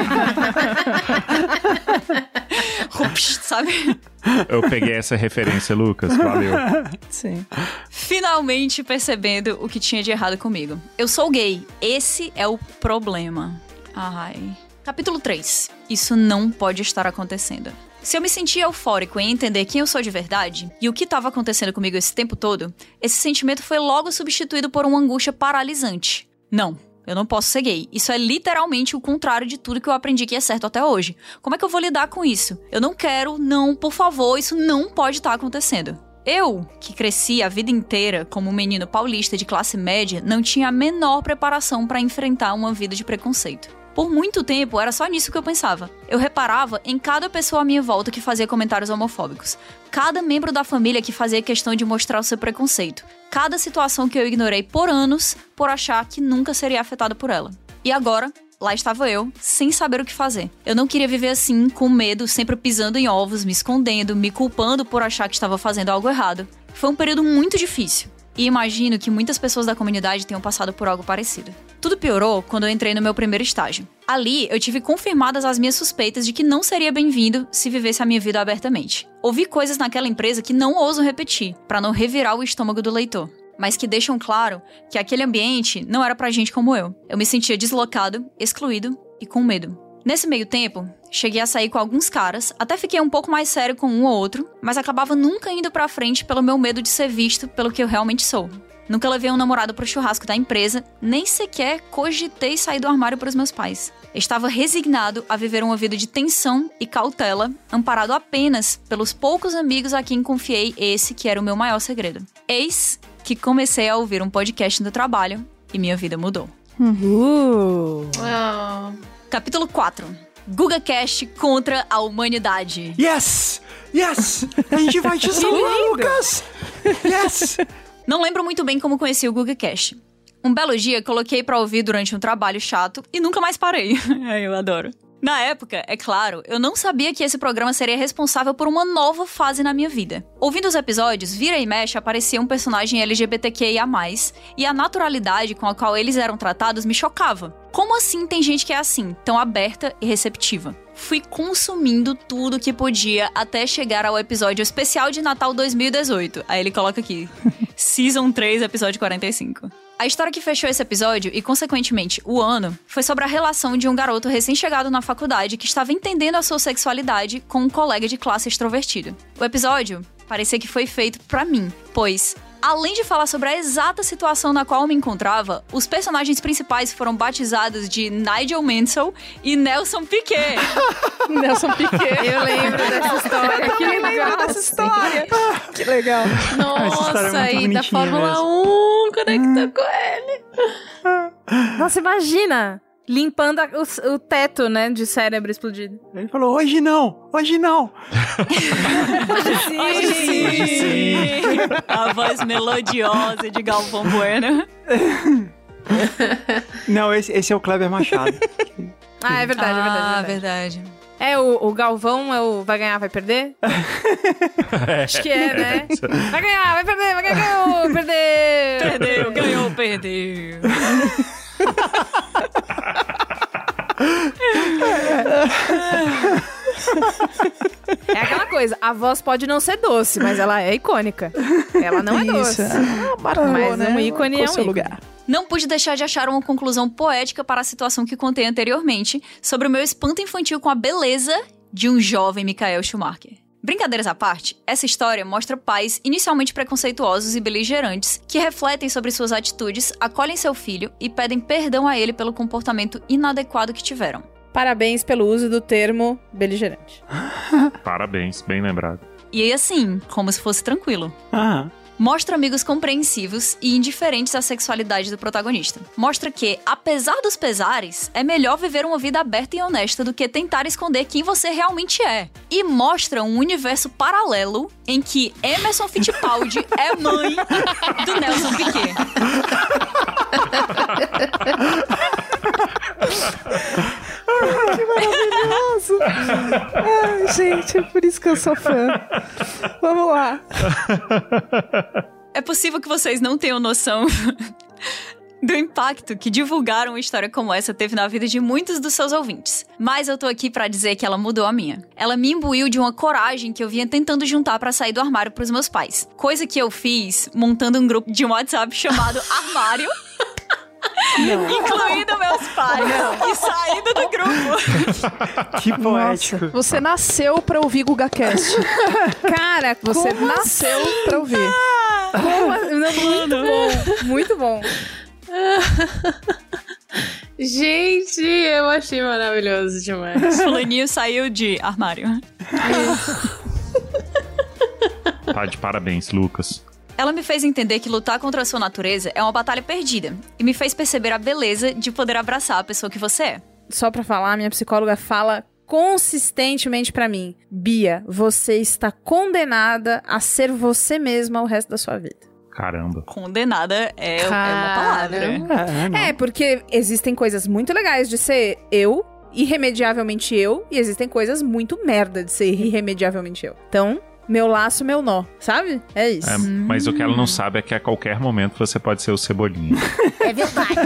Speaker 3: Ups, sabe?
Speaker 4: Eu peguei essa referência, Lucas. Valeu.
Speaker 2: Sim.
Speaker 3: Finalmente percebendo o que tinha de errado comigo. Eu sou gay. Esse é o problema. Ai... Capítulo 3. Isso não pode estar acontecendo. Se eu me sentia eufórico em entender quem eu sou de verdade e o que estava acontecendo comigo esse tempo todo, esse sentimento foi logo substituído por uma angústia paralisante. Não, eu não posso ser gay. Isso é literalmente o contrário de tudo que eu aprendi que é certo até hoje. Como é que eu vou lidar com isso? Eu não quero, não, por favor, isso não pode estar acontecendo. Eu, que cresci a vida inteira como um menino paulista de classe média, não tinha a menor preparação para enfrentar uma vida de preconceito. Por muito tempo, era só nisso que eu pensava. Eu reparava em cada pessoa à minha volta que fazia comentários homofóbicos. Cada membro da família que fazia questão de mostrar o seu preconceito. Cada situação que eu ignorei por anos, por achar que nunca seria afetada por ela. E agora, lá estava eu, sem saber o que fazer. Eu não queria viver assim, com medo, sempre pisando em ovos, me escondendo, me culpando por achar que estava fazendo algo errado. Foi um período muito difícil. E imagino que muitas pessoas da comunidade tenham passado por algo parecido. Tudo piorou quando eu entrei no meu primeiro estágio. Ali, eu tive confirmadas as minhas suspeitas de que não seria bem-vindo se vivesse a minha vida abertamente. Ouvi coisas naquela empresa que não ouso repetir, para não revirar o estômago do leitor, mas que deixam claro que aquele ambiente não era pra gente como eu. Eu me sentia deslocado, excluído e com medo. Nesse meio tempo, cheguei a sair com alguns caras, até fiquei um pouco mais sério com um ou outro, mas acabava nunca indo pra frente pelo meu medo de ser visto pelo que eu realmente sou. Nunca levei um namorado pro churrasco da empresa, nem sequer cogitei sair do armário pros meus pais. Estava resignado a viver uma vida de tensão e cautela, amparado apenas pelos poucos amigos a quem confiei esse que era o meu maior segredo. Eis que comecei a ouvir um podcast no trabalho e minha vida mudou. Capítulo 4. GugaCast contra a humanidade.
Speaker 5: Yes! Yes! A gente vai te salvar, Lucas! Yes!
Speaker 3: Não lembro muito bem como conheci o GugaCast. Um belo dia, coloquei pra ouvir durante um trabalho chato e nunca mais parei. Eu adoro. Na época, é claro, eu não sabia que esse programa seria responsável por uma nova fase na minha vida. Ouvindo os episódios, vira e mexe aparecia um personagem LGBTQIA+, e a naturalidade com a qual eles eram tratados me chocava. Como assim tem gente que é assim, tão aberta e receptiva? Fui consumindo tudo que podia até chegar ao episódio especial de Natal 2018. Aí ele coloca aqui, Season 3, episódio 45. A história que fechou esse episódio, e consequentemente o ano, foi sobre a relação de um garoto recém-chegado na faculdade que estava entendendo a sua sexualidade com um colega de classe extrovertido. O episódio parecia que foi feito pra mim, pois, além de falar sobre a exata situação na qual eu me encontrava, os personagens principais foram batizados de Nigel Mansell e Nelson Piquet.
Speaker 2: Nelson Piquet.
Speaker 1: Eu lembro dessa história.
Speaker 2: Que legal dessa história. Que legal.
Speaker 6: Nossa, e da Fórmula 1 conecta com ele.
Speaker 1: Nossa, imagina! Limpando o teto, né, de cérebro explodido.
Speaker 5: Ele falou, hoje não! Hoje não!
Speaker 3: Hoje sim! A voz melodiosa de Galvão Bueno.
Speaker 5: Não, esse é o Kleber Machado.
Speaker 1: Ah, é verdade, é verdade.
Speaker 3: Ah, verdade.
Speaker 1: É, o Galvão vai ganhar, vai perder? Acho que é, né? Vai ganhar, vai perder, vai ganhar, ganhou, perdeu!
Speaker 3: Perdeu, ganhou, perdeu.
Speaker 1: É aquela coisa, a voz pode não ser doce, mas ela é icônica. Ela não é doce.
Speaker 2: Marcou,
Speaker 1: mas
Speaker 2: né?
Speaker 1: um ícone é um ícone.
Speaker 2: Lugar.
Speaker 3: Não pude deixar de achar uma conclusão poética para a situação que contei anteriormente sobre o meu espanto infantil com a beleza de um jovem Michael Schumacher. Brincadeiras à parte, essa história mostra pais inicialmente preconceituosos e beligerantes que refletem sobre suas atitudes, acolhem seu filho e pedem perdão a ele pelo comportamento inadequado que tiveram.
Speaker 1: Parabéns pelo uso do termo beligerante.
Speaker 4: Parabéns, bem lembrado.
Speaker 3: E aí assim, como se fosse tranquilo. Mostra amigos compreensivos e indiferentes à sexualidade do protagonista. Mostra que, apesar dos pesares, é melhor viver uma vida aberta e honesta do que tentar esconder quem você realmente é. E mostra um universo paralelo em que Emerson Fittipaldi é mãe do Nelson Piquet.
Speaker 2: Que maravilhoso! Ai, gente, é por isso que eu sou fã. Vamos lá.
Speaker 3: É possível que vocês não tenham noção do impacto que divulgar uma história como essa teve na vida de muitos dos seus ouvintes. Mas eu tô aqui pra dizer que ela mudou a minha. Ela me imbuiu de uma coragem que eu vinha tentando juntar pra sair do armário pros meus pais. Coisa que eu fiz montando um grupo de WhatsApp chamado Armário. Incluindo meus pais. E saindo do grupo.
Speaker 5: Que poético.
Speaker 2: Nossa, você nasceu pra ouvir GugaCast.
Speaker 1: Cara,
Speaker 2: você nasceu pra ouvir.
Speaker 1: Muito bom, muito bom.
Speaker 6: Gente, eu achei maravilhoso demais.
Speaker 3: Fulaninho saiu de armário.
Speaker 4: Tá de parabéns, Lucas.
Speaker 3: Ela me fez entender que lutar contra a sua natureza é uma batalha perdida. E me fez perceber a beleza de poder abraçar a pessoa que você é.
Speaker 1: só pra falar, minha psicóloga fala consistentemente pra mim: Bia, você está condenada a ser você mesma o resto da sua vida.
Speaker 4: Caramba.
Speaker 3: Condenada é uma palavra.
Speaker 1: Porque existem coisas muito legais de ser eu, irremediavelmente eu, e existem coisas muito merda de ser irremediavelmente eu. Então, meu laço, meu nó, sabe? É isso.
Speaker 4: Mas o que ela não sabe é que a qualquer momento você pode ser o Cebolinha.
Speaker 7: É verdade.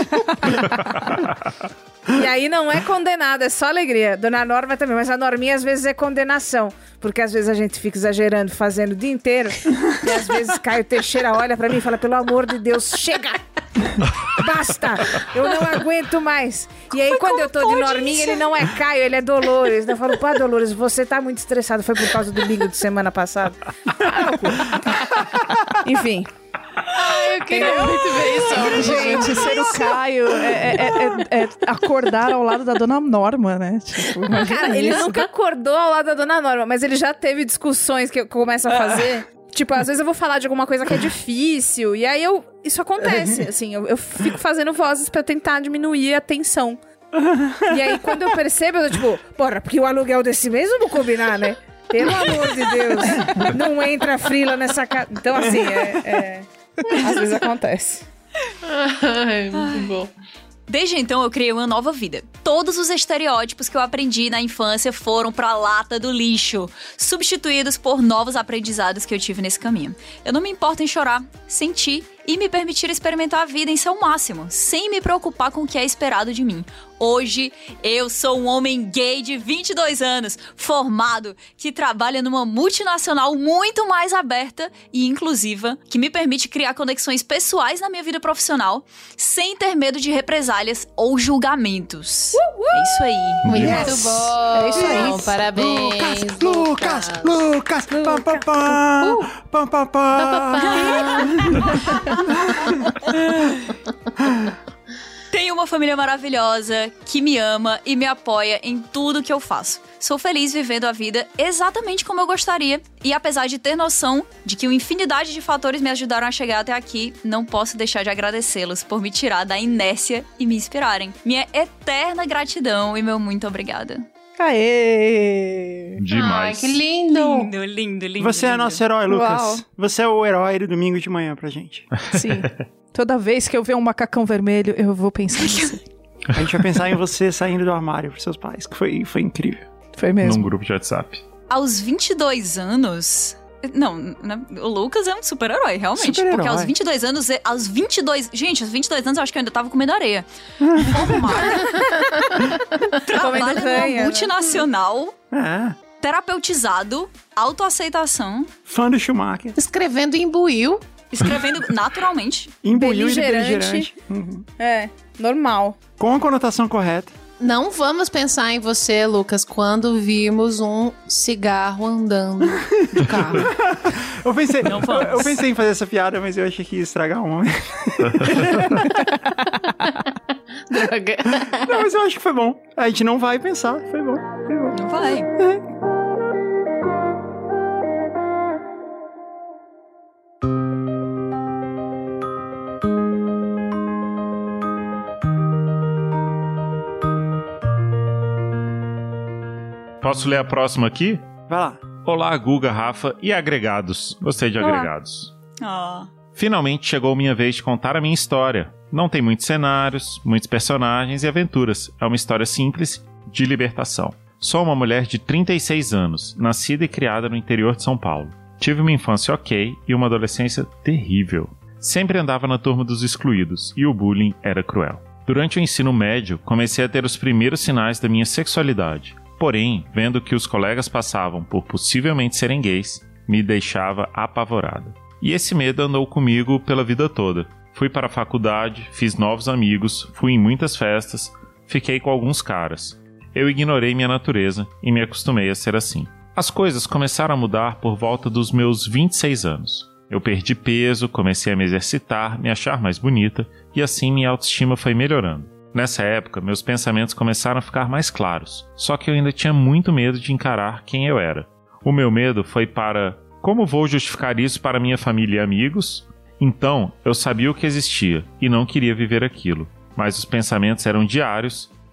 Speaker 1: E aí não é condenada, é só alegria. Dona Norma também, mas a Norminha às vezes é condenação. Porque às vezes a gente fica exagerando, fazendo o dia inteiro. E às vezes Caio Teixeira olha pra mim e fala: pelo amor de Deus, chega! Basta! Eu não aguento mais. E aí quando eu tô de Norminha, ele não é Caio, ele é Dolores. Eu falo: pá, Dolores, você tá muito estressado. Foi por causa do bingo de semana passada. Enfim.
Speaker 6: Eu queria muito ver isso.
Speaker 2: Gente, ser o Caio é acordar ao lado da Dona Norma, né? Tipo,
Speaker 1: cara, ele nunca acordou ao lado da Dona Norma, mas ele já teve discussões que eu começo a fazer. Tipo, às vezes eu vou falar de alguma coisa que é difícil, e aí isso acontece, assim, eu fico fazendo vozes pra tentar diminuir a tensão. E aí, quando eu percebo, eu tipo, porra, porque o aluguel desse mês vamos combinar, né? Pelo amor de Deus, não entra frila nessa casa. Então, assim, às vezes acontece.
Speaker 6: Ai, muito bom.
Speaker 3: Desde então, eu criei uma nova vida. Todos os estereótipos que eu aprendi na infância foram pra lata do lixo, substituídos por novos aprendizados que eu tive nesse caminho. Eu não me importo em chorar, sentir e me permitir experimentar a vida em seu máximo, sem me preocupar com o que é esperado de mim. Hoje, eu sou um homem gay de 22 anos, formado, que trabalha numa multinacional muito mais aberta e inclusiva, que me permite criar conexões pessoais na minha vida profissional, sem ter medo de represálias ou julgamentos. É isso aí.
Speaker 6: Muito bom.
Speaker 1: É isso aí.
Speaker 6: Bom, parabéns,
Speaker 5: Lucas! Pam, pam, pam. Pam, pam, pam.
Speaker 3: Tenho uma família maravilhosa que me ama e me apoia em tudo que eu faço. Sou feliz vivendo a vida exatamente como eu gostaria. E apesar de ter noção de que uma infinidade de fatores me ajudaram a chegar até aqui, não posso deixar de agradecê-los por me tirar da inércia e me inspirarem. Minha eterna gratidão e meu muito obrigada.
Speaker 2: Aê!
Speaker 4: Demais.
Speaker 6: Ai, que lindo!
Speaker 3: Lindo, lindo, lindo.
Speaker 5: Você é nosso herói, Lucas.
Speaker 2: Uau.
Speaker 5: Você é o herói do domingo de manhã pra gente.
Speaker 2: Sim. Toda vez que eu ver um macacão vermelho, eu vou pensar nisso.
Speaker 5: A gente vai pensar em você saindo do armário pros seus pais, que foi incrível.
Speaker 2: Foi mesmo.
Speaker 4: Num grupo de WhatsApp.
Speaker 3: Aos 22 anos... Não, o Lucas é um super-herói, realmente.
Speaker 5: Super-herói.
Speaker 3: Porque aos 22 anos... Gente, aos 22 anos eu acho que eu ainda tava comendo areia. Trabalha numa multinacional... Terapeutizado, autoaceitação.
Speaker 5: Fã do Schumacher.
Speaker 6: Escrevendo em buil.
Speaker 3: Escrevendo naturalmente.
Speaker 5: Imbuiu e
Speaker 1: Beligerante.
Speaker 5: beligerante.
Speaker 1: É, normal.
Speaker 5: Com a conotação correta.
Speaker 6: Não vamos pensar em você, Lucas, quando vimos um cigarro andando no carro.
Speaker 5: Eu pensei em fazer essa piada, mas eu achei que ia estragar um momento.
Speaker 6: Droga.
Speaker 5: Não, mas eu acho que foi bom. A gente não vai pensar. Foi bom.
Speaker 3: Não vai.
Speaker 4: Posso ler a próxima aqui?
Speaker 5: Vai lá.
Speaker 4: Olá, Guga, Rafa e agregados. Gostei de agregados. Finalmente chegou minha vez de contar a minha história. Não tem muitos cenários, muitos personagens e aventuras. É uma história simples de libertação. Sou uma mulher de 36 anos, nascida e criada no interior de São Paulo. Tive uma infância ok e uma adolescência terrível. Sempre andava na turma dos excluídos e o bullying era cruel. Durante o ensino médio, comecei a ter os primeiros sinais da minha sexualidade. Porém, vendo que os colegas passavam por possivelmente serem gays, me deixava apavorada. E esse medo andou comigo pela vida toda. Fui para a faculdade, fiz novos amigos, fui em muitas festas, fiquei com alguns caras. Eu ignorei minha natureza e me acostumei a ser assim. As coisas começaram a mudar por volta dos meus 26 anos. Eu perdi peso, comecei a me exercitar, me achar mais bonita e assim minha autoestima foi melhorando. Nessa época, meus pensamentos começaram a ficar mais claros, só que eu ainda tinha muito medo de encarar quem eu era. O meu medo foi para: como vou justificar isso para minha família e amigos? Então, eu sabia o que existia e não queria viver aquilo, mas os pensamentos eram diários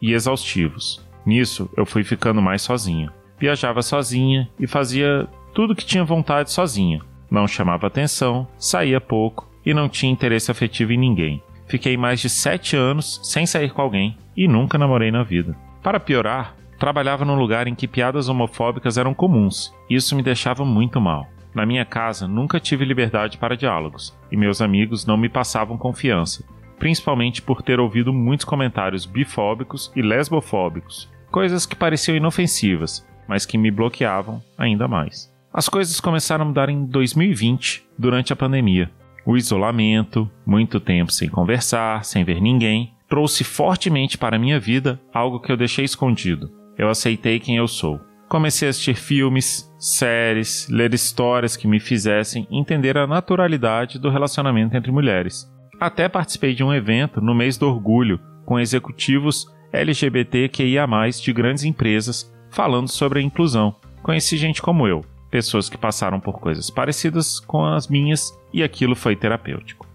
Speaker 4: e exaustivos. Nisso, eu fui ficando mais sozinha. Viajava sozinha e fazia tudo que tinha vontade sozinha. Não chamava atenção, saía pouco e não tinha interesse afetivo em ninguém. Fiquei mais de 7 anos sem sair com alguém e nunca namorei na vida. Para piorar, trabalhava num lugar em que piadas homofóbicas eram comuns. Isso me deixava muito mal. Na minha casa, nunca tive liberdade para diálogos e meus amigos não me passavam confiança, principalmente por ter ouvido muitos comentários bifóbicos e lesbofóbicos, coisas que pareciam inofensivas, mas que me bloqueavam ainda mais. As coisas começaram a mudar em 2020, durante a pandemia. O isolamento, muito tempo sem conversar, sem ver ninguém, trouxe fortemente para a minha vida algo que eu deixei escondido. Eu aceitei quem eu sou. Comecei a assistir filmes, séries, ler histórias que me fizessem entender a naturalidade do relacionamento entre mulheres. Até participei de um evento no mês do orgulho, com executivos LGBTQIA+, de grandes empresas, falando sobre a inclusão. Conheci gente como eu, pessoas que passaram por coisas parecidas com as minhas, e aquilo foi terapêutico.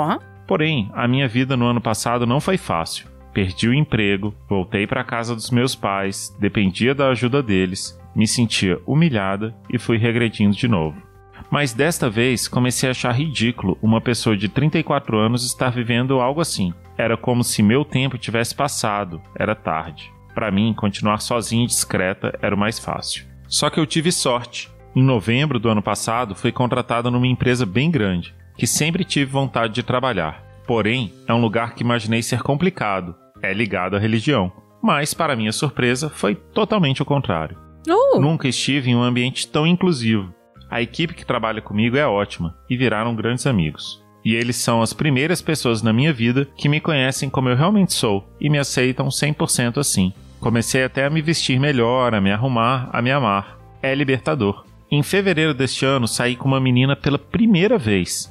Speaker 4: Porém, a minha vida no ano passado não foi fácil. Perdi o emprego, voltei para a casa dos meus pais, dependia da ajuda deles, me sentia humilhada e fui regredindo de novo. Mas desta vez comecei a achar ridículo uma pessoa de 34 anos estar vivendo algo assim. Era como se meu tempo tivesse passado, era tarde. Para mim, continuar sozinha e discreta era o mais fácil. Só que eu tive sorte. Em novembro do ano passado, fui contratada numa empresa bem grande, que sempre tive vontade de trabalhar. Porém, é um lugar que imaginei ser complicado. É ligado à religião. Mas, para minha surpresa, foi totalmente o contrário. Nunca estive em um ambiente tão inclusivo. A equipe que trabalha comigo é ótima e viraram grandes amigos. E eles são as primeiras pessoas na minha vida que me conhecem como eu realmente sou e me aceitam 100% assim. Comecei até a me vestir melhor, a me arrumar, a me amar. É libertador. Em fevereiro deste ano, saí com uma menina pela primeira vez.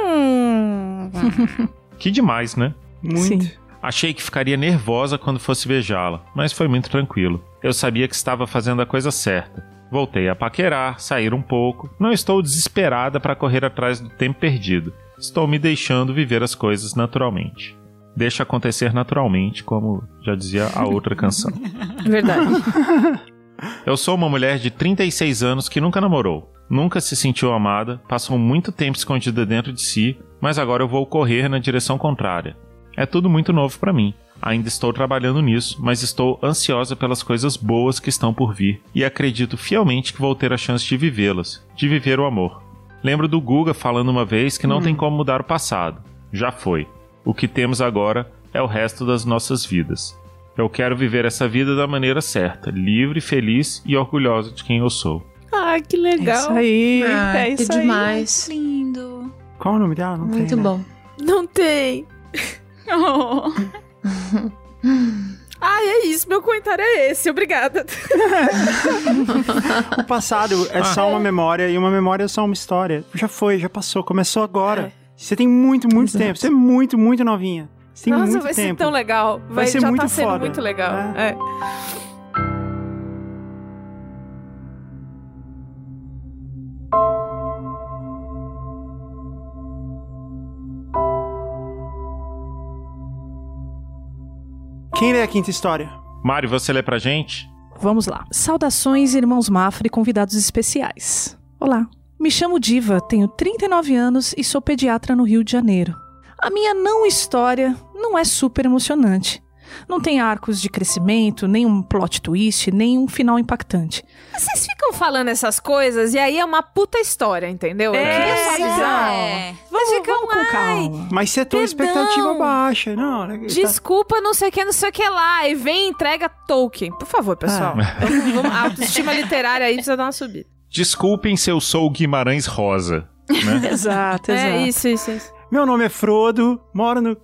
Speaker 4: Que demais, né?
Speaker 5: Muito.
Speaker 2: Sim.
Speaker 4: Achei que ficaria nervosa quando fosse beijá-la, mas foi muito tranquilo. Eu sabia que estava fazendo a coisa certa. Voltei a paquerar, sair um pouco. Não estou desesperada para correr atrás do tempo perdido. Estou me deixando viver as coisas naturalmente. Deixa acontecer naturalmente, como já dizia a outra canção.
Speaker 1: Verdade.
Speaker 4: Eu sou uma mulher de 36 anos que nunca namorou. Nunca se sentiu amada, passou muito tempo escondida dentro de si, mas agora eu vou correr na direção contrária. É tudo muito novo para mim. Ainda estou trabalhando nisso, mas estou ansiosa pelas coisas boas que estão por vir e acredito fielmente que vou ter a chance de vivê-las, de viver o amor. Lembro do Guga falando uma vez que não tem como mudar o passado. Já foi. O que temos agora é o resto das nossas vidas. Eu quero viver essa vida da maneira certa, livre, feliz e orgulhosa de quem eu sou.
Speaker 1: Ah, que legal.
Speaker 2: Isso aí,
Speaker 6: é
Speaker 2: isso
Speaker 6: que
Speaker 2: aí.
Speaker 6: demais.
Speaker 3: Lindo.
Speaker 5: Qual o nome dela? Não
Speaker 6: Muito
Speaker 5: tem, né?
Speaker 6: bom.
Speaker 1: Não tem.
Speaker 3: Oh.
Speaker 1: É isso. Meu comentário é esse. Obrigada.
Speaker 5: O passado é só uma memória e uma memória é só uma história. Já foi, já passou, começou agora. Você tem muito tempo. Você é muito novinha. Você tem
Speaker 1: Nossa,
Speaker 5: muito
Speaker 1: vai
Speaker 5: tempo.
Speaker 1: ser tão legal.
Speaker 5: Vai ser
Speaker 1: já
Speaker 5: muito
Speaker 1: tá sendo
Speaker 5: foda.
Speaker 1: muito legal. É.
Speaker 5: Quem lê a quinta história?
Speaker 4: Mari, você lê pra gente?
Speaker 2: Vamos lá. Saudações, irmãos Mafra e convidados especiais. Olá. Me chamo Diva, tenho 39 anos e sou pediatra no Rio de Janeiro. A minha não história não é super emocionante. Não tem arcos de crescimento, nem um plot twist, nem um final impactante.
Speaker 1: Vocês ficam falando essas coisas e aí é uma puta história, entendeu? Eu queria só avisar.
Speaker 2: Vamos,
Speaker 1: Vocês ficam,
Speaker 2: vamos com calma.
Speaker 5: Mas você tem uma
Speaker 1: Perdão.
Speaker 5: expectativa baixa. Não,
Speaker 1: Desculpa, não sei o que lá. E vem e entrega Tolkien. Por favor, pessoal. A autoestima literária aí precisa dar uma subida.
Speaker 4: Desculpem se eu sou o Guimarães Rosa, né?
Speaker 2: Exato.
Speaker 1: É, isso.
Speaker 5: Meu nome é Frodo, moro no...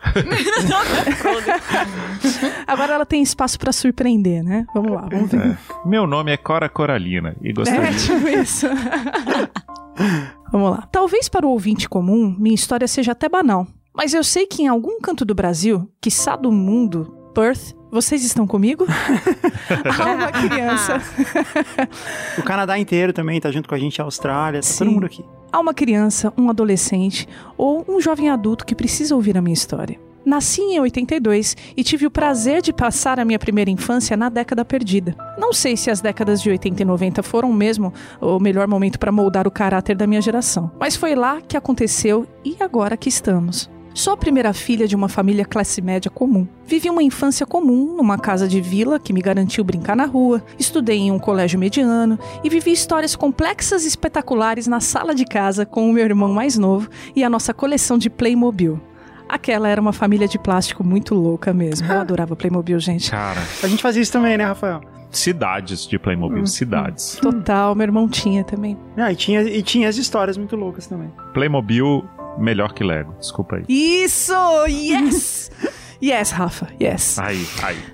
Speaker 2: Agora ela tem espaço pra surpreender, né? Vamos lá, vamos ver.
Speaker 4: Meu nome é Cora Coralina e gostaria...
Speaker 2: Tipo isso. Vamos lá. Talvez para o ouvinte comum, minha história seja até banal. Mas eu sei que em algum canto do Brasil, quiçá do mundo, Perth, vocês estão comigo? Há uma criança.
Speaker 5: O Canadá inteiro também tá junto com a gente, a Austrália, tá todo mundo aqui.
Speaker 2: Há uma criança, um adolescente ou um jovem adulto que precisa ouvir a minha história. Nasci em 82 e tive o prazer de passar a minha primeira infância na década perdida. Não sei se as décadas de 80 e 90 foram mesmo o melhor momento para moldar o caráter da minha geração, mas foi lá que aconteceu e agora que estamos. Sou a primeira filha de uma família classe média comum. Vivi uma infância comum numa casa de vila que me garantiu brincar na rua, estudei em um colégio mediano e vivi histórias complexas e espetaculares na sala de casa com o meu irmão mais novo e a nossa coleção de Playmobil. Aquela era uma família de plástico muito louca mesmo. Eu adorava Playmobil, gente.
Speaker 4: Cara,
Speaker 5: A gente fazia isso também, né, Rafael?
Speaker 4: cidades de Playmobil, cidades.
Speaker 2: Total, meu irmão tinha também.
Speaker 5: Ah, e tinha as histórias muito loucas também.
Speaker 4: Playmobil melhor que Lego, desculpa aí.
Speaker 2: Isso! Yes! Yes, Rafa, yes.
Speaker 4: Aí.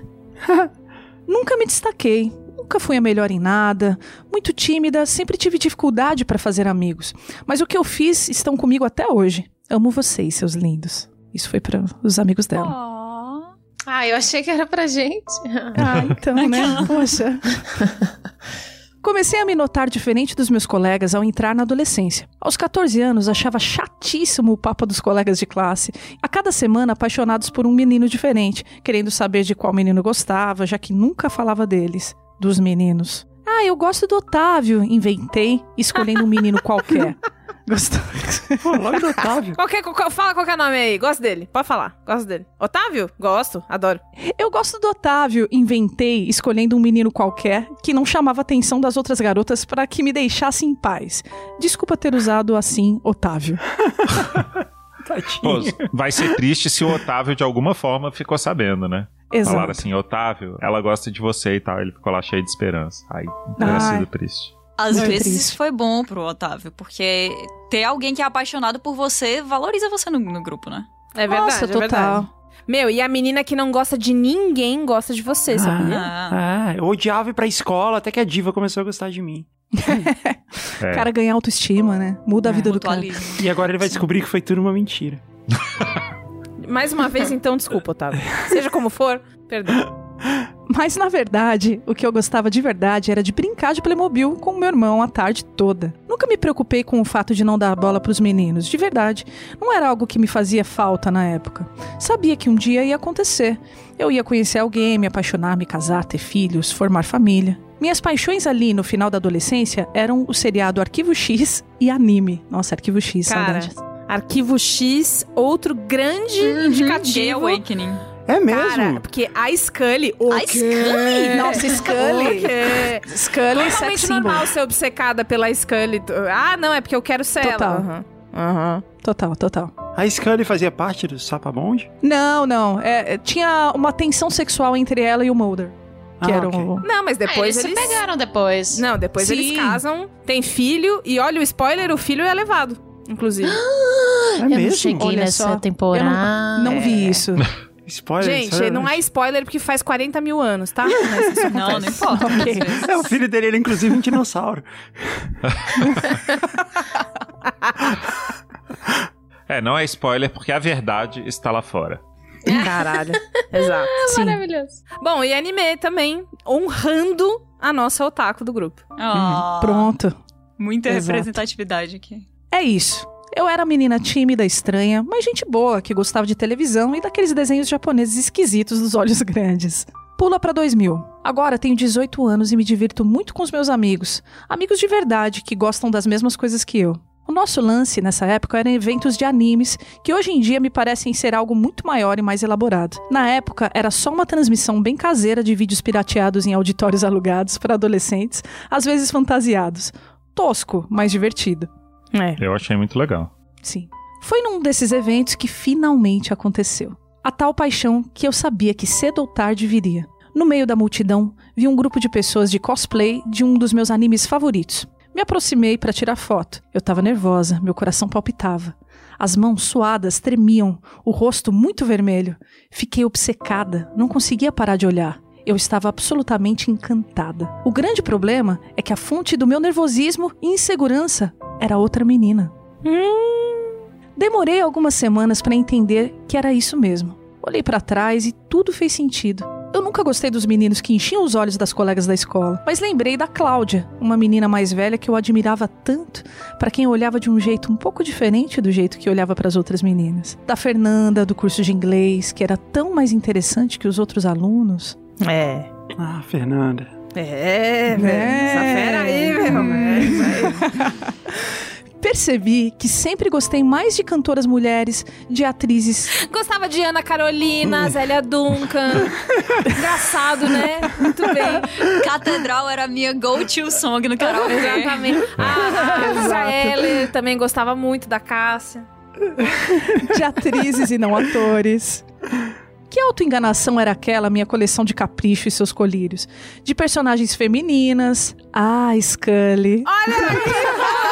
Speaker 2: Nunca me destaquei. Nunca fui a melhor em nada, muito tímida, sempre tive dificuldade para fazer amigos. Mas o que eu fiz estão comigo até hoje. Amo vocês, seus lindos. Isso foi para os amigos dela.
Speaker 6: Eu achei que era pra gente.
Speaker 2: Então, né? Poxa. Comecei a me notar diferente dos meus colegas ao entrar na adolescência. Aos 14 anos, achava chatíssimo o papo dos colegas de classe. A cada semana, apaixonados por um menino diferente, querendo saber de qual menino gostava, já que nunca falava deles, dos meninos. Eu gosto do Otávio, inventei, escolhendo um menino qualquer. Gostou?
Speaker 5: Pô, logo do Otávio.
Speaker 1: Fala qualquer nome aí. Gosto dele. Pode falar. Gosto dele. Otávio? Gosto. Adoro.
Speaker 2: Eu gosto do Otávio. Inventei, escolhendo um menino qualquer que não chamava a atenção das outras garotas para que me deixasse em paz. Desculpa ter usado assim, Otávio.
Speaker 4: Pô, vai ser triste se o Otávio de alguma forma ficou sabendo, né?
Speaker 2: Exato.
Speaker 4: Falaram assim, Otávio, ela gosta de você e tal. Ele ficou lá cheio de esperança. Aí, teria sido triste.
Speaker 3: Às
Speaker 2: Muito
Speaker 3: vezes
Speaker 2: triste.
Speaker 3: isso foi bom pro Otávio, porque ter alguém que é apaixonado por você valoriza você no grupo, né?
Speaker 1: É verdade,
Speaker 2: Nossa,
Speaker 1: é
Speaker 2: total.
Speaker 1: verdade. Meu, e a menina que não gosta de ninguém gosta de você, sabia?
Speaker 5: Eu odiava ir pra escola, até que a diva começou a gostar de mim.
Speaker 2: O cara ganha autoestima, né? Muda a vida do cara.
Speaker 3: Mutualismo.
Speaker 5: E agora ele vai descobrir que foi tudo uma mentira.
Speaker 1: Mais uma vez, então, desculpa, Otávio. Seja como for, perdão.
Speaker 2: Mas, na verdade, o que eu gostava de verdade era de brincar de Playmobil com o meu irmão a tarde toda. Nunca me preocupei com o fato de não dar bola pros meninos, de verdade. Não era algo que me fazia falta na época. Sabia que um dia ia acontecer. Eu ia conhecer alguém, me apaixonar, me casar, ter filhos, formar família. Minhas paixões ali no final da adolescência eram o seriado Arquivo X e anime. Nossa, Arquivo X,
Speaker 1: Cara,
Speaker 2: saudade.
Speaker 1: Arquivo X, outro grande
Speaker 3: Gay
Speaker 1: indicativo.
Speaker 3: Awakening.
Speaker 5: É mesmo?
Speaker 1: Cara, porque a Scully...
Speaker 3: A Scully?
Speaker 2: Nossa, Scully. Scully
Speaker 1: Totalmente
Speaker 2: sex
Speaker 1: normal
Speaker 2: symbol.
Speaker 1: ser obcecada pela Scully. Não, é porque eu quero ser
Speaker 2: Total.
Speaker 1: ela. Aham.
Speaker 2: Total.
Speaker 5: A Scully fazia parte do Sapabond?
Speaker 2: Não. Tinha uma tensão sexual entre ela e o Mulder. Que era
Speaker 5: ok.
Speaker 1: Não, mas depois
Speaker 6: eles se pegaram depois.
Speaker 1: Não, depois
Speaker 2: Sim.
Speaker 1: eles casam, tem filho, e olha o spoiler, o filho é levado, inclusive.
Speaker 5: É
Speaker 6: Eu não
Speaker 5: mesmo?
Speaker 6: cheguei
Speaker 2: Olha
Speaker 6: nessa
Speaker 2: só,
Speaker 6: temporada.
Speaker 2: Não vi isso.
Speaker 5: Spoiler?
Speaker 1: Gente,
Speaker 5: sério?
Speaker 1: não é spoiler porque faz 40 mil anos, tá? Mas isso
Speaker 3: Não
Speaker 1: acontece.
Speaker 3: importa.
Speaker 2: Ok.
Speaker 3: às vezes.
Speaker 5: É, o filho dele, ele é inclusive um dinossauro.
Speaker 4: Não é spoiler porque a verdade está lá fora.
Speaker 1: Caralho. Exato.
Speaker 2: Sim.
Speaker 6: Maravilhoso.
Speaker 1: Bom, e anime também, honrando a nossa otaku do grupo.
Speaker 2: Pronto.
Speaker 3: Muita
Speaker 2: Exato.
Speaker 3: representatividade aqui.
Speaker 2: É isso. Eu era menina tímida, estranha, mas gente boa, que gostava de televisão e daqueles desenhos japoneses esquisitos dos olhos grandes. Pula pra 2000. Agora tenho 18 anos e me divirto muito com os meus amigos. Amigos de verdade, que gostam das mesmas coisas que eu. O nosso lance nessa época eram eventos de animes, que hoje em dia me parecem ser algo muito maior e mais elaborado. Na época, era só uma transmissão bem caseira de vídeos pirateados em auditórios alugados para adolescentes, às vezes fantasiados. Tosco, mas divertido.
Speaker 4: Eu achei muito legal.
Speaker 2: Sim. Foi num desses eventos que finalmente aconteceu. A tal paixão que eu sabia que cedo ou tarde viria. No meio da multidão, vi um grupo de pessoas de cosplay de um dos meus animes favoritos. Me aproximei para tirar foto. Eu estava nervosa, meu coração palpitava. As mãos suadas tremiam, o rosto muito vermelho. Fiquei obcecada, não conseguia parar de olhar. Eu estava absolutamente encantada. O grande problema é que a fonte do meu nervosismo e insegurança era outra menina. Demorei algumas semanas para entender que era isso mesmo. Olhei para trás e tudo fez sentido. Eu nunca gostei dos meninos que enchiam os olhos das colegas da escola, mas lembrei da Cláudia, uma menina mais velha que eu admirava tanto, pra quem olhava de um jeito um pouco diferente do jeito que olhava pras outras meninas. Da Fernanda, do curso de inglês, que era tão mais interessante que os outros alunos.
Speaker 5: Ah, Fernanda.
Speaker 1: Velho. Essa fera aí, meu.
Speaker 2: Percebi que sempre gostei mais de cantoras mulheres, de atrizes.
Speaker 1: Gostava de Ana Carolina, Zélia Duncan. Engraçado, né? Muito bem.
Speaker 3: Catedral era a minha go-to song no karaokê.
Speaker 1: Exatamente. A Israel também gostava muito da Cássia.
Speaker 2: De atrizes e não atores. Que autoenganação era aquela, minha coleção de Capricho e seus colírios? De personagens femininas. Scully.
Speaker 1: Olha aí!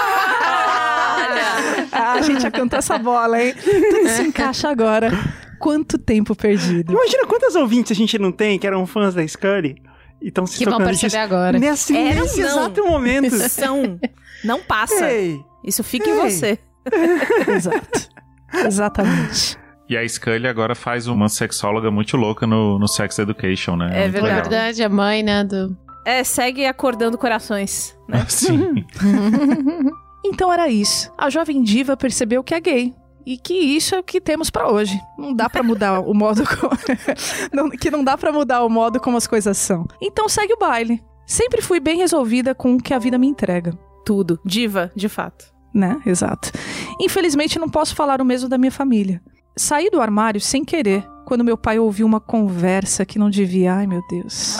Speaker 2: A gente já cantou essa bola, hein? Tudo se encaixa agora. Quanto tempo perdido.
Speaker 5: Imagina quantas ouvintes a gente não tem que eram fãs da Scully e estão se
Speaker 6: que vão perceber
Speaker 5: disso
Speaker 6: agora.
Speaker 5: Nesse exato momento.
Speaker 1: Não passa.
Speaker 5: Ei.
Speaker 1: Isso fica em você.
Speaker 2: Exato. Exatamente.
Speaker 4: E a Scully agora faz uma sexóloga muito louca no Sex Education, né?
Speaker 1: É
Speaker 6: verdade, a mãe, né,
Speaker 1: segue acordando corações, né?
Speaker 4: Sim.
Speaker 2: Então era isso. A jovem diva percebeu que é gay. E que isso é o que temos pra hoje. Não dá pra mudar o modo não dá pra mudar o modo como as coisas são. Então segue o baile. Sempre fui bem resolvida com o que a vida me entrega.
Speaker 1: Tudo. Diva, de fato.
Speaker 2: Né? Exato. Infelizmente não posso falar o mesmo da minha família. Saí do armário sem querer, quando meu pai ouviu uma conversa que não devia. Ai, meu Deus.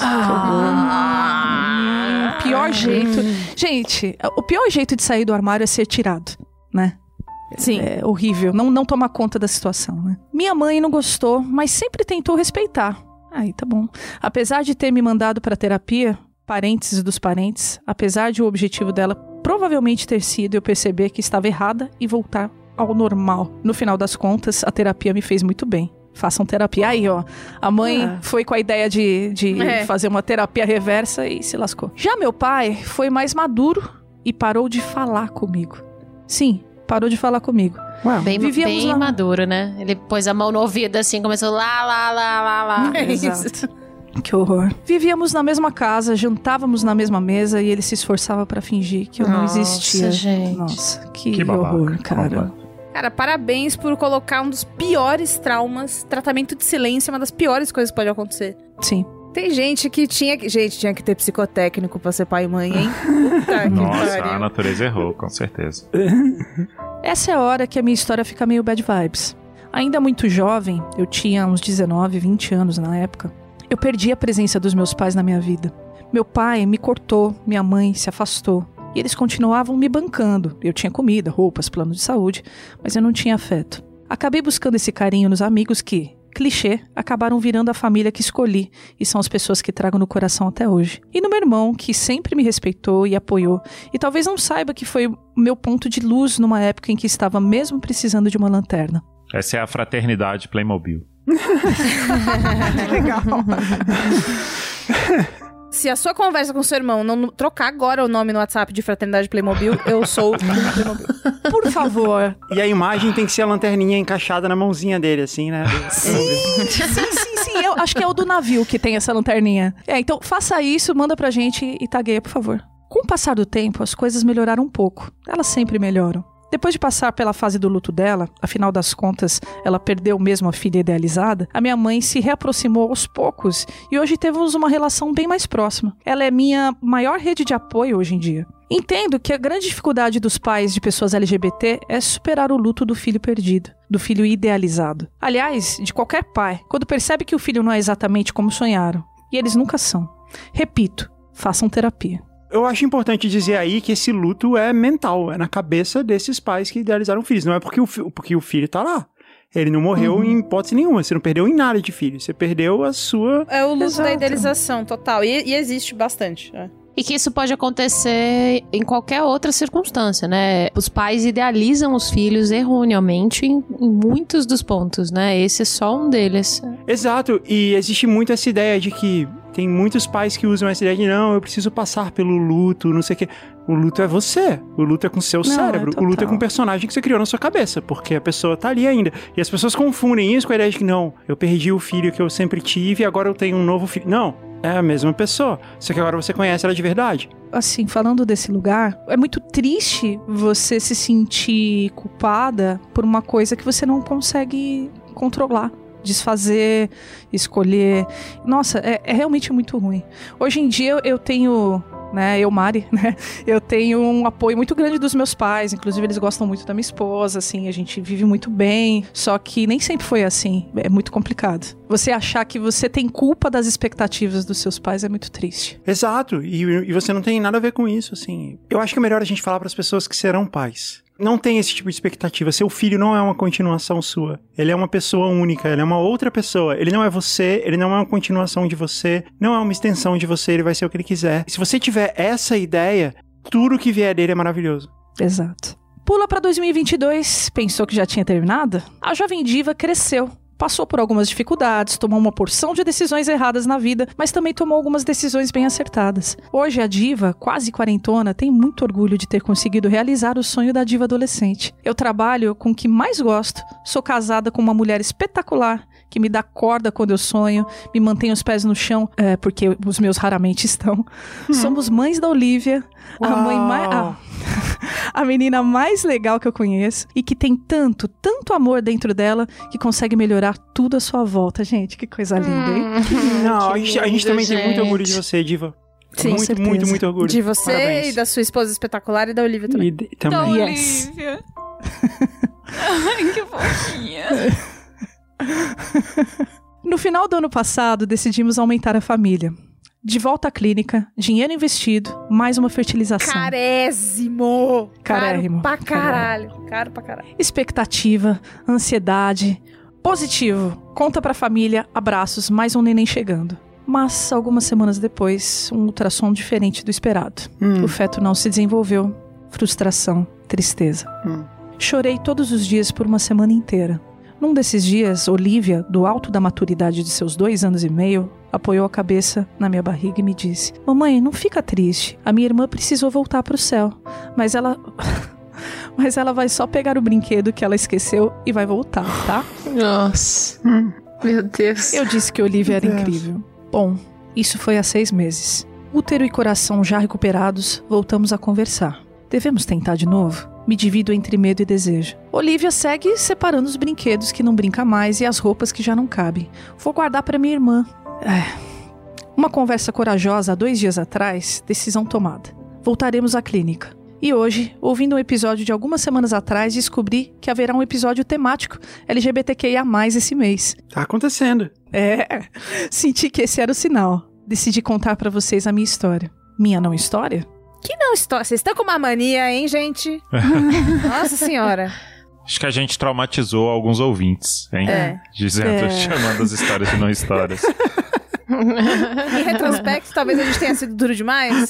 Speaker 2: Pior jeito. Gente, o pior jeito de sair do armário é ser tirado, né?
Speaker 1: Sim.
Speaker 2: É horrível, não tomar conta da situação, né? Minha mãe não gostou, mas sempre tentou respeitar. Aí, tá bom. Apesar de ter me mandado pra terapia, parênteses dos parentes, apesar de o objetivo dela provavelmente ter sido eu perceber que estava errada e voltar ao normal. No final das contas, a terapia me fez muito bem. Façam terapia. Aí, ó, a mãe foi com a ideia de fazer uma terapia reversa e se lascou. Já meu pai foi mais maduro e parou de falar comigo. Sim, parou de falar comigo.
Speaker 6: Bem maduro, né? Ele pôs a mão no ouvido assim, começou lá.
Speaker 2: Exato. Que horror. Vivíamos na mesma casa, jantávamos na mesma mesa e ele se esforçava pra fingir que eu não existia.
Speaker 6: Gente.
Speaker 2: Nossa, que horror, cara.
Speaker 1: Cara, parabéns por colocar um dos piores traumas. Tratamento de silêncio é uma das piores coisas que pode acontecer.
Speaker 2: Sim.
Speaker 1: Tem gente que tinha que ter psicotécnico pra ser pai e mãe, hein? Puta
Speaker 4: Nossa, a natureza errou, com certeza.
Speaker 2: Essa é a hora que a minha história fica meio bad vibes. Ainda muito jovem, eu tinha uns 19, 20 anos na época, eu perdi a presença dos meus pais na minha vida. Meu pai me cortou, minha mãe se afastou. E eles continuavam me bancando. Eu tinha comida, roupas, plano de saúde, mas eu não tinha afeto. Acabei buscando esse carinho nos amigos que, clichê, acabaram virando a família que escolhi e são as pessoas que trago no coração até hoje. E no meu irmão, que sempre me respeitou e apoiou, e talvez não saiba que foi o meu ponto de luz numa época em que estava mesmo precisando de uma lanterna.
Speaker 4: Essa é a fraternidade Playmobil.
Speaker 2: Legal.
Speaker 1: Se a sua conversa com seu irmão não trocar agora o nome no WhatsApp de Fraternidade Playmobil, eu sou o Playmobil.
Speaker 2: Por favor.
Speaker 5: E a imagem tem que ser a lanterninha encaixada na mãozinha dele, assim, né?
Speaker 2: Sim. Eu acho que é o do navio que tem essa lanterninha. Então faça isso, manda pra gente e tagueia, por favor. Com o passar do tempo, as coisas melhoraram um pouco. Elas sempre melhoram. Depois de passar pela fase do luto dela, afinal das contas, ela perdeu mesmo a filha idealizada, a minha mãe se reaproximou aos poucos e hoje temos uma relação bem mais próxima. Ela é minha maior rede de apoio hoje em dia. Entendo que a grande dificuldade dos pais de pessoas LGBT é superar o luto do filho perdido, do filho idealizado. Aliás, de qualquer pai, quando percebe que o filho não é exatamente como sonharam. E eles nunca são. Repito, façam terapia.
Speaker 5: Eu acho importante dizer aí que esse luto é mental, é na cabeça desses pais que idealizaram filhos. Não é porque o filho tá lá. Ele não morreu em hipótese nenhuma, você não perdeu em nada de filho, você perdeu a sua...
Speaker 1: É o luto da idealização, total, e existe bastante.
Speaker 6: E que isso pode acontecer em qualquer outra circunstância, né? Os pais idealizam os filhos erroneamente em muitos dos pontos, né? Esse é só um deles.
Speaker 5: Exato, e existe muito essa ideia de que Tem muitos pais que usam essa ideia de não, eu preciso passar pelo luto, não sei o quê. O luto é você. O luto é com o seu cérebro. O luto é com o personagem que você criou na sua cabeça, porque a pessoa tá ali ainda. E as pessoas confundem isso com a ideia de que não, eu perdi o filho que eu sempre tive e agora eu tenho um novo filho. Não, é a mesma pessoa, só que agora você conhece ela de verdade.
Speaker 2: Assim, falando desse lugar, é muito triste você se sentir culpada por uma coisa que você não consegue controlar. Desfazer, escolher. Nossa, é realmente muito ruim. Hoje em dia eu tenho, né, Mari, né, eu tenho um apoio muito grande dos meus pais, inclusive eles gostam muito da minha esposa, assim, a gente vive muito bem, só que nem sempre foi assim, é muito complicado. Você achar que você tem culpa das expectativas dos seus pais é muito triste.
Speaker 5: Exato, e você não tem nada a ver com isso, assim. Eu acho que é melhor a gente falar para as pessoas que serão pais. Não tem esse tipo de expectativa. Seu filho não é uma continuação sua. Ele é uma pessoa única, ele é uma outra pessoa. Ele não é você, ele não é uma continuação de você, não é uma extensão de você, ele vai ser o que ele quiser. E se você tiver essa ideia, tudo que vier dele é maravilhoso.
Speaker 2: Exato. Pula pra 2022, pensou que já tinha terminado? A jovem diva cresceu. Passou por algumas dificuldades, tomou uma porção de decisões erradas na vida, mas também tomou algumas decisões bem acertadas. Hoje a diva, quase quarentona, tem muito orgulho de ter conseguido realizar o sonho da diva adolescente. Eu trabalho com o que mais gosto, sou casada com uma mulher espetacular, que me dá corda quando eu sonho, me mantém os pés no chão, porque os meus raramente estão. Somos mães da Olivia, a mãe mais... a menina mais legal que eu conheço e que tem tanto amor dentro dela que consegue melhorar tudo à sua volta. Gente, que coisa linda, hein?
Speaker 5: Não, a gente também tem muito orgulho de você, diva.
Speaker 1: Sim,
Speaker 5: muito orgulho.
Speaker 1: De você
Speaker 5: Parabéns.
Speaker 1: E da sua esposa espetacular e da Olivia também.
Speaker 5: Também.
Speaker 3: Da
Speaker 2: Yes.
Speaker 3: Olivia. Ai, que fofinha.
Speaker 2: No final do ano passado, decidimos aumentar a família. De volta à clínica, dinheiro investido, mais uma fertilização.
Speaker 1: Carésimo!
Speaker 2: Carérrimo.
Speaker 1: Caro pra caralho.
Speaker 2: Expectativa, ansiedade. Positivo, conta pra família, abraços, mais um neném chegando. Mas, algumas semanas depois, um ultrassom diferente do esperado. O feto não se desenvolveu. Frustração, tristeza. Chorei todos os dias por uma semana inteira. Num desses dias, Olivia, do alto da maturidade de seus 2 anos e meio, apoiou a cabeça na minha barriga e me disse: "Mamãe, não fica triste. A minha irmã precisou voltar pro céu. Mas ela vai só pegar o brinquedo que ela esqueceu e vai voltar, tá?"
Speaker 6: Nossa. Meu Deus.
Speaker 2: Eu disse que Olivia era incrível. Bom, isso foi há 6 meses. Útero e coração já recuperados, voltamos a conversar. Devemos tentar de novo? Me divido entre medo e desejo. Olivia segue separando os brinquedos que não brinca mais e as roupas que já não cabem. Vou guardar para minha irmã. Uma conversa corajosa há 2 dias atrás, decisão tomada. Voltaremos à clínica. E hoje, ouvindo um episódio de algumas semanas atrás, descobri que haverá um episódio temático LGBTQIA+, esse mês.
Speaker 5: Tá acontecendo.
Speaker 2: Senti que esse era o sinal. Decidi contar pra vocês a minha história. Minha não história?
Speaker 1: Que não história? Vocês estão com uma mania, hein, gente? Nossa senhora.
Speaker 4: Acho que a gente traumatizou alguns ouvintes, hein? Chamando as histórias de não histórias.
Speaker 1: Em retrospecto, talvez a gente tenha sido duro demais.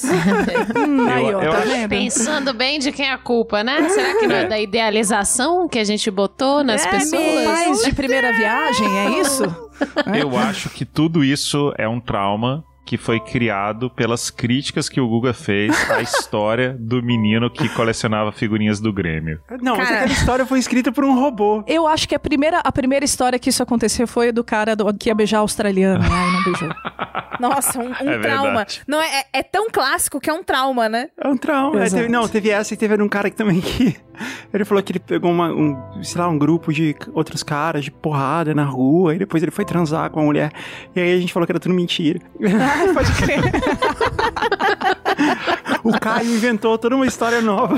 Speaker 4: Eu
Speaker 2: tá
Speaker 4: acho...
Speaker 2: vendo?
Speaker 6: Pensando bem de quem é a culpa, né? Será que não é da idealização que a gente botou nas pessoas?
Speaker 2: Pais de primeira viagem, é isso?
Speaker 4: Eu acho que tudo isso é um trauma que foi criado pelas críticas que o Guga fez à história do menino que colecionava figurinhas do Grêmio.
Speaker 5: Não, mas aquela história foi escrita por um robô.
Speaker 2: Eu acho que a primeira história que isso aconteceu foi a do cara que ia beijar a australiana. Ai, não beijou.
Speaker 1: Nossa, um trauma. Não, é tão clássico que é um trauma, né?
Speaker 5: É um trauma. Teve essa e teve um cara que também que... Ele falou que ele pegou um grupo de outros caras de porrada na rua e depois ele foi transar com a mulher. E aí a gente falou que era tudo mentira.
Speaker 2: Pode crer.
Speaker 5: O Caio inventou toda uma história nova.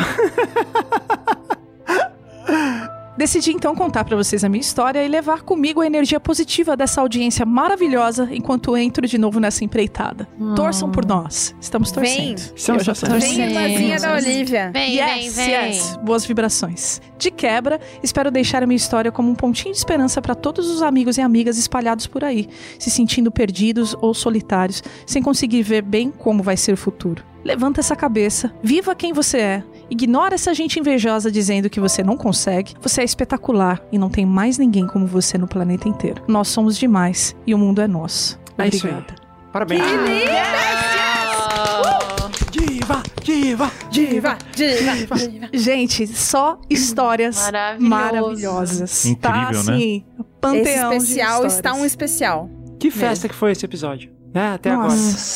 Speaker 2: Decidi então contar pra vocês a minha história e levar comigo a energia positiva dessa audiência maravilhosa enquanto entro de novo nessa empreitada. Torçam por nós. Estamos torcendo.
Speaker 5: Estamos torcendo.
Speaker 1: Vem, irmãzinha da Olivia.
Speaker 6: Vem.
Speaker 2: Boas vibrações. De quebra, espero deixar a minha história como um pontinho de esperança para todos os amigos e amigas espalhados por aí, se sentindo perdidos ou solitários, sem conseguir ver bem como vai ser o futuro. Levanta essa cabeça, viva quem você é. Ignora essa gente invejosa dizendo que você não consegue. Você é espetacular e não tem mais ninguém como você no planeta inteiro. Nós somos demais e o mundo é nosso. Obrigada.
Speaker 5: Parabéns.
Speaker 1: Que linda!
Speaker 5: Diva, diva, diva, diva, diva.
Speaker 2: Gente, só histórias maravilhosas.
Speaker 4: Incrível,
Speaker 2: tá, assim,
Speaker 4: né?
Speaker 2: Panteão
Speaker 1: Esse especial
Speaker 2: de
Speaker 1: está um especial.
Speaker 5: Que festa que foi esse episódio, né? Até agora.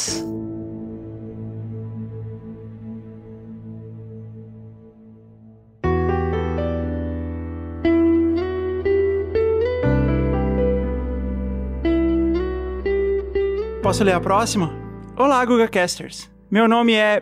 Speaker 5: Posso ler a próxima? Olá, GugaCasters. Meu nome é...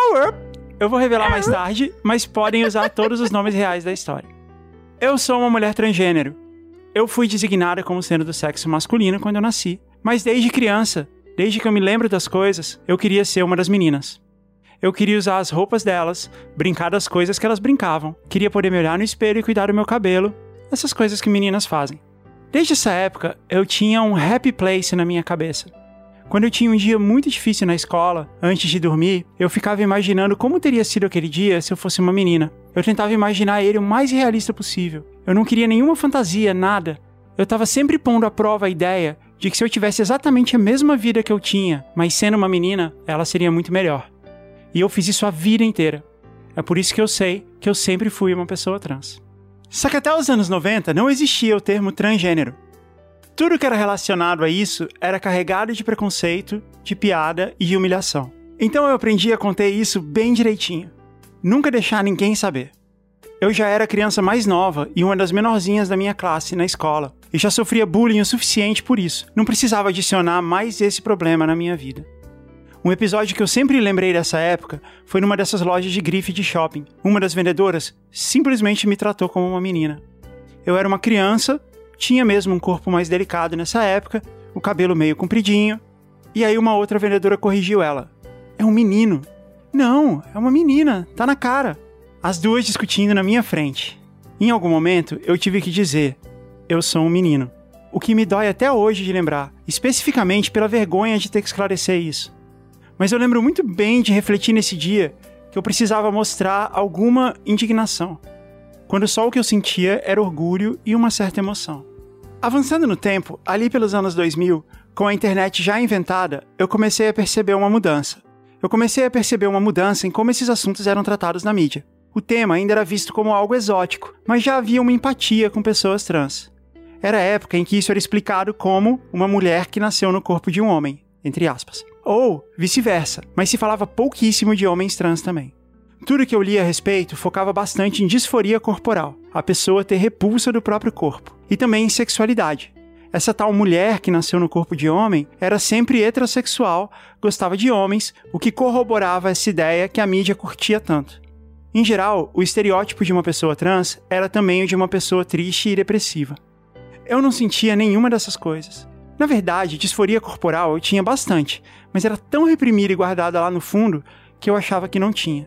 Speaker 5: Eu vou revelar mais tarde, mas podem usar todos os nomes reais da história. Eu sou uma mulher transgênero. Eu fui designada como sendo do sexo masculino quando eu nasci, mas desde criança, desde que eu me lembro das coisas, eu queria ser uma das meninas. Eu queria usar as roupas delas, brincar das coisas que elas brincavam, queria poder me olhar no espelho e cuidar do meu cabelo, essas coisas que meninas fazem. Desde essa época, eu tinha um happy place na minha cabeça. Quando eu tinha um dia muito difícil na escola, antes de dormir, eu ficava imaginando como teria sido aquele dia se eu fosse uma menina. Eu tentava imaginar ele o mais realista possível. Eu não queria nenhuma fantasia, nada. Eu estava sempre pondo à prova a ideia de que se eu tivesse exatamente a mesma vida que eu tinha, mas sendo uma menina, ela seria muito melhor. E eu fiz isso a vida inteira. É por isso que eu sei que eu sempre fui uma pessoa trans. Só que até os anos 90 não existia o termo transgênero. Tudo que era relacionado a isso era carregado de preconceito, de piada e de humilhação. Então eu aprendi a conter isso bem direitinho. Nunca deixar ninguém saber. Eu já era a criança mais nova e uma das menorzinhas da minha classe na escola. E já sofria bullying o suficiente por isso. Não precisava adicionar mais esse problema na minha vida. Um episódio que eu sempre lembrei dessa época foi numa dessas lojas de grife de shopping. Uma das vendedoras simplesmente me tratou como uma menina. Eu era uma criança... Tinha mesmo um corpo mais delicado nessa época, o cabelo meio compridinho. E aí uma outra vendedora corrigiu ela. É um menino. Não, é uma menina, tá na cara. As duas discutindo na minha frente. Em algum momento eu tive que dizer, eu sou um menino. O que me dói até hoje de lembrar, especificamente pela vergonha de ter que esclarecer isso. Mas eu lembro muito bem de refletir nesse dia que eu precisava mostrar alguma indignação. Quando só o que eu sentia era orgulho e uma certa emoção. Avançando no tempo, ali pelos anos 2000, com a internet já inventada, eu comecei a perceber uma mudança. Eu comecei a perceber uma mudança em como esses assuntos eram tratados na mídia. O tema ainda era visto como algo exótico, mas já havia uma empatia com pessoas trans. Era a época em que isso era explicado como uma mulher que nasceu no corpo de um homem, entre aspas. Ou vice-versa, mas se falava pouquíssimo de homens trans também. Tudo que eu li a respeito focava bastante em disforia corporal, a pessoa ter repulsa do próprio corpo, e também em sexualidade. Essa tal mulher que nasceu no corpo de homem era sempre heterossexual, gostava de homens, o que corroborava essa ideia que a mídia curtia tanto. Em geral, o estereótipo de uma pessoa trans era também o de uma pessoa triste e depressiva. Eu não sentia nenhuma dessas coisas. Na verdade, disforia corporal eu tinha bastante, mas era tão reprimida e guardada lá no fundo que eu achava que não tinha.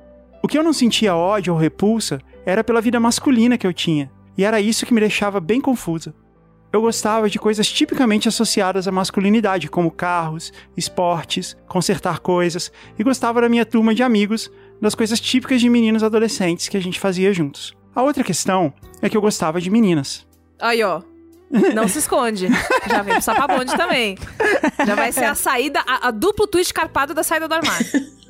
Speaker 5: O que eu não sentia ódio ou repulsa era pela vida masculina que eu tinha, e era isso que me deixava bem confusa. Eu gostava de coisas tipicamente associadas à masculinidade, como carros, esportes, consertar coisas, e gostava da minha turma de amigos, das coisas típicas de meninos adolescentes que a gente fazia juntos. A outra questão é que eu gostava de meninas.
Speaker 1: Aí, ó. Não se esconde. Já vem pro Sapabonde também. Já vai ser a saída, a duplo twist carpado da saída do armário.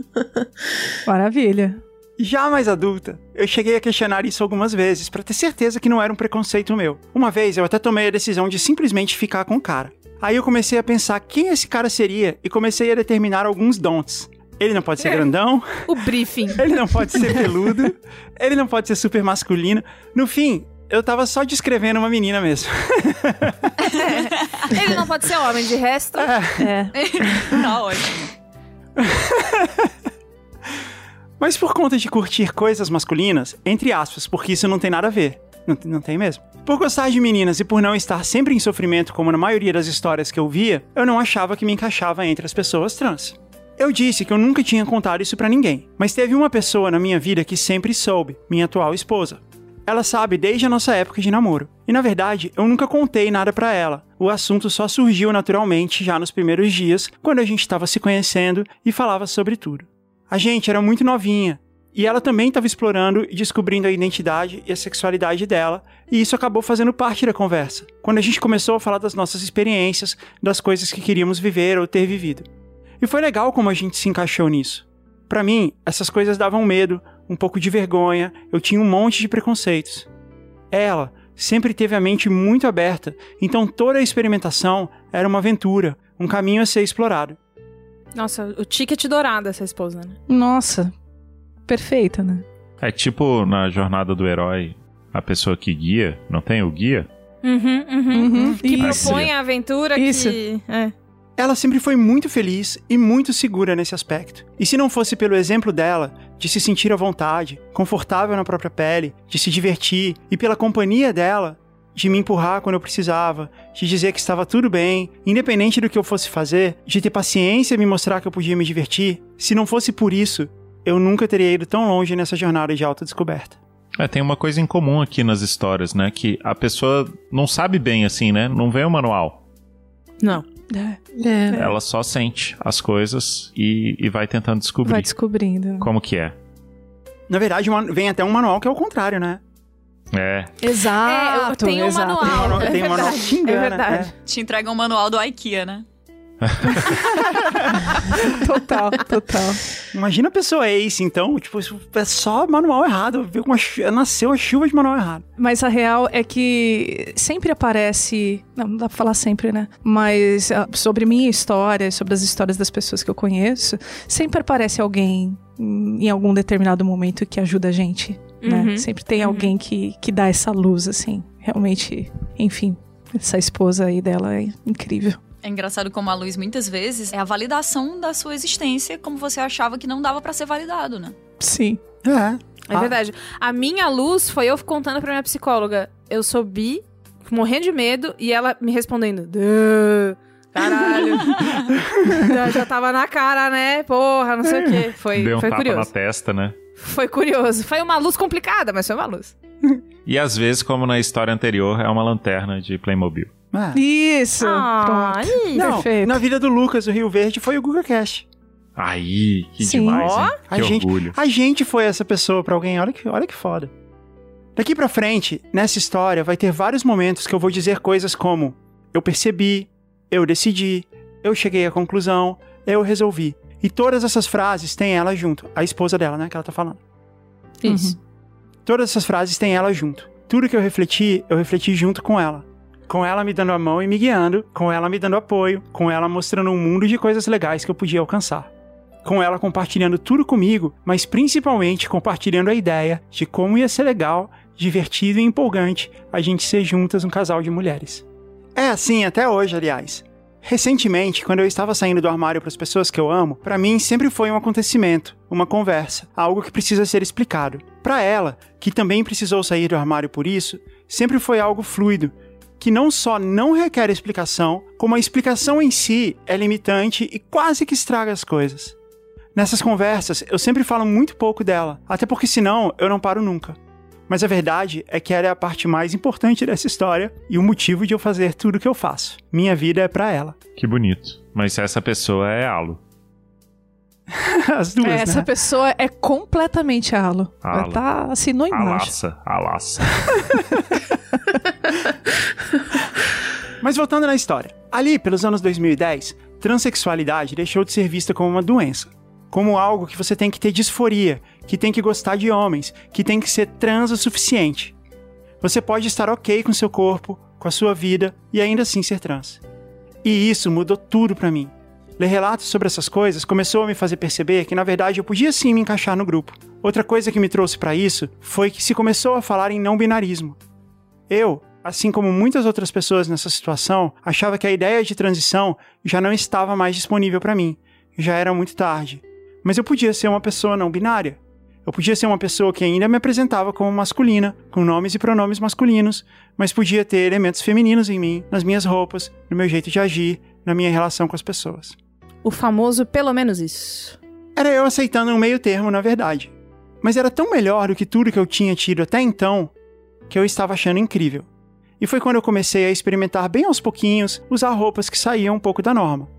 Speaker 2: Maravilha.
Speaker 5: Já mais adulta, eu cheguei a questionar isso algumas vezes, pra ter certeza que não era um preconceito meu. Uma vez, eu até tomei a decisão de simplesmente ficar com o cara. Aí eu comecei a pensar quem esse cara seria e comecei a determinar alguns don'ts. Ele não pode ser grandão.
Speaker 1: O briefing.
Speaker 5: Ele não pode ser peludo. Ele não pode ser super masculino. No fim, eu tava só descrevendo uma menina mesmo.
Speaker 1: Ele não pode ser homem, de resto.
Speaker 3: Tá ótimo.
Speaker 5: Mas por conta de curtir coisas masculinas, entre aspas, porque isso não tem nada a ver. Não tem mesmo. Por gostar de meninas e por não estar sempre em sofrimento como na maioria das histórias que eu via, eu não achava que me encaixava entre as pessoas trans. Eu disse que eu nunca tinha contado isso pra ninguém, mas teve uma pessoa na minha vida que sempre soube, minha atual esposa. Ela sabe desde a nossa época de namoro. E na verdade, eu nunca contei nada pra ela. O assunto só surgiu naturalmente já nos primeiros dias, quando a gente estava se conhecendo e falava sobre tudo. A gente era muito novinha, E ela também estava explorando e descobrindo a identidade e a sexualidade dela, e isso acabou fazendo parte da conversa, quando a gente começou a falar das nossas experiências, das coisas que queríamos viver ou ter vivido. E foi legal como a gente se encaixou nisso. Pra mim, essas coisas davam medo, um pouco de vergonha, eu tinha um monte de preconceitos. Ela sempre teve a mente muito aberta, então toda a experimentação era uma aventura, um caminho a ser explorado.
Speaker 1: Nossa, o ticket dourado essa esposa, né?
Speaker 2: Nossa, perfeita, né?
Speaker 4: É tipo na jornada do herói, a pessoa que guia, não tem o guia?
Speaker 1: Que
Speaker 2: Isso.
Speaker 1: propõe a aventura
Speaker 2: Isso.
Speaker 1: que...
Speaker 5: Ela sempre foi muito feliz e muito segura nesse aspecto. E se não fosse pelo exemplo dela, de se sentir à vontade, confortável na própria pele, de se divertir, e pela companhia dela, de me empurrar quando eu precisava, de dizer que estava tudo bem, independente do que eu fosse fazer, de ter paciência e me mostrar que eu podia me divertir, se não fosse por isso, eu nunca teria ido tão longe nessa jornada de autodescoberta.
Speaker 4: Tem uma coisa em comum aqui nas histórias, né? Que a pessoa não sabe bem assim, né? Não vê o manual.
Speaker 1: Não.
Speaker 4: Ela só sente as coisas e vai tentando descobrir.
Speaker 2: Vai descobrindo.
Speaker 4: Como que é.
Speaker 5: Na verdade, vem até um manual que é o contrário, né?
Speaker 2: Exato.
Speaker 1: Tem um
Speaker 2: exato.
Speaker 1: manual.
Speaker 5: Tem um manual que te engana,
Speaker 1: É verdade.
Speaker 3: Te entrega um manual do IKEA, né?
Speaker 2: Total.
Speaker 5: Imagina a pessoa ace, então, tipo, isso é só manual errado. Viu como nasceu a chuva de manual errado.
Speaker 2: Mas a real é que sempre aparece... Não dá pra falar sempre, né? Mas sobre minha história, sobre as histórias das pessoas que eu conheço, sempre aparece alguém em algum determinado momento que ajuda a gente, né? Sempre tem alguém que dá essa luz, assim. Realmente, enfim, essa esposa aí dela é incrível.
Speaker 3: É engraçado como a luz, muitas vezes, é a validação da sua existência, como você achava que não dava pra ser validado, né?
Speaker 2: Sim.
Speaker 1: É verdade. A minha luz foi eu contando pra minha psicóloga, eu sou bi, morrendo de medo, e ela me respondendo, "Duh, caralho." Já tava na cara, né? Porra, não sei o quê.
Speaker 4: Deu um
Speaker 1: foi
Speaker 4: tapa
Speaker 1: curioso.
Speaker 4: na testa, né?
Speaker 1: Foi curioso. Foi uma luz complicada, mas foi uma luz.
Speaker 4: E às vezes, como na história anterior, é uma lanterna de Playmobil.
Speaker 2: Isso! Pronto.
Speaker 5: Não,
Speaker 2: Perfeito.
Speaker 5: na vida do Lucas, o Rio Verde, foi o GugaCast.
Speaker 4: Aí, que
Speaker 2: Sim.
Speaker 4: demais,
Speaker 1: Ó,
Speaker 4: hein? Que orgulho.
Speaker 5: A gente foi essa pessoa pra alguém, olha que foda. Daqui pra frente, nessa história, vai ter vários momentos que eu vou dizer coisas como eu percebi, eu decidi, eu cheguei à conclusão, eu resolvi. E todas essas frases têm ela junto. A esposa dela, né, que ela tá falando.
Speaker 1: Isso.
Speaker 5: Todas essas frases têm ela junto. Tudo que eu refleti junto com ela. Com ela me dando a mão e me guiando, com ela me dando apoio, com ela mostrando um mundo de coisas legais que eu podia alcançar. Com ela compartilhando tudo comigo, mas principalmente compartilhando a ideia de como ia ser legal, divertido e empolgante a gente ser juntas um casal de mulheres. É assim até hoje, aliás. Recentemente, quando eu estava saindo do armário para as pessoas que eu amo, para mim sempre foi um acontecimento, uma conversa, algo que precisa ser explicado. Para ela, que também precisou sair do armário por isso, sempre foi algo fluido, que não só não requer explicação, como a explicação em si é limitante e quase que estraga as coisas. Nessas conversas, eu sempre falo muito pouco dela, até porque senão eu não paro nunca. Mas a verdade é que ela é a parte mais importante dessa história e o motivo de eu fazer tudo o que eu faço. Minha vida é pra ela.
Speaker 4: Que bonito. Mas essa pessoa é Alo.
Speaker 5: As duas,
Speaker 2: Essa
Speaker 5: né?
Speaker 2: pessoa é completamente Alo. Ela
Speaker 4: Alo.
Speaker 2: tá assim no embaixo.
Speaker 4: Alaça.
Speaker 5: Mas voltando na história. Ali, pelos anos 2010, transexualidade deixou de ser vista como uma doença. Como algo que você tem que ter disforia, que tem que gostar de homens, que tem que ser trans o suficiente. Você pode estar ok com seu corpo, com a sua vida e ainda assim ser trans. E isso mudou tudo pra mim. Ler relatos sobre essas coisas começou a me fazer perceber que, na verdade, eu podia sim me encaixar no grupo. Outra coisa que me trouxe pra isso foi que se começou a falar em não-binarismo. Eu, assim como muitas outras pessoas nessa situação, achava que a ideia de transição já não estava mais disponível pra mim. Já era muito tarde. Mas eu podia ser uma pessoa não binária. Eu podia ser uma pessoa que ainda me apresentava como masculina, com nomes e pronomes masculinos, mas podia ter elementos femininos em mim, nas minhas roupas, no meu jeito de agir, na minha relação com as pessoas.
Speaker 1: O famoso pelo menos isso.
Speaker 5: Era eu aceitando um meio termo, na verdade. Mas era tão melhor do que tudo que eu tinha tido até então, que eu estava achando incrível. E foi quando eu comecei a experimentar bem aos pouquinhos, usar roupas que saíam um pouco da norma.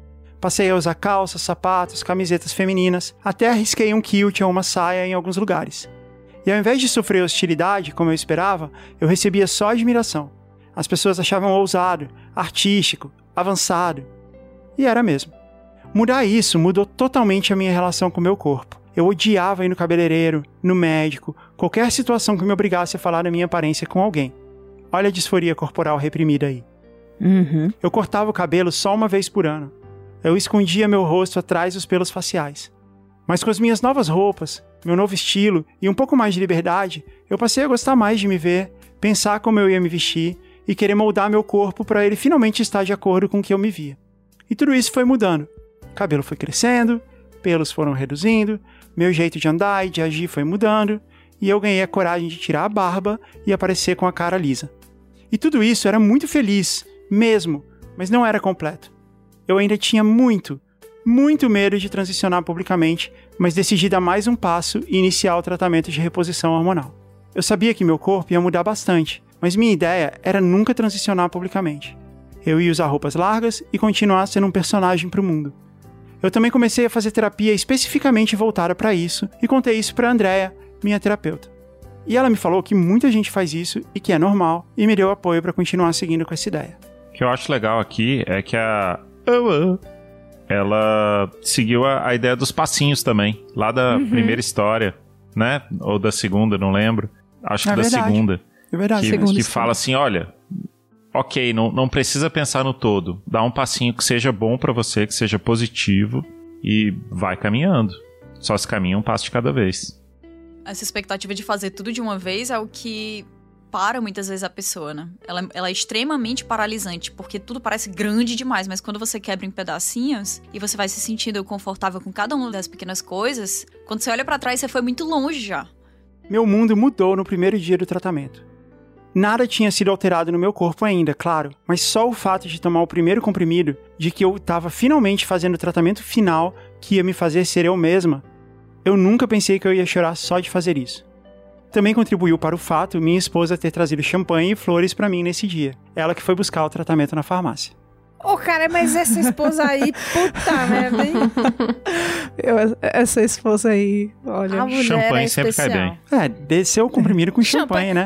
Speaker 5: Passei a usar calças, sapatos, camisetas femininas, até arrisquei um kilt ou uma saia em alguns lugares. E ao invés de sofrer hostilidade, como eu esperava, eu recebia só admiração. As pessoas achavam ousado, artístico, avançado. E era mesmo. Mudar isso mudou totalmente a minha relação com o meu corpo. Eu odiava ir no cabeleireiro, no médico, qualquer situação que me obrigasse a falar da minha aparência com alguém. Olha a disforia corporal reprimida aí. Eu cortava o cabelo só uma vez por ano. Eu escondia meu rosto atrás dos pelos faciais. Mas com as minhas novas roupas, meu novo estilo e um pouco mais de liberdade, eu passei a gostar mais de me ver, pensar como eu ia me vestir e querer moldar meu corpo para ele finalmente estar de acordo com o que eu me via. E tudo isso foi mudando. O cabelo foi crescendo, pelos foram reduzindo, meu jeito de andar e de agir foi mudando, e eu ganhei a coragem de tirar a barba e aparecer com a cara lisa. E tudo isso era muito feliz, mesmo, mas não era completo. Eu ainda tinha muito medo de transicionar publicamente, mas decidi dar mais um passo e iniciar o tratamento de reposição hormonal. Eu sabia que meu corpo ia mudar bastante, mas minha ideia era nunca transicionar publicamente. Eu ia usar roupas largas e continuar sendo um personagem para o mundo. Eu também comecei a fazer terapia especificamente voltada para isso e contei isso para a Andrea, minha terapeuta. E ela me falou que muita gente faz isso e que é normal e me deu apoio para continuar seguindo com essa ideia.
Speaker 4: O que eu acho legal aqui é que ela seguiu a ideia dos passinhos também, lá da primeira história, né? Ou da segunda, não lembro. Acho que da segunda.
Speaker 5: É verdade.
Speaker 4: Que fala assim, olha, ok, não precisa pensar no todo. Dá um passinho que seja bom pra você, que seja positivo e vai caminhando. Só se caminha um passo de cada vez.
Speaker 3: Essa expectativa de fazer tudo de uma vez é o que para muitas vezes a pessoa, né? Ela é extremamente paralisante, porque tudo parece grande demais, mas quando você quebra em pedacinhos e você vai se sentindo confortável com cada uma das pequenas coisas, quando você olha pra trás, você foi muito longe já.
Speaker 5: Meu mundo mudou no primeiro dia do tratamento. Nada tinha sido alterado no meu corpo ainda, claro, mas só o fato de tomar o primeiro comprimido, de que eu estava finalmente fazendo o tratamento final que ia me fazer ser eu mesma, eu nunca pensei que eu ia chorar só de fazer isso. Também contribuiu para o fato minha esposa ter trazido champanhe e flores pra mim nesse dia. Ela que foi buscar o tratamento na farmácia.
Speaker 1: Ô, cara, mas essa esposa aí, puta merda, hein?
Speaker 2: Essa esposa aí, olha...
Speaker 1: A mulher
Speaker 4: champanhe
Speaker 1: é
Speaker 4: sempre cai bem.
Speaker 5: Desceu o comprimido com champanhe, né?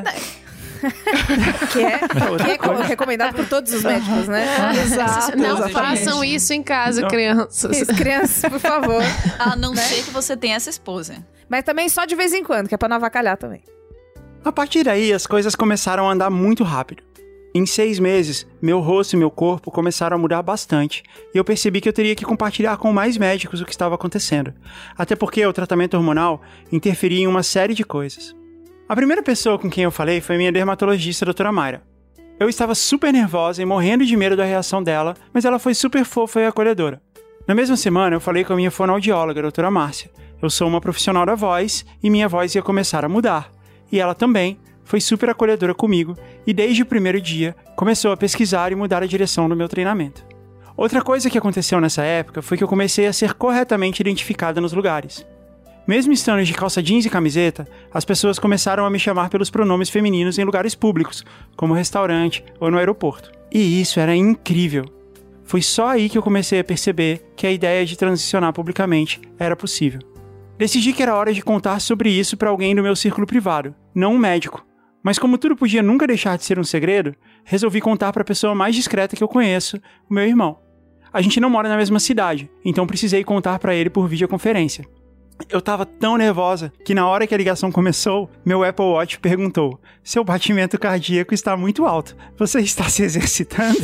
Speaker 1: Que é recomendado por todos os médicos, né?
Speaker 6: Exato. Não façam isso em casa, crianças.
Speaker 1: Crianças, por favor.
Speaker 3: A não ser que você tenha essa esposa.
Speaker 1: Mas também só de vez em quando, que é pra não avacalhar também.
Speaker 5: A partir daí, as coisas começaram a andar muito rápido. Em 6 meses, meu rosto e meu corpo começaram a mudar bastante, e eu percebi que eu teria que compartilhar com mais médicos o que estava acontecendo. Até porque o tratamento hormonal interferia em uma série de coisas. A primeira pessoa com quem eu falei foi minha dermatologista, a doutora Mayra. Eu estava super nervosa e morrendo de medo da reação dela, mas ela foi super fofa e acolhedora. Na mesma semana, eu falei com a minha fonoaudióloga, a doutora Márcia. Eu sou uma profissional da voz e minha voz ia começar a mudar. E ela também foi super acolhedora comigo e desde o primeiro dia começou a pesquisar e mudar a direção do meu treinamento. Outra coisa que aconteceu nessa época foi que eu comecei a ser corretamente identificada nos lugares. Mesmo estando de calça jeans e camiseta, as pessoas começaram a me chamar pelos pronomes femininos em lugares públicos, como restaurante ou no aeroporto. E isso era incrível. Foi só aí que eu comecei a perceber que a ideia de transicionar publicamente era possível. Decidi que era hora de contar sobre isso para alguém do meu círculo privado, não um médico. Mas como tudo podia nunca deixar de ser um segredo, resolvi contar para a pessoa mais discreta que eu conheço, o meu irmão. A gente não mora na mesma cidade, então precisei contar para ele por videoconferência. Eu tava tão nervosa que na hora que a ligação começou, meu Apple Watch perguntou: seu batimento cardíaco está muito alto. Você está se exercitando?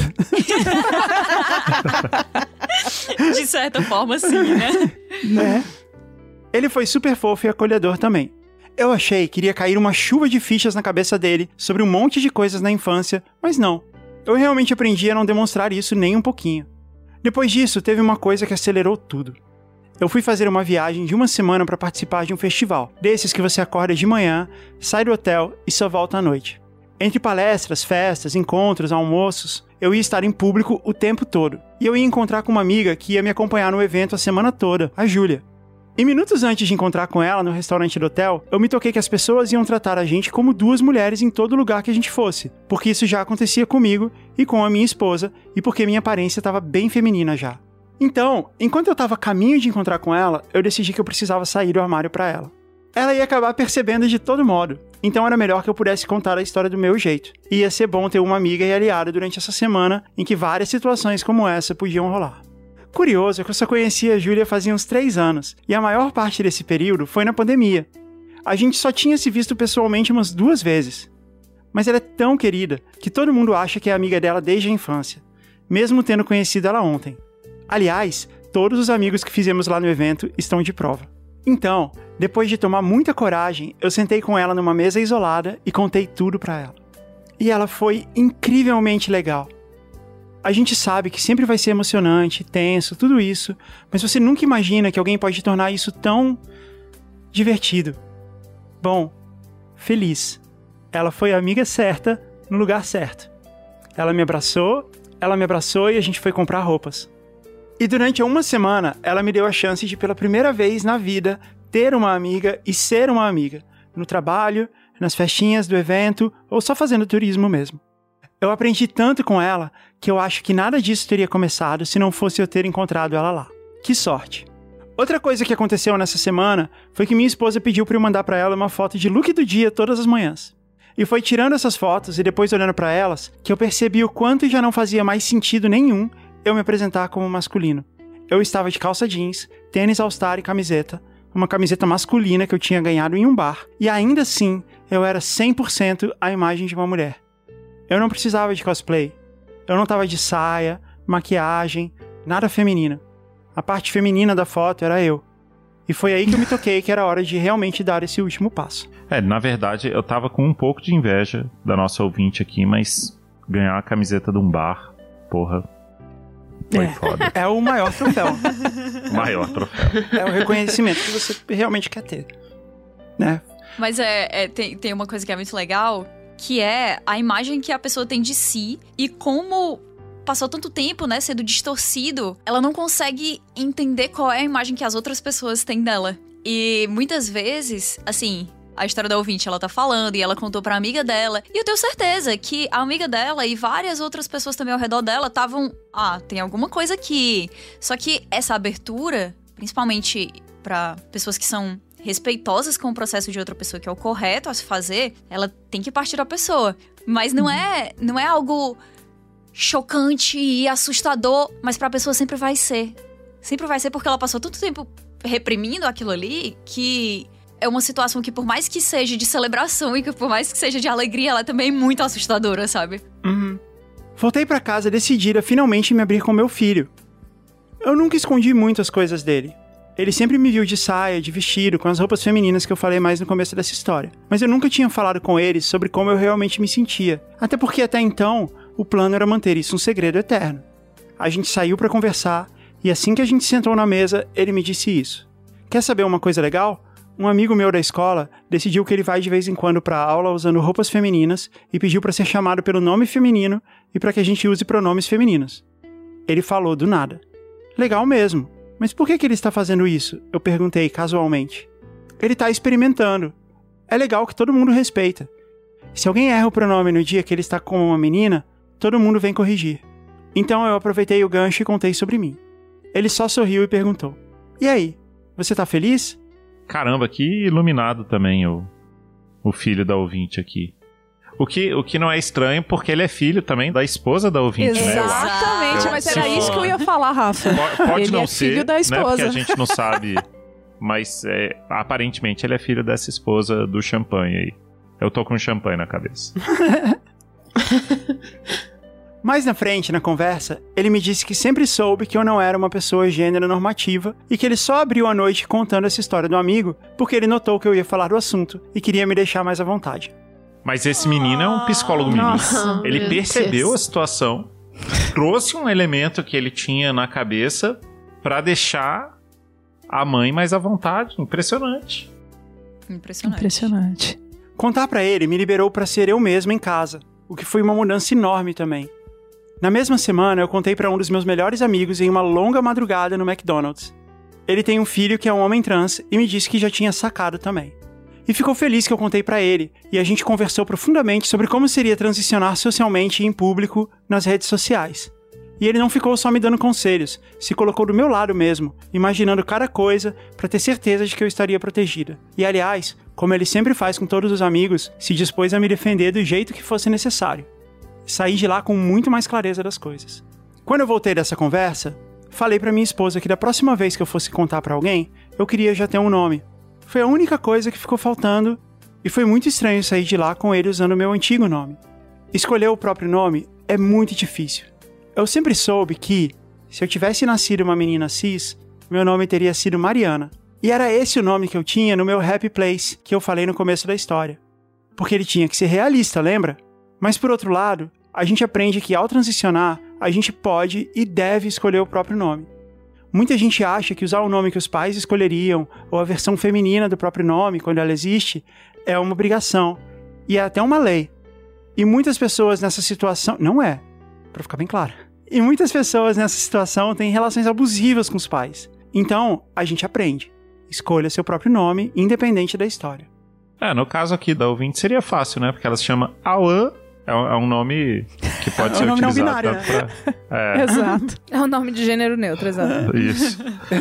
Speaker 3: De certa forma, sim,
Speaker 5: Né? Ele foi super fofo e acolhedor também. Eu achei que iria cair uma chuva de fichas na cabeça dele sobre um monte de coisas na infância, mas não. Eu realmente aprendi a não demonstrar isso nem um pouquinho. Depois disso, teve uma coisa que acelerou tudo. Eu fui fazer uma viagem de uma semana para participar de um festival, desses que você acorda de manhã, sai do hotel e só volta à noite. Entre palestras, festas, encontros, almoços, eu ia estar em público o tempo todo. E eu ia encontrar com uma amiga que ia me acompanhar no evento a semana toda, a Júlia. E minutos antes de encontrar com ela no restaurante do hotel, eu me toquei que as pessoas iam tratar a gente como 2 mulheres em todo lugar que a gente fosse, porque isso já acontecia comigo e com a minha esposa, e porque minha aparência estava bem feminina já. Então, enquanto eu tava a caminho de encontrar com ela, eu decidi que eu precisava sair do armário pra ela. Ela ia acabar percebendo de todo modo, então era melhor que eu pudesse contar a história do meu jeito. E ia ser bom ter uma amiga e aliada durante essa semana em que várias situações como essa podiam rolar. Curioso é que eu só conhecia a Júlia fazia uns 3 anos, e a maior parte desse período foi na pandemia. A gente só tinha se visto pessoalmente umas 2 vezes. Mas ela é tão querida que todo mundo acha que é amiga dela desde a infância, mesmo tendo conhecido ela ontem. Aliás, todos os amigos que fizemos lá no evento estão de prova. Então, depois de tomar muita coragem, eu sentei com ela numa mesa isolada e contei tudo pra ela. E ela foi incrivelmente legal. A gente sabe que sempre vai ser emocionante, tenso, tudo isso, mas você nunca imagina que alguém pode tornar isso tão divertido. Bom, feliz. Ela foi a amiga certa no lugar certo. Ela me abraçou e a gente foi comprar roupas. E durante uma semana, ela me deu a chance de, pela primeira vez na vida, ter uma amiga e ser uma amiga. No trabalho, nas festinhas do evento ou só fazendo turismo mesmo. Eu aprendi tanto com ela que eu acho que nada disso teria começado se não fosse eu ter encontrado ela lá. Que sorte! Outra coisa que aconteceu nessa semana foi que minha esposa pediu para eu mandar para ela uma foto de look do dia todas as manhãs. E foi tirando essas fotos e depois olhando para elas que eu percebi o quanto já não fazia mais sentido nenhum eu me apresentar como masculino. Eu estava de calça jeans, tênis All-Star e camiseta, uma camiseta masculina que eu tinha ganhado em um bar, e ainda assim eu era 100% a imagem de uma mulher. Eu não precisava de cosplay, eu não estava de saia, maquiagem, nada feminino. A parte feminina da foto era eu. E foi aí que eu me toquei que era hora de realmente dar esse último passo.
Speaker 4: Na verdade, eu tava com um pouco de inveja da nossa ouvinte aqui, mas ganhar a camiseta de um bar, porra, foi foda.
Speaker 5: É o maior troféu.
Speaker 4: O maior troféu.
Speaker 5: É o reconhecimento que você realmente quer ter, né?
Speaker 3: Mas tem uma coisa que é muito legal, que é a imagem que a pessoa tem de si e como passou tanto tempo, né, sendo distorcido, ela não consegue entender qual é a imagem que as outras pessoas têm dela. E muitas vezes, assim, a história da ouvinte, ela tá falando e ela contou pra amiga dela. E eu tenho certeza que a amiga dela e várias outras pessoas também ao redor dela estavam... tem alguma coisa aqui. Só que essa abertura, principalmente pra pessoas que são respeitosas com o processo de outra pessoa, que é o correto a se fazer, ela tem que partir da pessoa. Mas não é algo chocante e assustador, mas pra pessoa sempre vai ser. Sempre vai ser porque ela passou tanto tempo reprimindo aquilo ali que... é uma situação que, por mais que seja de celebração e que por mais que seja de alegria, ela também é muito assustadora, sabe?
Speaker 5: Uhum. Voltei pra casa decidida a finalmente me abrir com meu filho. Eu nunca escondi muito as coisas dele. Ele sempre me viu de saia, de vestido, com as roupas femininas que eu falei mais no começo dessa história. Mas eu nunca tinha falado com ele sobre como eu realmente me sentia. Até porque até então, o plano era manter isso um segredo eterno. A gente saiu pra conversar e assim que a gente sentou na mesa, ele me disse isso. Quer saber uma coisa legal? Um amigo meu da escola decidiu que ele vai de vez em quando pra aula usando roupas femininas e pediu pra ser chamado pelo nome feminino e pra que a gente use pronomes femininos. Ele falou do nada. Legal mesmo. Mas por que ele está fazendo isso? Eu perguntei casualmente. Ele tá experimentando. É legal que todo mundo respeita. Se alguém erra o pronome no dia que ele está com uma menina, todo mundo vem corrigir. Então eu aproveitei o gancho e contei sobre mim. Ele só sorriu e perguntou. E aí, você tá feliz?
Speaker 4: Caramba, que iluminado também o filho da ouvinte aqui. O que não é estranho, porque ele é filho também da esposa da ouvinte, né?
Speaker 2: Exatamente, mas era isso que eu ia falar, Rafa.
Speaker 4: Pode
Speaker 2: ele
Speaker 4: não
Speaker 2: é
Speaker 4: ser,
Speaker 2: filho da esposa.
Speaker 4: Né? Porque a gente não sabe, mas aparentemente ele é filho dessa esposa do champanhe aí. Eu tô com champanhe na cabeça.
Speaker 5: Mais na frente, na conversa, ele me disse que sempre soube que eu não era uma pessoa gênero normativa e que ele só abriu a noite contando essa história do amigo porque ele notou que eu ia falar do assunto e queria me deixar mais à vontade.
Speaker 4: Mas esse menino é um psicólogo menino. Ele percebeu a situação, trouxe um elemento que ele tinha na cabeça pra deixar a mãe mais à vontade. Impressionante.
Speaker 2: Impressionante.
Speaker 5: Contar pra ele me liberou pra ser eu mesmo em casa, o que foi uma mudança enorme também. Na mesma semana, eu contei pra um dos meus melhores amigos em uma longa madrugada no McDonald's. Ele tem um filho que é um homem trans e me disse que já tinha sacado também. E ficou feliz que eu contei pra ele, e a gente conversou profundamente sobre como seria transicionar socialmente e em público nas redes sociais. E ele não ficou só me dando conselhos, se colocou do meu lado mesmo, imaginando cada coisa pra ter certeza de que eu estaria protegida. E aliás, como ele sempre faz com todos os amigos, se dispôs a me defender do jeito que fosse necessário. Saí de lá com muito mais clareza das coisas. Quando eu voltei dessa conversa, falei pra minha esposa que da próxima vez que eu fosse contar pra alguém, eu queria já ter um nome. Foi a única coisa que ficou faltando e foi muito estranho sair de lá com ele usando o meu antigo nome. Escolher o próprio nome é muito difícil. Eu sempre soube que, se eu tivesse nascido uma menina cis, meu nome teria sido Mariana. E era esse o nome que eu tinha no meu Happy Place, que eu falei no começo da história. Porque ele tinha que ser realista, lembra? Mas por outro lado, a gente aprende que ao transicionar, a gente pode e deve escolher o próprio nome. Muita gente acha que usar o nome que os pais escolheriam, ou a versão feminina do próprio nome, quando ela existe, é uma obrigação. E é até uma lei. E muitas pessoas nessa situação... Não é, pra ficar bem claro. E muitas pessoas nessa situação têm relações abusivas com os pais. Então, a gente aprende. Escolha seu próprio nome, independente da história.
Speaker 4: No caso aqui da ouvinte seria fácil, né? Porque ela se chama Awan. É um nome que pode ser utilizado
Speaker 5: binário,
Speaker 4: tanto
Speaker 5: né?
Speaker 4: pra...
Speaker 2: Exato.
Speaker 1: É um nome de gênero neutro, exato.
Speaker 4: Isso.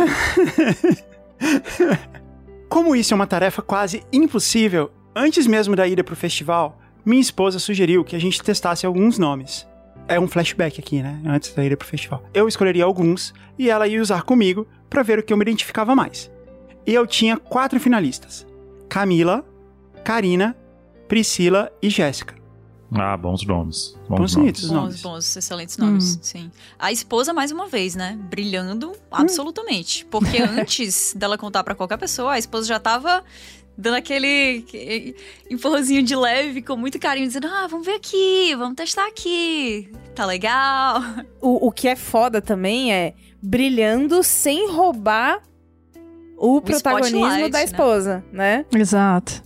Speaker 5: Como isso é uma tarefa quase impossível, antes mesmo da ida pro festival, minha esposa sugeriu que a gente testasse alguns nomes. É um flashback aqui, né? Antes da ida pro festival. Eu escolheria alguns e ela ia usar comigo pra ver o que eu me identificava mais. E eu tinha 4 finalistas. Camila, Karina, Priscila e Jéssica.
Speaker 4: Bons nomes.
Speaker 5: Bons nomes.
Speaker 3: Bons, excelentes nomes, sim. A esposa, mais uma vez, né? Brilhando absolutamente. Porque antes dela contar pra qualquer pessoa, a esposa já tava dando aquele empurrãozinho de leve, com muito carinho, dizendo, vamos ver aqui, vamos testar aqui, tá legal.
Speaker 1: O que é foda também é brilhando sem roubar o protagonismo da esposa, né?
Speaker 2: Exato.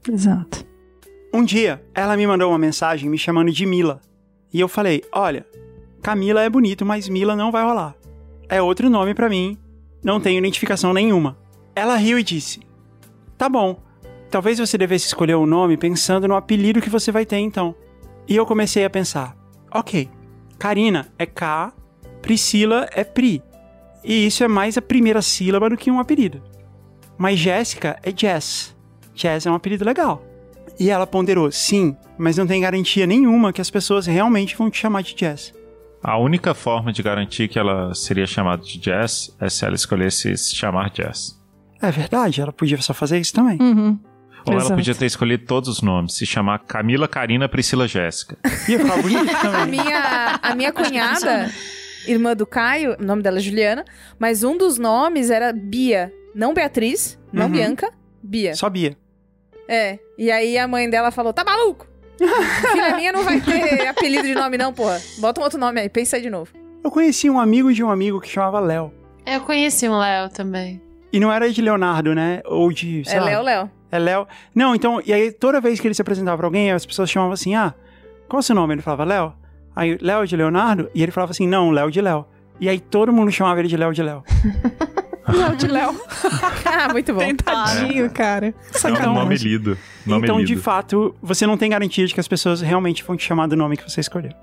Speaker 5: Um dia, ela me mandou uma mensagem me chamando de Mila. E eu falei, olha, Camila é bonito, mas Mila não vai rolar. É outro nome pra mim, não tenho identificação nenhuma. Ela riu e disse, tá bom, talvez você devesse escolher um nome pensando no apelido que você vai ter então. E eu comecei a pensar, ok, Karina é K, Priscila é Pri. E isso é mais a primeira sílaba do que um apelido. Mas Jéssica é Jess. Jess é um apelido legal. E ela ponderou, sim, mas não tem garantia nenhuma que as pessoas realmente vão te chamar de Jess.
Speaker 4: A única forma de garantir que ela seria chamada de Jess é se ela escolhesse se chamar Jess.
Speaker 5: É verdade, ela podia só fazer isso também.
Speaker 4: Ou ela podia ter escolhido todos os nomes, se chamar Camila, Karina, Priscila, Jéssica.
Speaker 5: Ia ficar bonito também.
Speaker 1: A minha cunhada, irmã do Caio, o nome dela é Juliana, mas um dos nomes era Bia. Não Beatriz, não Bianca, Bia.
Speaker 5: Só Bia.
Speaker 1: E aí a mãe dela falou, tá maluco? Filha minha não vai ter apelido de nome não, porra. Bota um outro nome aí, pensa aí de novo.
Speaker 5: Eu conheci um amigo de um amigo que chamava Léo.
Speaker 6: Eu conheci um Léo também.
Speaker 5: E não era de Leonardo, né? Ou de, sei lá.
Speaker 1: Léo.
Speaker 5: É Léo. Não, então, e aí toda vez que ele se apresentava pra alguém, as pessoas chamavam assim, qual é o seu nome? Ele falava, Léo. Aí, Léo de Leonardo? E ele falava assim, não, Léo de Léo. E aí todo mundo chamava ele de Léo de Léo.
Speaker 2: Léo de Léo.
Speaker 1: Muito bom.
Speaker 2: Tentadinho, cara.
Speaker 4: É um nome lido.
Speaker 5: Então, de fato, você não tem garantia de que as pessoas realmente vão te chamar do nome que você escolheu.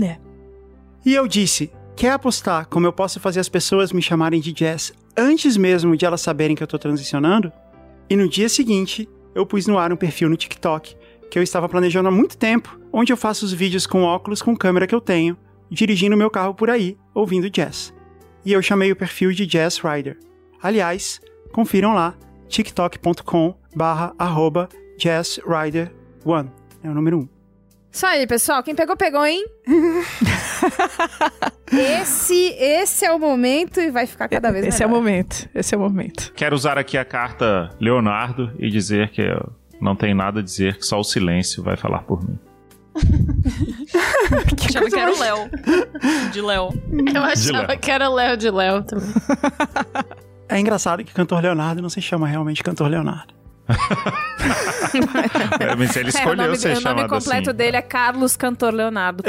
Speaker 5: E eu disse, quer apostar como eu posso fazer as pessoas me chamarem de Jess antes mesmo de elas saberem que eu tô transicionando? E no dia seguinte, eu pus no ar um perfil no TikTok, que eu estava planejando há muito tempo, onde eu faço os vídeos com óculos com câmera que eu tenho, dirigindo meu carro por aí, ouvindo jazz. E eu chamei o perfil de Jazz Rider. Aliás, confiram lá, tiktok.com/jazzrider1. É o número 1.
Speaker 1: Isso aí, pessoal. Quem pegou, pegou, hein? Esse é o momento e vai ficar cada vez melhor.
Speaker 2: Esse é o momento.
Speaker 4: Quero usar aqui a carta Leonardo e dizer que eu não tenho nada a dizer, que só o silêncio vai falar por mim.
Speaker 3: Achava que era o Léo. De Léo.
Speaker 6: Eu achava que era Léo de Léo também.
Speaker 5: É engraçado que cantor Leonardo não se chama realmente cantor Leonardo.
Speaker 4: Mas ele escolheu ser chamado assim.
Speaker 1: O nome completo dele é Carlos Cantor Leonardo.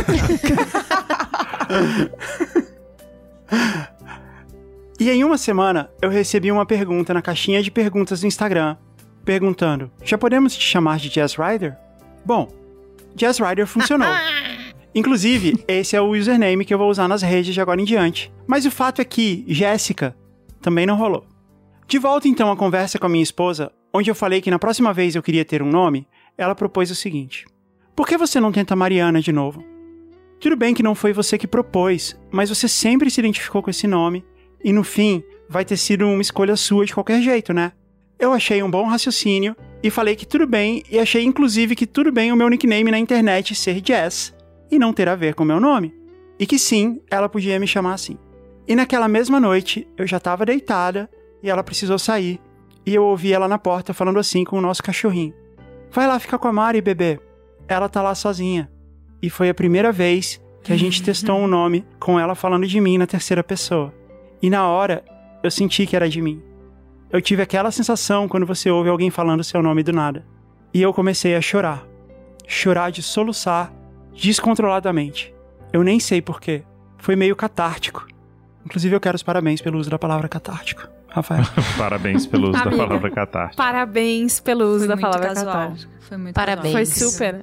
Speaker 5: E em uma semana, eu recebi uma pergunta na caixinha de perguntas do Instagram, perguntando, já podemos te chamar de Jazz Rider? Bom, Jazz Rider funcionou. Inclusive, esse é o username que eu vou usar nas redes de agora em diante. Mas o fato é que Jéssica também não rolou. De volta então à conversa com a minha esposa, onde eu falei que na próxima vez eu queria ter um nome, ela propôs o seguinte: por que você não tenta Mariana de novo? Tudo bem que não foi você que propôs, mas você sempre se identificou com esse nome, e no fim, vai ter sido uma escolha sua de qualquer jeito, né? Eu achei um bom raciocínio, e falei que tudo bem, e achei inclusive que tudo bem o meu nickname na internet ser Jess, e não ter a ver com o meu nome. E que sim, ela podia me chamar assim. E naquela mesma noite, eu já estava deitada, e ela precisou sair, e eu ouvi ela na porta falando assim com o nosso cachorrinho: vai lá ficar com a Mari, bebê. Ela tá lá sozinha. E foi a primeira vez que a gente testou um nome com ela falando de mim na terceira pessoa. E na hora, eu senti que era de mim. Eu tive aquela sensação quando você ouve alguém falando seu nome do nada. E eu comecei a chorar. Chorar de soluçar descontroladamente. Eu nem sei porquê. Foi meio catártico. Inclusive, eu quero os parabéns pelo uso da palavra catártico. Rafael.
Speaker 4: Parabéns pelo uso da palavra catártico.
Speaker 1: Parabéns pelo uso
Speaker 3: Foi
Speaker 1: da
Speaker 3: muito
Speaker 1: palavra
Speaker 3: casual.
Speaker 1: catártico.
Speaker 3: Foi muito
Speaker 6: Parabéns.
Speaker 1: Foi
Speaker 3: casual.
Speaker 1: super,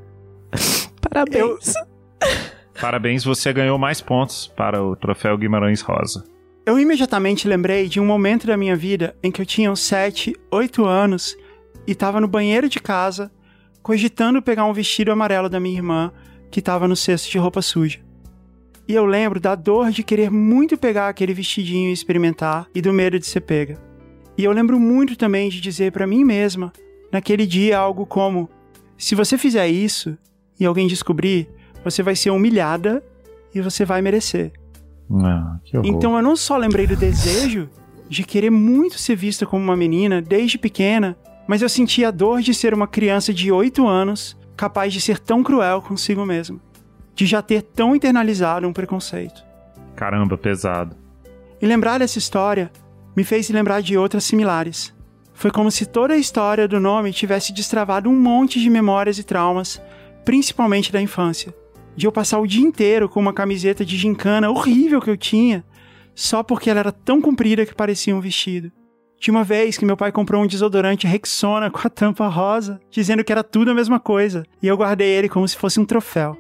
Speaker 2: Parabéns.
Speaker 4: Parabéns, você ganhou mais pontos para o troféu Guimarães Rosa.
Speaker 5: Eu imediatamente lembrei de um momento da minha vida em que eu tinha uns 7, 8 anos e estava no banheiro de casa, cogitando pegar um vestido amarelo da minha irmã que estava no cesto de roupa suja. E eu lembro da dor de querer muito pegar aquele vestidinho e experimentar e do medo de ser pega. E eu lembro muito também de dizer pra mim mesma, naquele dia, algo como: se você fizer isso e alguém descobrir, você vai ser humilhada e você vai merecer.
Speaker 4: Que horror.
Speaker 5: Então eu não só lembrei do desejo de querer muito ser vista como uma menina desde pequena, mas eu senti a dor de ser uma criança de 8 anos capaz de ser tão cruel consigo mesma, de já ter tão internalizado um preconceito.
Speaker 4: Caramba, pesado.
Speaker 5: E lembrar dessa história me fez lembrar de outras similares. Foi como se toda a história do nome tivesse destravado um monte de memórias e traumas, principalmente da infância. De eu passar o dia inteiro com uma camiseta de gincana horrível que eu tinha, só porque ela era tão comprida que parecia um vestido. De uma vez que meu pai comprou um desodorante Rexona com a tampa rosa, dizendo que era tudo a mesma coisa, e eu guardei ele como se fosse um troféu.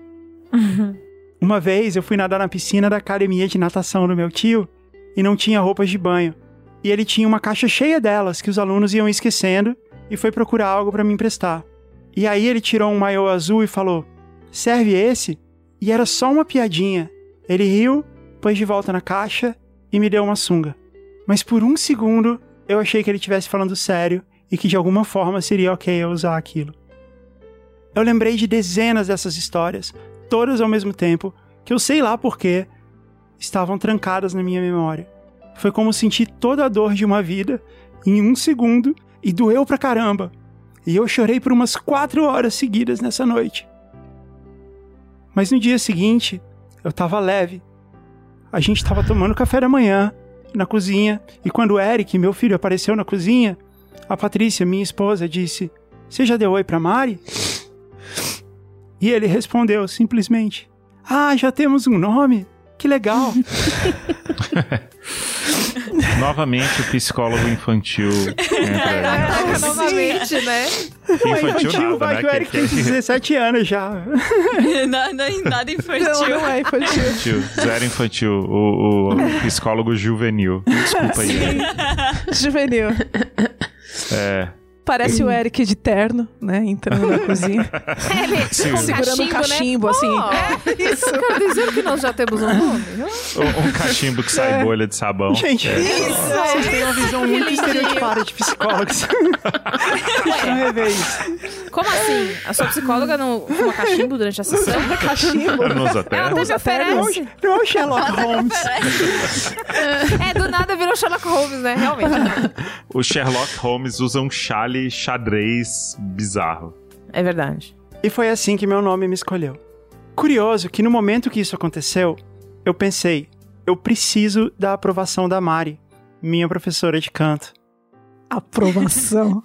Speaker 5: Uma vez eu fui nadar na piscina da academia de natação do meu tio e não tinha roupas de banho. E ele tinha uma caixa cheia delas que os alunos iam esquecendo e foi procurar algo para me emprestar. E aí ele tirou um maiô azul e falou: serve esse? E era só uma piadinha. Ele riu, pôs de volta na caixa e me deu uma sunga. Mas por um segundo eu achei que ele estivesse falando sério e que de alguma forma seria ok eu usar aquilo. Eu lembrei de dezenas dessas histórias, todas ao mesmo tempo, que eu sei lá porquê, estavam trancadas na minha memória. Foi como sentir toda a dor de uma vida em um segundo e doeu pra caramba. E eu chorei por umas 4 horas seguidas nessa noite. Mas no dia seguinte, eu tava leve. A gente tava tomando café da manhã na cozinha, e quando o Eric, meu filho, apareceu na cozinha, a Patrícia, minha esposa, disse: você já deu oi pra Mari? E ele respondeu simplesmente: ah, já temos um nome? Que legal!
Speaker 4: Novamente o psicólogo infantil entra.
Speaker 1: Novamente, né?
Speaker 4: Infantil
Speaker 5: vai
Speaker 4: nada,
Speaker 5: que o
Speaker 4: né?
Speaker 5: Eric tem 17 anos já.
Speaker 3: Nada infantil.
Speaker 2: Não é infantil.
Speaker 4: Infantil, zero infantil. O psicólogo juvenil. Desculpa aí.
Speaker 2: Juvenil. Parece o Eric de terno, né? Entrando na cozinha. Segurando um cachimbo, assim.
Speaker 1: Isso. Eu quero dizer que nós já temos um nome.
Speaker 4: Um cachimbo que sai bolha de sabão.
Speaker 5: Gente, vocês têm uma visão muito estereotipada de psicólogos. Deixa eu rever isso.
Speaker 1: Como assim? A sua psicóloga não fuma cachimbo durante a sessão?
Speaker 2: Cachimbo.
Speaker 4: Nos hotéis.
Speaker 1: Ela até me oferece.
Speaker 5: Não é o Sherlock Holmes.
Speaker 1: Do nada virou Sherlock Holmes, né? Realmente.
Speaker 4: O Sherlock Holmes usa um chale xadrez bizarro.
Speaker 1: É verdade.
Speaker 5: E foi assim que meu nome me escolheu. Curioso que no momento que isso aconteceu, eu pensei: eu preciso da aprovação da Mari, minha professora de canto.
Speaker 2: Aprovação.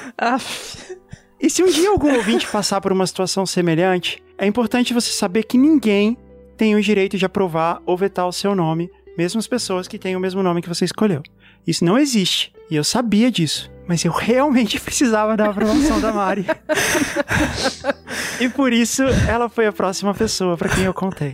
Speaker 5: E se um dia algum ouvinte passar por uma situação semelhante, é importante você saber que ninguém tem o direito de aprovar ou vetar o seu nome, mesmo as pessoas que têm o mesmo nome que você escolheu. Isso não existe, e eu sabia disso, Mas eu realmente precisava da aprovação da Mari. E por isso, ela foi a próxima pessoa pra quem eu contei.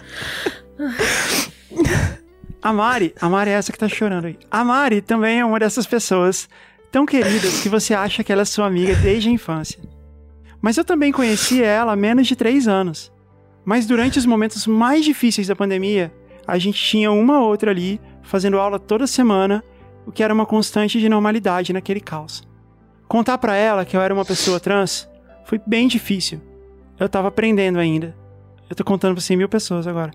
Speaker 5: A Mari é essa que tá chorando aí. A Mari também é uma dessas pessoas tão queridas que você acha que ela é sua amiga desde a infância. Mas eu também conheci ela há menos de 3 anos. Mas durante os momentos mais difíceis da pandemia, a gente tinha uma ou outra ali, fazendo aula toda semana, o que era uma constante de normalidade naquele caos. Contar pra ela que eu era uma pessoa trans foi bem difícil. Eu tava aprendendo ainda. Eu tô contando pra 100.000 pessoas agora.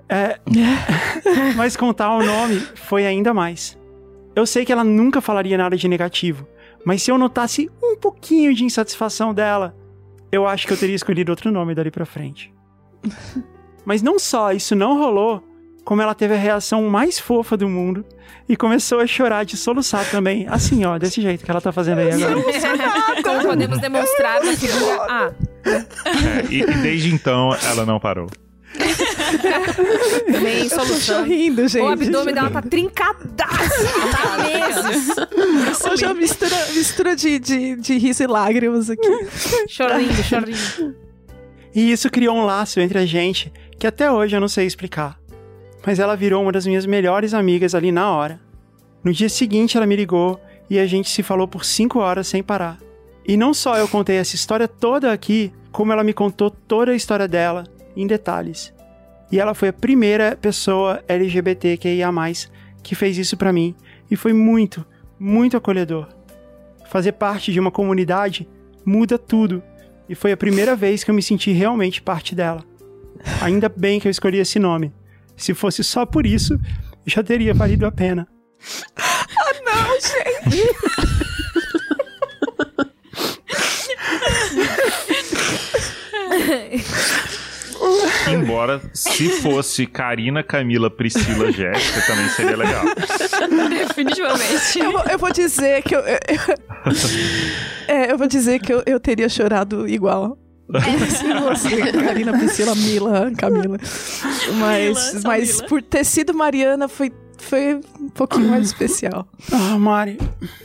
Speaker 5: Mas contar o nome foi ainda mais. Eu sei que ela nunca falaria nada de negativo, mas se eu notasse um pouquinho de insatisfação dela, eu acho que eu teria escolhido outro nome dali pra frente. Mas não só isso não rolou, como ela teve a reação mais fofa do mundo e começou a chorar de soluçar também. Assim, ó, desse jeito que ela tá fazendo aí agora.
Speaker 1: Como podemos demonstrar na figura A.
Speaker 4: E desde então, ela não parou.
Speaker 1: Vem solução.
Speaker 2: Tô rindo, gente.
Speaker 1: O abdômen dela tá trincadaço. Tá mesmo.
Speaker 2: Hoje é uma mistura de riso e lágrimas aqui.
Speaker 1: Chorinho.
Speaker 5: E isso criou um laço entre a gente que até hoje eu não sei explicar. Mas ela virou uma das minhas melhores amigas ali na hora. No dia seguinte ela me ligou e a gente se falou por 5 horas sem parar. E não só eu contei essa história toda aqui, como ela me contou toda a história dela, em detalhes. E ela foi a primeira pessoa LGBTQIA+, que fez isso pra mim. E foi muito, muito acolhedor. Fazer parte de uma comunidade muda tudo. E foi a primeira vez que eu me senti realmente parte dela. Ainda bem que eu escolhi esse nome. Se fosse só por isso, já teria valido a pena.
Speaker 2: Ah, não, gente!
Speaker 4: Embora, se fosse Karina, Camila, Priscila, Jéssica, também seria legal.
Speaker 3: Definitivamente.
Speaker 2: Eu vou dizer que eu vou dizer que eu teria chorado igual. Se você, Karina, Priscila, Mila, Camila. Mas por ter sido Mariana, foi um pouquinho mais especial.
Speaker 5: Ah, Mari.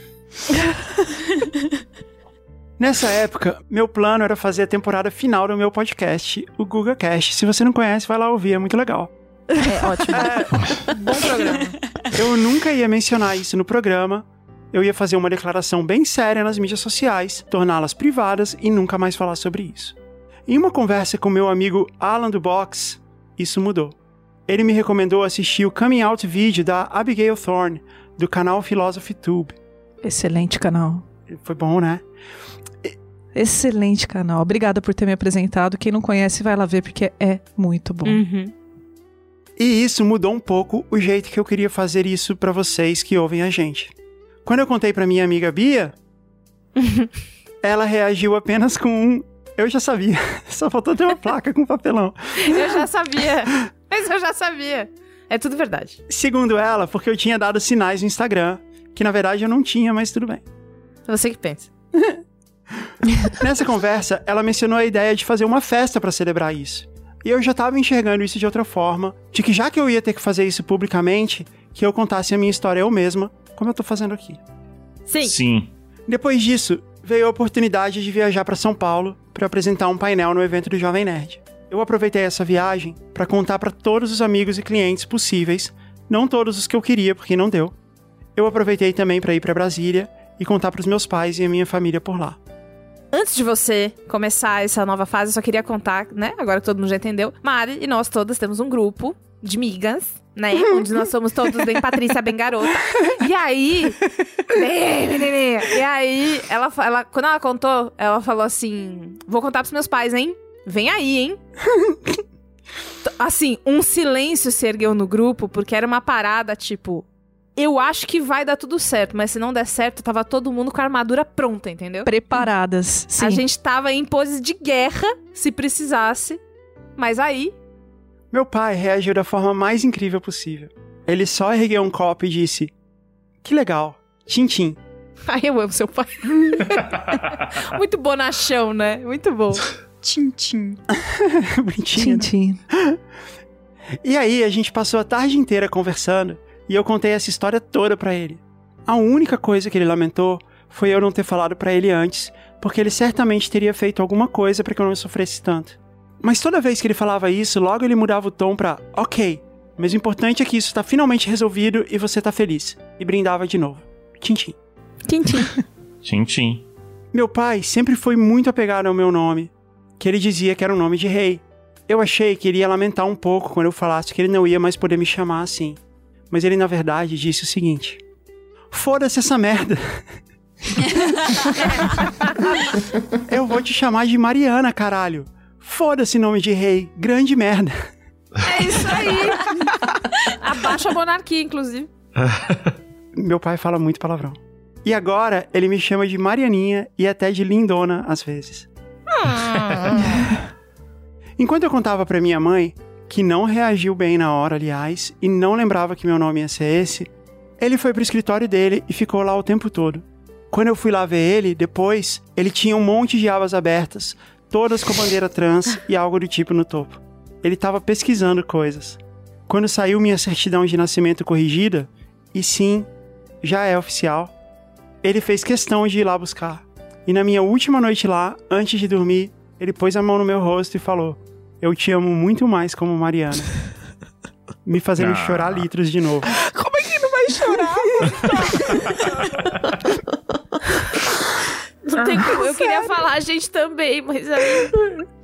Speaker 5: Nessa época, meu plano era fazer a temporada final do meu podcast, o GugaCast. Se você não conhece, vai lá ouvir, é muito legal.
Speaker 1: É ótimo. Bom programa.
Speaker 5: Eu nunca ia mencionar isso no programa. Eu ia fazer uma declaração bem séria nas mídias sociais, torná-las privadas e nunca mais falar sobre isso. Em uma conversa com meu amigo Alan do Box, isso mudou. Ele me recomendou assistir o coming out vídeo da Abigail Thorne, do canal Philosophy Tube.
Speaker 2: Excelente canal.
Speaker 5: Foi bom, né?
Speaker 2: Excelente canal. Obrigada por ter me apresentado. Quem não conhece, vai lá ver, porque é muito bom.
Speaker 1: Uhum.
Speaker 5: E isso mudou um pouco o jeito que eu queria fazer isso pra vocês que ouvem a gente. Quando eu contei pra minha amiga Bia, ela reagiu apenas com um "eu já sabia". Só faltou ter uma placa com papelão.
Speaker 1: Eu já sabia. Mas eu já sabia. É tudo verdade.
Speaker 5: Segundo ela, porque eu tinha dado sinais no Instagram, que na verdade eu não tinha, mas tudo bem.
Speaker 1: É você que pensa.
Speaker 5: Nessa conversa, ela mencionou a ideia de fazer uma festa pra celebrar isso. E eu já tava enxergando isso de outra forma, de que já que eu ia ter que fazer isso publicamente, que eu contasse a minha história eu mesma, como eu tô fazendo aqui.
Speaker 1: Sim.
Speaker 5: Depois disso, veio a oportunidade de viajar pra São Paulo pra apresentar um painel no evento do Jovem Nerd. Eu aproveitei essa viagem pra contar pra todos os amigos e clientes possíveis, não todos os que eu queria, porque não deu. Eu aproveitei também pra ir pra Brasília e contar pros meus pais e a minha família por lá.
Speaker 1: Antes de você começar essa nova fase, eu só queria contar, né? Agora que todo mundo já entendeu. Mari e nós todas temos um grupo de migas, né? Onde nós somos todos bem Patrícia, bem garota. E aí... E aí, ela, quando ela contou, ela falou assim... Vou contar pros meus pais, hein? Vem aí, hein? Assim, um silêncio se ergueu no grupo, porque era uma parada, tipo... Eu acho que vai dar tudo certo, mas se não der certo, tava todo mundo com a armadura pronta, entendeu?
Speaker 2: Preparadas, sim.
Speaker 1: A gente tava em pose de guerra, se precisasse. Mas aí...
Speaker 5: Meu pai reagiu da forma mais incrível possível. Ele só ergueu um copo e disse... Que legal. Tchim-tchim.
Speaker 1: Ai, eu amo seu pai. Muito bonachão, né? Muito bom.
Speaker 3: Tchim-tchim.
Speaker 5: Bonitinho.
Speaker 2: Tchim-tchim.
Speaker 5: E aí, a gente passou a tarde inteira conversando... E eu contei essa história toda pra ele. A única coisa que ele lamentou foi eu não ter falado pra ele antes, porque ele certamente teria feito alguma coisa pra que eu não sofresse tanto. Mas toda vez que ele falava isso, logo ele mudava o tom pra ok, mas o importante é que isso tá finalmente resolvido e você tá feliz. E brindava de novo. Tchim-tchim.
Speaker 1: Tchim-tchim.
Speaker 4: Tchim-tchim.
Speaker 5: Meu pai sempre foi muito apegado ao meu nome, que ele dizia que era um nome de rei. Eu achei que ele ia lamentar um pouco quando eu falasse que ele não ia mais poder me chamar assim. Mas ele, na verdade, disse o seguinte: foda-se essa merda. Eu vou te chamar de Mariana, caralho. Foda-se nome de rei. Grande merda.
Speaker 1: É isso aí. Abaixa a monarquia, inclusive.
Speaker 5: Meu pai fala muito palavrão. E agora ele me chama de Marianinha e até de Lindona às vezes. Enquanto eu contava pra minha mãe, que não reagiu bem na hora, aliás, e não lembrava que meu nome ia ser esse, ele foi pro escritório dele e ficou lá o tempo todo. Quando eu fui lá ver ele, depois, ele tinha um monte de abas abertas, todas com bandeira trans e algo do tipo no topo. Ele tava pesquisando coisas. Quando saiu minha certidão de nascimento corrigida, e sim, já é oficial, ele fez questão de ir lá buscar. E na minha última noite lá, antes de dormir, ele pôs a mão no meu rosto e falou: eu te amo muito mais como Mariana. Me fazendo chorar litros de novo.
Speaker 2: Como é que não vai chorar?
Speaker 1: Não tem como. Eu queria falar a gente também, mas aí...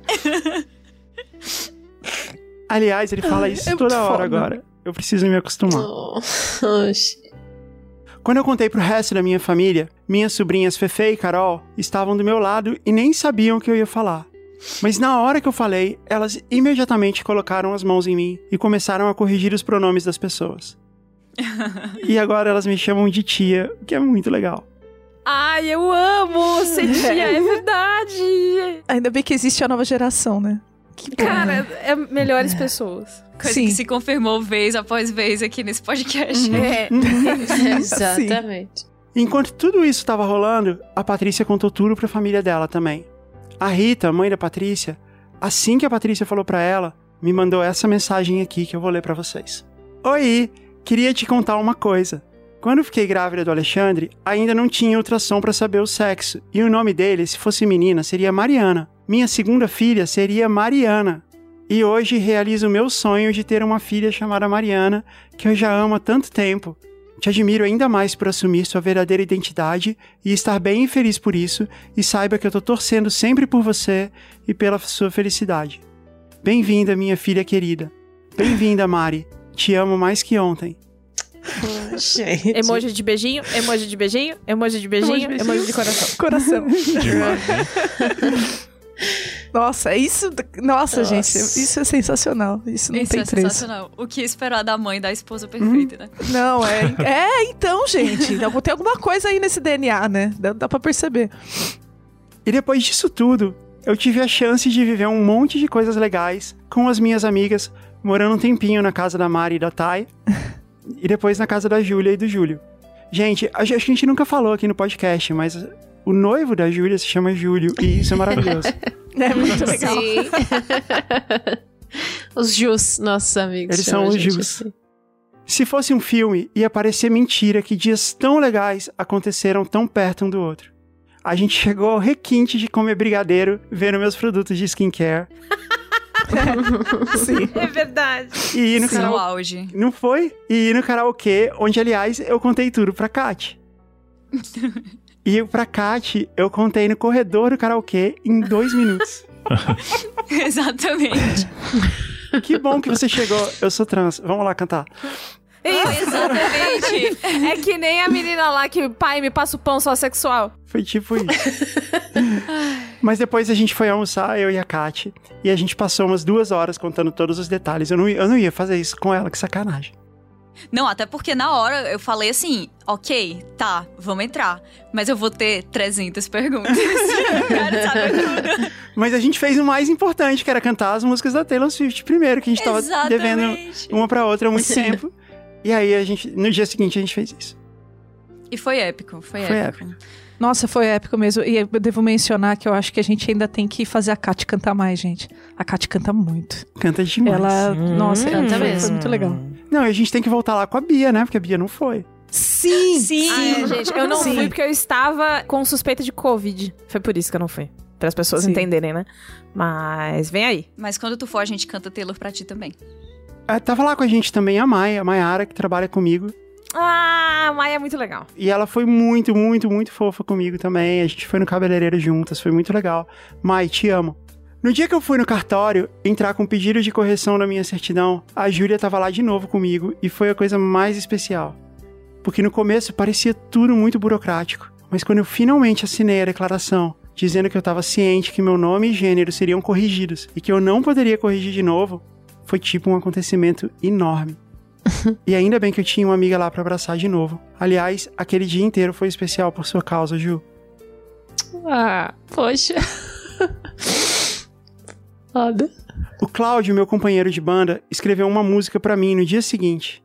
Speaker 5: Aliás, ele fala isso toda hora agora. Eu preciso me acostumar. Quando eu contei pro resto da minha família, minhas sobrinhas Fefe e Carol estavam do meu lado e nem sabiam o que eu ia falar. Mas na hora que eu falei, elas imediatamente colocaram as mãos em mim e começaram a corrigir os pronomes das pessoas. E agora elas me chamam de tia, o que é muito legal.
Speaker 1: Ai, eu amo ser tia, é verdade.
Speaker 2: Ainda bem que existe a nova geração, né? Que bom.
Speaker 1: Cara, é melhores pessoas.
Speaker 3: Coisa
Speaker 2: Sim.
Speaker 3: que se confirmou vez após vez aqui nesse podcast.
Speaker 6: Exatamente.
Speaker 5: Enquanto tudo isso estava rolando, a Patrícia contou tudo pra família dela também. A Rita, mãe da Patrícia, assim que a Patrícia falou pra ela, me mandou essa mensagem aqui que eu vou ler pra vocês. Oi, queria te contar uma coisa. Quando eu fiquei grávida do Alexandre, ainda não tinha ultrassom pra saber o sexo, e o nome dele, se fosse menina, seria Mariana. Minha segunda filha seria Mariana. E hoje realizo o meu sonho de ter uma filha chamada Mariana, que eu já amo há tanto tempo. Te admiro ainda mais por assumir sua verdadeira identidade e estar bem e feliz por isso, e saiba que eu tô torcendo sempre por você e pela sua felicidade. Bem-vinda, minha filha querida. Bem-vinda, Mari. Te amo mais que ontem.
Speaker 6: Gente.
Speaker 1: Emoji de beijinho, emoji de beijinho, emoji de beijinho, emoji de coração.
Speaker 2: Coração. Nossa, isso... Nossa, gente, isso é sensacional. Isso não tem
Speaker 3: é
Speaker 2: preço.
Speaker 3: Sensacional. O que esperar da mãe da esposa perfeita, né?
Speaker 2: Não, então, gente. Tem alguma coisa aí nesse DNA, né? Dá pra perceber.
Speaker 5: E depois disso tudo, eu tive a chance de viver um monte de coisas legais com as minhas amigas, morando um tempinho na casa da Mari e da Thay, e depois na casa da Júlia e do Júlio. Gente, acho que a gente nunca falou aqui no podcast, mas o noivo da Júlia se chama Júlio, e isso é maravilhoso.
Speaker 2: É muito legal.
Speaker 6: Sim. Os Jus, nossos amigos.
Speaker 5: Eles são os Jus.
Speaker 6: Assim.
Speaker 5: Se fosse um filme, ia parecer mentira que dias tão legais aconteceram tão perto um do outro. A gente chegou ao requinte de comer brigadeiro vendo meus produtos de skincare.
Speaker 2: Sim.
Speaker 1: É verdade.
Speaker 5: E ir no
Speaker 3: Sim, no auge.
Speaker 5: Não foi? E ir no karaokê, onde, aliás, eu contei tudo pra Kat. E pra Kat, eu contei no corredor do karaokê em 2 minutos.
Speaker 3: Exatamente.
Speaker 5: Que bom que você chegou. Eu sou trans. Vamos lá cantar.
Speaker 3: Exatamente.
Speaker 1: É que nem a menina lá que, pai, me passa o pão, sou assexual.
Speaker 5: Foi tipo isso. Mas depois a gente foi almoçar, eu e a Kat, e a gente passou umas 2 horas contando todos os detalhes. Eu não ia fazer isso com ela, que sacanagem.
Speaker 3: Não, até porque na hora eu falei assim, ok, tá, vamos entrar. Mas eu vou ter 300 perguntas. Eu quero saber tudo.
Speaker 5: Mas a gente fez o mais importante, que era cantar as músicas da Taylor Swift primeiro, que a gente tava devendo uma pra outra há muito tempo. E aí, no dia seguinte, a gente fez isso.
Speaker 3: E foi épico, foi épico.
Speaker 2: Nossa, foi épico mesmo. E eu devo mencionar que eu acho que a gente ainda tem que fazer a Kat cantar mais, gente. A Kat canta muito.
Speaker 5: Canta demais.
Speaker 2: Ela, nossa,
Speaker 6: canta
Speaker 2: foi
Speaker 6: mesmo.
Speaker 2: muito legal.
Speaker 5: Não, e a gente tem que voltar lá com a Bia, né? Porque a Bia não foi.
Speaker 2: Sim!
Speaker 1: Gente, eu não fui porque eu estava com suspeita de Covid. Foi por isso que eu não fui. Para as pessoas entenderem, né? Mas vem aí.
Speaker 3: Mas quando tu for, a gente canta Taylor pra ti também.
Speaker 5: Tava lá com a gente também a Mayara, que trabalha comigo.
Speaker 1: Ah, a Maia é muito legal.
Speaker 5: E ela foi muito, muito, muito fofa comigo também. A gente foi no cabeleireiro juntas, foi muito legal. Mai, te amo. No dia que eu fui no cartório entrar com pedido de correção na minha certidão, a Júlia tava lá de novo comigo e foi a coisa mais especial. Porque no começo parecia tudo muito burocrático, mas quando eu finalmente assinei a declaração, dizendo que eu tava ciente que meu nome e gênero seriam corrigidos e que eu não poderia corrigir de novo, foi tipo um acontecimento enorme. E ainda bem que eu tinha uma amiga lá pra abraçar de novo. Aliás, aquele dia inteiro foi especial por sua causa, Ju.
Speaker 6: Ah, poxa. Foda.
Speaker 5: O Cláudio, meu companheiro de banda, escreveu uma música pra mim no dia seguinte.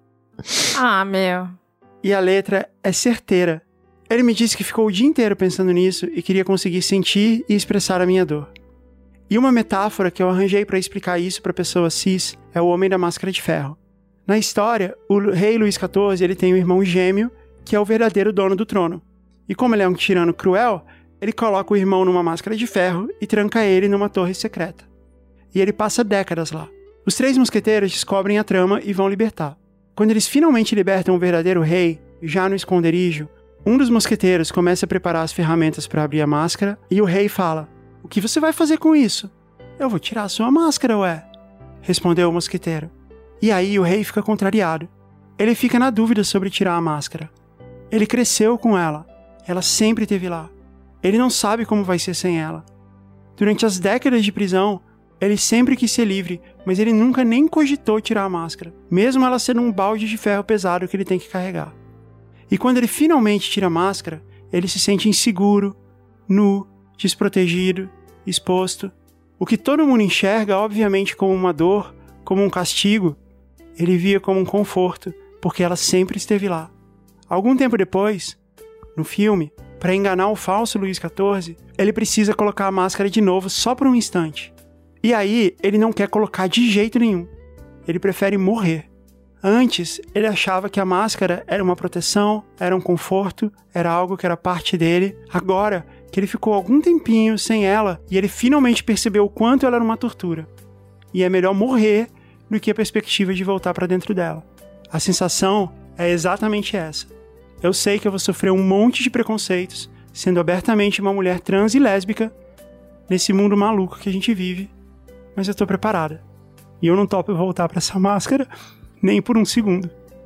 Speaker 1: Ah, meu.
Speaker 5: E a letra é certeira. Ele me disse que ficou o dia inteiro pensando nisso e queria conseguir sentir e expressar a minha dor. E uma metáfora que eu arranjei pra explicar isso pra pessoa cis é o Homem da Máscara de Ferro. Na história, o rei Luís XIV ele tem um irmão gêmeo que é o verdadeiro dono do trono. E como ele é um tirano cruel, ele coloca o irmão numa máscara de ferro e tranca ele numa torre secreta. E ele passa décadas lá. Os 3 mosqueteiros descobrem a trama e vão libertar. Quando eles finalmente libertam o verdadeiro rei, já no esconderijo, um dos mosqueteiros começa a preparar as ferramentas para abrir a máscara e o rei fala: "O que você vai fazer com isso?" "Eu vou tirar a sua máscara, ué", respondeu o mosqueteiro. E aí o rei fica contrariado. Ele fica na dúvida sobre tirar a máscara. Ele cresceu com ela. Ela sempre esteve lá. Ele não sabe como vai ser sem ela. Durante as décadas de prisão, ele sempre quis ser livre, mas ele nunca nem cogitou tirar a máscara, mesmo ela sendo um balde de ferro pesado que ele tem que carregar. E quando ele finalmente tira a máscara, ele se sente inseguro, nu, desprotegido, exposto. O que todo mundo enxerga, obviamente, como uma dor, como um castigo, ele via como um conforto, porque ela sempre esteve lá. Algum tempo depois, no filme, para enganar o falso Luís XIV, ele precisa colocar a máscara de novo só por um instante. E aí, ele não quer colocar de jeito nenhum. Ele prefere morrer. Antes, ele achava que a máscara era uma proteção, era um conforto, era algo que era parte dele. Agora, que ele ficou algum tempinho sem ela e ele finalmente percebeu o quanto ela era uma tortura. E é melhor morrer do que a perspectiva de voltar para dentro dela. A sensação é exatamente essa. Eu sei que eu vou sofrer um monte de preconceitos, sendo abertamente uma mulher trans e lésbica, nesse mundo maluco que a gente vive, mas eu tô preparada. E eu não topo voltar pra essa máscara nem por um segundo.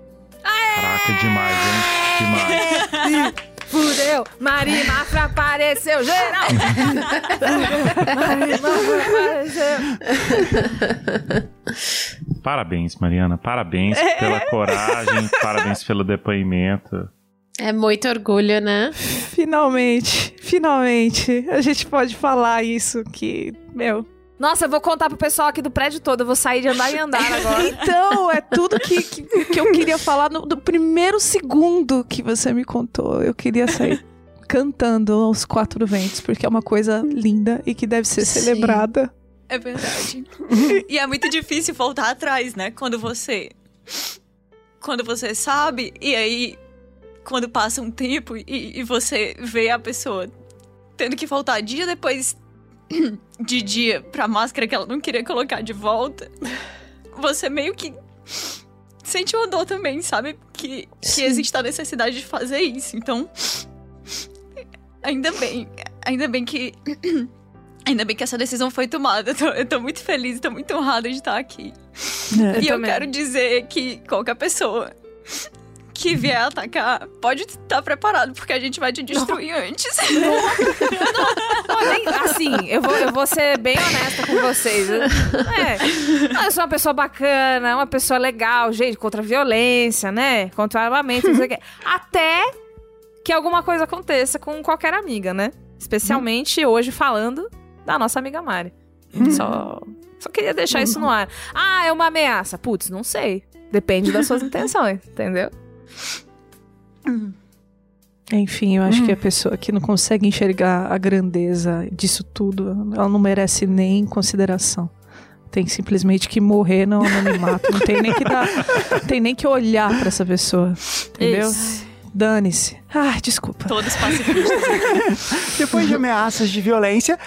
Speaker 4: Caraca, demais, hein? Demais.
Speaker 1: Fudeu, Mari Mafra apareceu, geral! Mari Mafra apareceu.
Speaker 4: Parabéns, Mariana. Parabéns pela coragem, parabéns pelo depoimento.
Speaker 6: É muito orgulho, né?
Speaker 2: Finalmente. A gente pode falar isso que, meu...
Speaker 1: Nossa, eu vou contar pro pessoal aqui do prédio todo. Eu vou sair de andar em andar agora.
Speaker 2: Então, é tudo que eu queria falar no primeiro segundo que você me contou. Eu queria sair cantando aos 4 ventos, porque é uma coisa linda e que deve ser celebrada.
Speaker 3: É verdade. E é muito difícil voltar atrás, né? Quando você sabe, e aí quando passa um tempo e você vê a pessoa tendo que voltar dia depois de dia pra máscara que ela não queria colocar de volta, você meio que sente uma dor também, sabe? Que existe a necessidade de fazer isso. Então, ainda bem que essa decisão foi tomada. Eu tô muito feliz, tô muito honrada de estar aqui. E eu quero dizer que qualquer pessoa que vier atacar, pode estar preparado, porque a gente vai te destruir antes.
Speaker 1: Assim, eu vou ser bem honesta com vocês. Eu sou uma pessoa bacana, uma pessoa legal, gente, contra a violência, né? Contra o armamento, não sei o quê. Até que alguma coisa aconteça com qualquer amiga, né? Especialmente hoje falando da nossa amiga Mari. Só queria deixar isso no ar. Ah, é uma ameaça. Putz, não sei. Depende das suas intenções, entendeu?
Speaker 2: Enfim, eu acho que a pessoa que não consegue enxergar a grandeza disso tudo, ela não merece nem consideração. Tem simplesmente que morrer no anonimato. Não tem nem que olhar pra essa pessoa. Entendeu?
Speaker 1: Isso.
Speaker 2: Dane-se. Ai, desculpa.
Speaker 3: Todos pacifistas.
Speaker 5: Depois de ameaças de violência...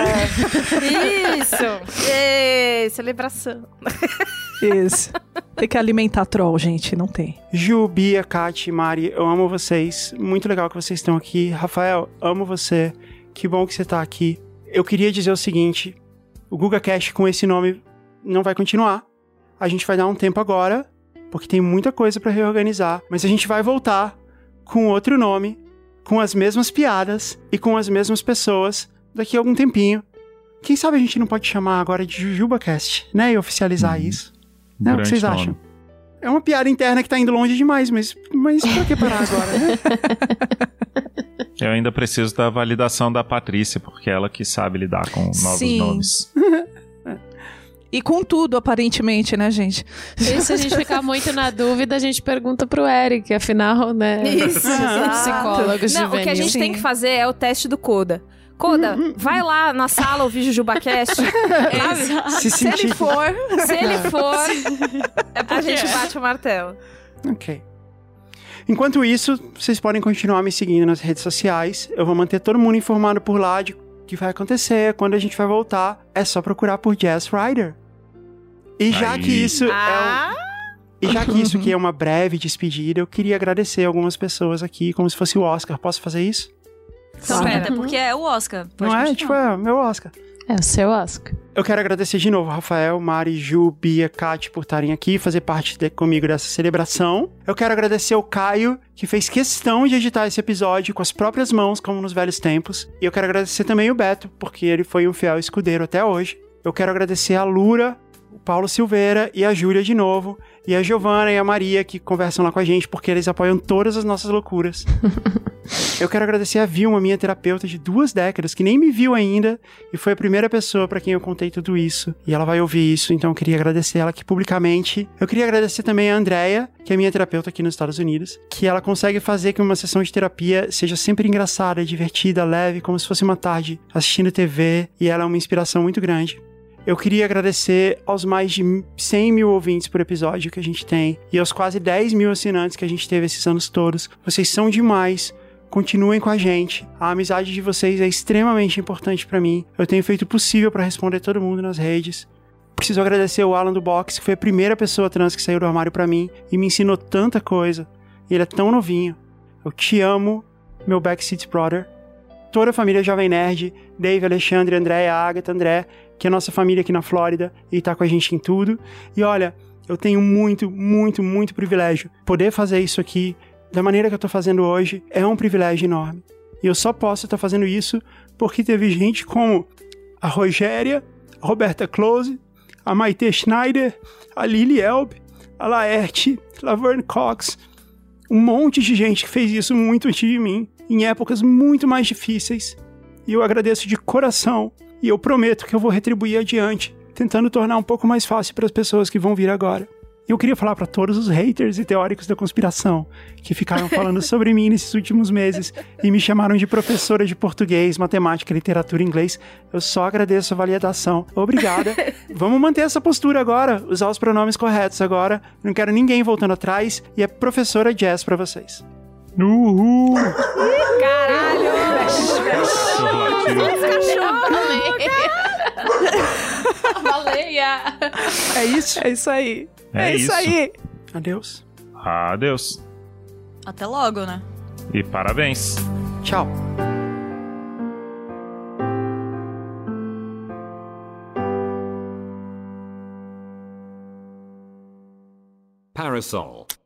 Speaker 1: Isso! Celebração.
Speaker 2: Isso. Tem que alimentar troll, gente. Não tem.
Speaker 5: Ju, Bia, Kati, Mari, eu amo vocês. Muito legal que vocês estão aqui. Rafael, amo você. Que bom que você tá aqui. Eu queria dizer o seguinte. O GugaCast com esse nome não vai continuar. A gente vai dar um tempo agora, porque tem muita coisa pra reorganizar. Mas a gente vai voltar com outro nome, com as mesmas piadas e com as mesmas pessoas daqui a algum tempinho. Quem sabe a gente não pode chamar agora de JujubaCast, né? E oficializar isso. Né? O que vocês acham? É uma piada interna que tá indo longe demais, mas pra que parar agora, né?
Speaker 4: Eu ainda preciso da validação da Patrícia, porque é ela que sabe lidar com novos nomes.
Speaker 2: E com tudo, aparentemente, né, gente?
Speaker 6: E se a gente ficar muito na dúvida, a gente pergunta pro Eric, afinal, né?
Speaker 1: Isso,
Speaker 6: psicólogos
Speaker 1: Não, o que a gente tem que fazer é o teste do Coda. Coda, vai lá na sala ouvir JujubaCast. Se ele for, a gente bate o martelo.
Speaker 5: Ok. Enquanto isso, vocês podem continuar me seguindo nas redes sociais. Eu vou manter todo mundo informado por lá de o que vai acontecer, quando a gente vai voltar. É só procurar por Jazz Rider. E já que isso aqui é uma breve despedida, eu queria agradecer algumas pessoas aqui, como se fosse o Oscar. Posso fazer isso?
Speaker 3: Então, até porque é o Oscar.
Speaker 5: Não é? Tipo, é meu Oscar.
Speaker 6: É o seu Oscar.
Speaker 5: Eu quero agradecer de novo Rafael, Mari, Ju, Bia, Kati por estarem aqui e fazer parte comigo dessa celebração. Eu quero agradecer o Caio, que fez questão de editar esse episódio com as próprias mãos, como nos velhos tempos. E eu quero agradecer também o Beto, porque ele foi um fiel escudeiro até hoje. Eu quero agradecer a Lura, o Paulo Silveira e a Júlia de novo, e a Giovana e a Maria, que conversam lá com a gente, porque eles apoiam todas as nossas loucuras. Eu quero agradecer a Vilma, minha terapeuta de 2 décadas, que nem me viu ainda, e foi a primeira pessoa pra quem eu contei tudo isso. E ela vai ouvir isso, então eu queria agradecer ela aqui publicamente. Eu queria agradecer também a Andrea, que é minha terapeuta aqui nos Estados Unidos, que ela consegue fazer que uma sessão de terapia seja sempre engraçada, divertida, leve, como se fosse uma tarde assistindo TV, e ela é uma inspiração muito grande. Eu queria agradecer aos mais de 100 mil ouvintes por episódio que a gente tem, e aos quase 10 mil assinantes que a gente teve esses anos todos. Vocês são demais. Continuem com a gente. A amizade de vocês é extremamente importante pra mim. Eu tenho feito o possível pra responder todo mundo nas redes. Preciso agradecer o Alan do Box, que foi a primeira pessoa trans que saiu do armário pra mim e me ensinou tanta coisa. E ele é tão novinho. Eu te amo, meu backseat brother. Toda a família Jovem Nerd, Dave, Alexandre, Andréia, Agatha, André, que é a nossa família aqui na Flórida e tá com a gente em tudo. E olha, eu tenho muito, muito, muito privilégio. Poder fazer isso aqui da maneira que eu tô fazendo hoje é um privilégio enorme. E eu só posso estar fazendo isso porque teve gente como a Rogéria, a Roberta Close, a Maite Schneider, a Lily Elb, a Laerte, Laverne Cox, um monte de gente que fez isso muito antes de mim, em épocas muito mais difíceis. E eu agradeço de coração, e eu prometo que eu vou retribuir adiante, tentando tornar um pouco mais fácil para as pessoas que vão vir agora. Eu queria falar para todos os haters e teóricos da conspiração que ficaram falando sobre mim nesses últimos meses e me chamaram de professora de português, matemática, literatura e inglês. Eu só agradeço a validação. Obrigada. Vamos manter essa postura agora, usar os pronomes corretos agora. Não quero ninguém voltando atrás e é professora Jazz para vocês.
Speaker 4: Uhul!
Speaker 1: Caralho!
Speaker 6: Baleia!
Speaker 5: É isso?
Speaker 2: É isso aí.
Speaker 4: É isso
Speaker 2: aí.
Speaker 5: Adeus.
Speaker 4: Adeus.
Speaker 3: Até logo, né?
Speaker 4: E parabéns.
Speaker 5: Tchau.
Speaker 10: Parasol.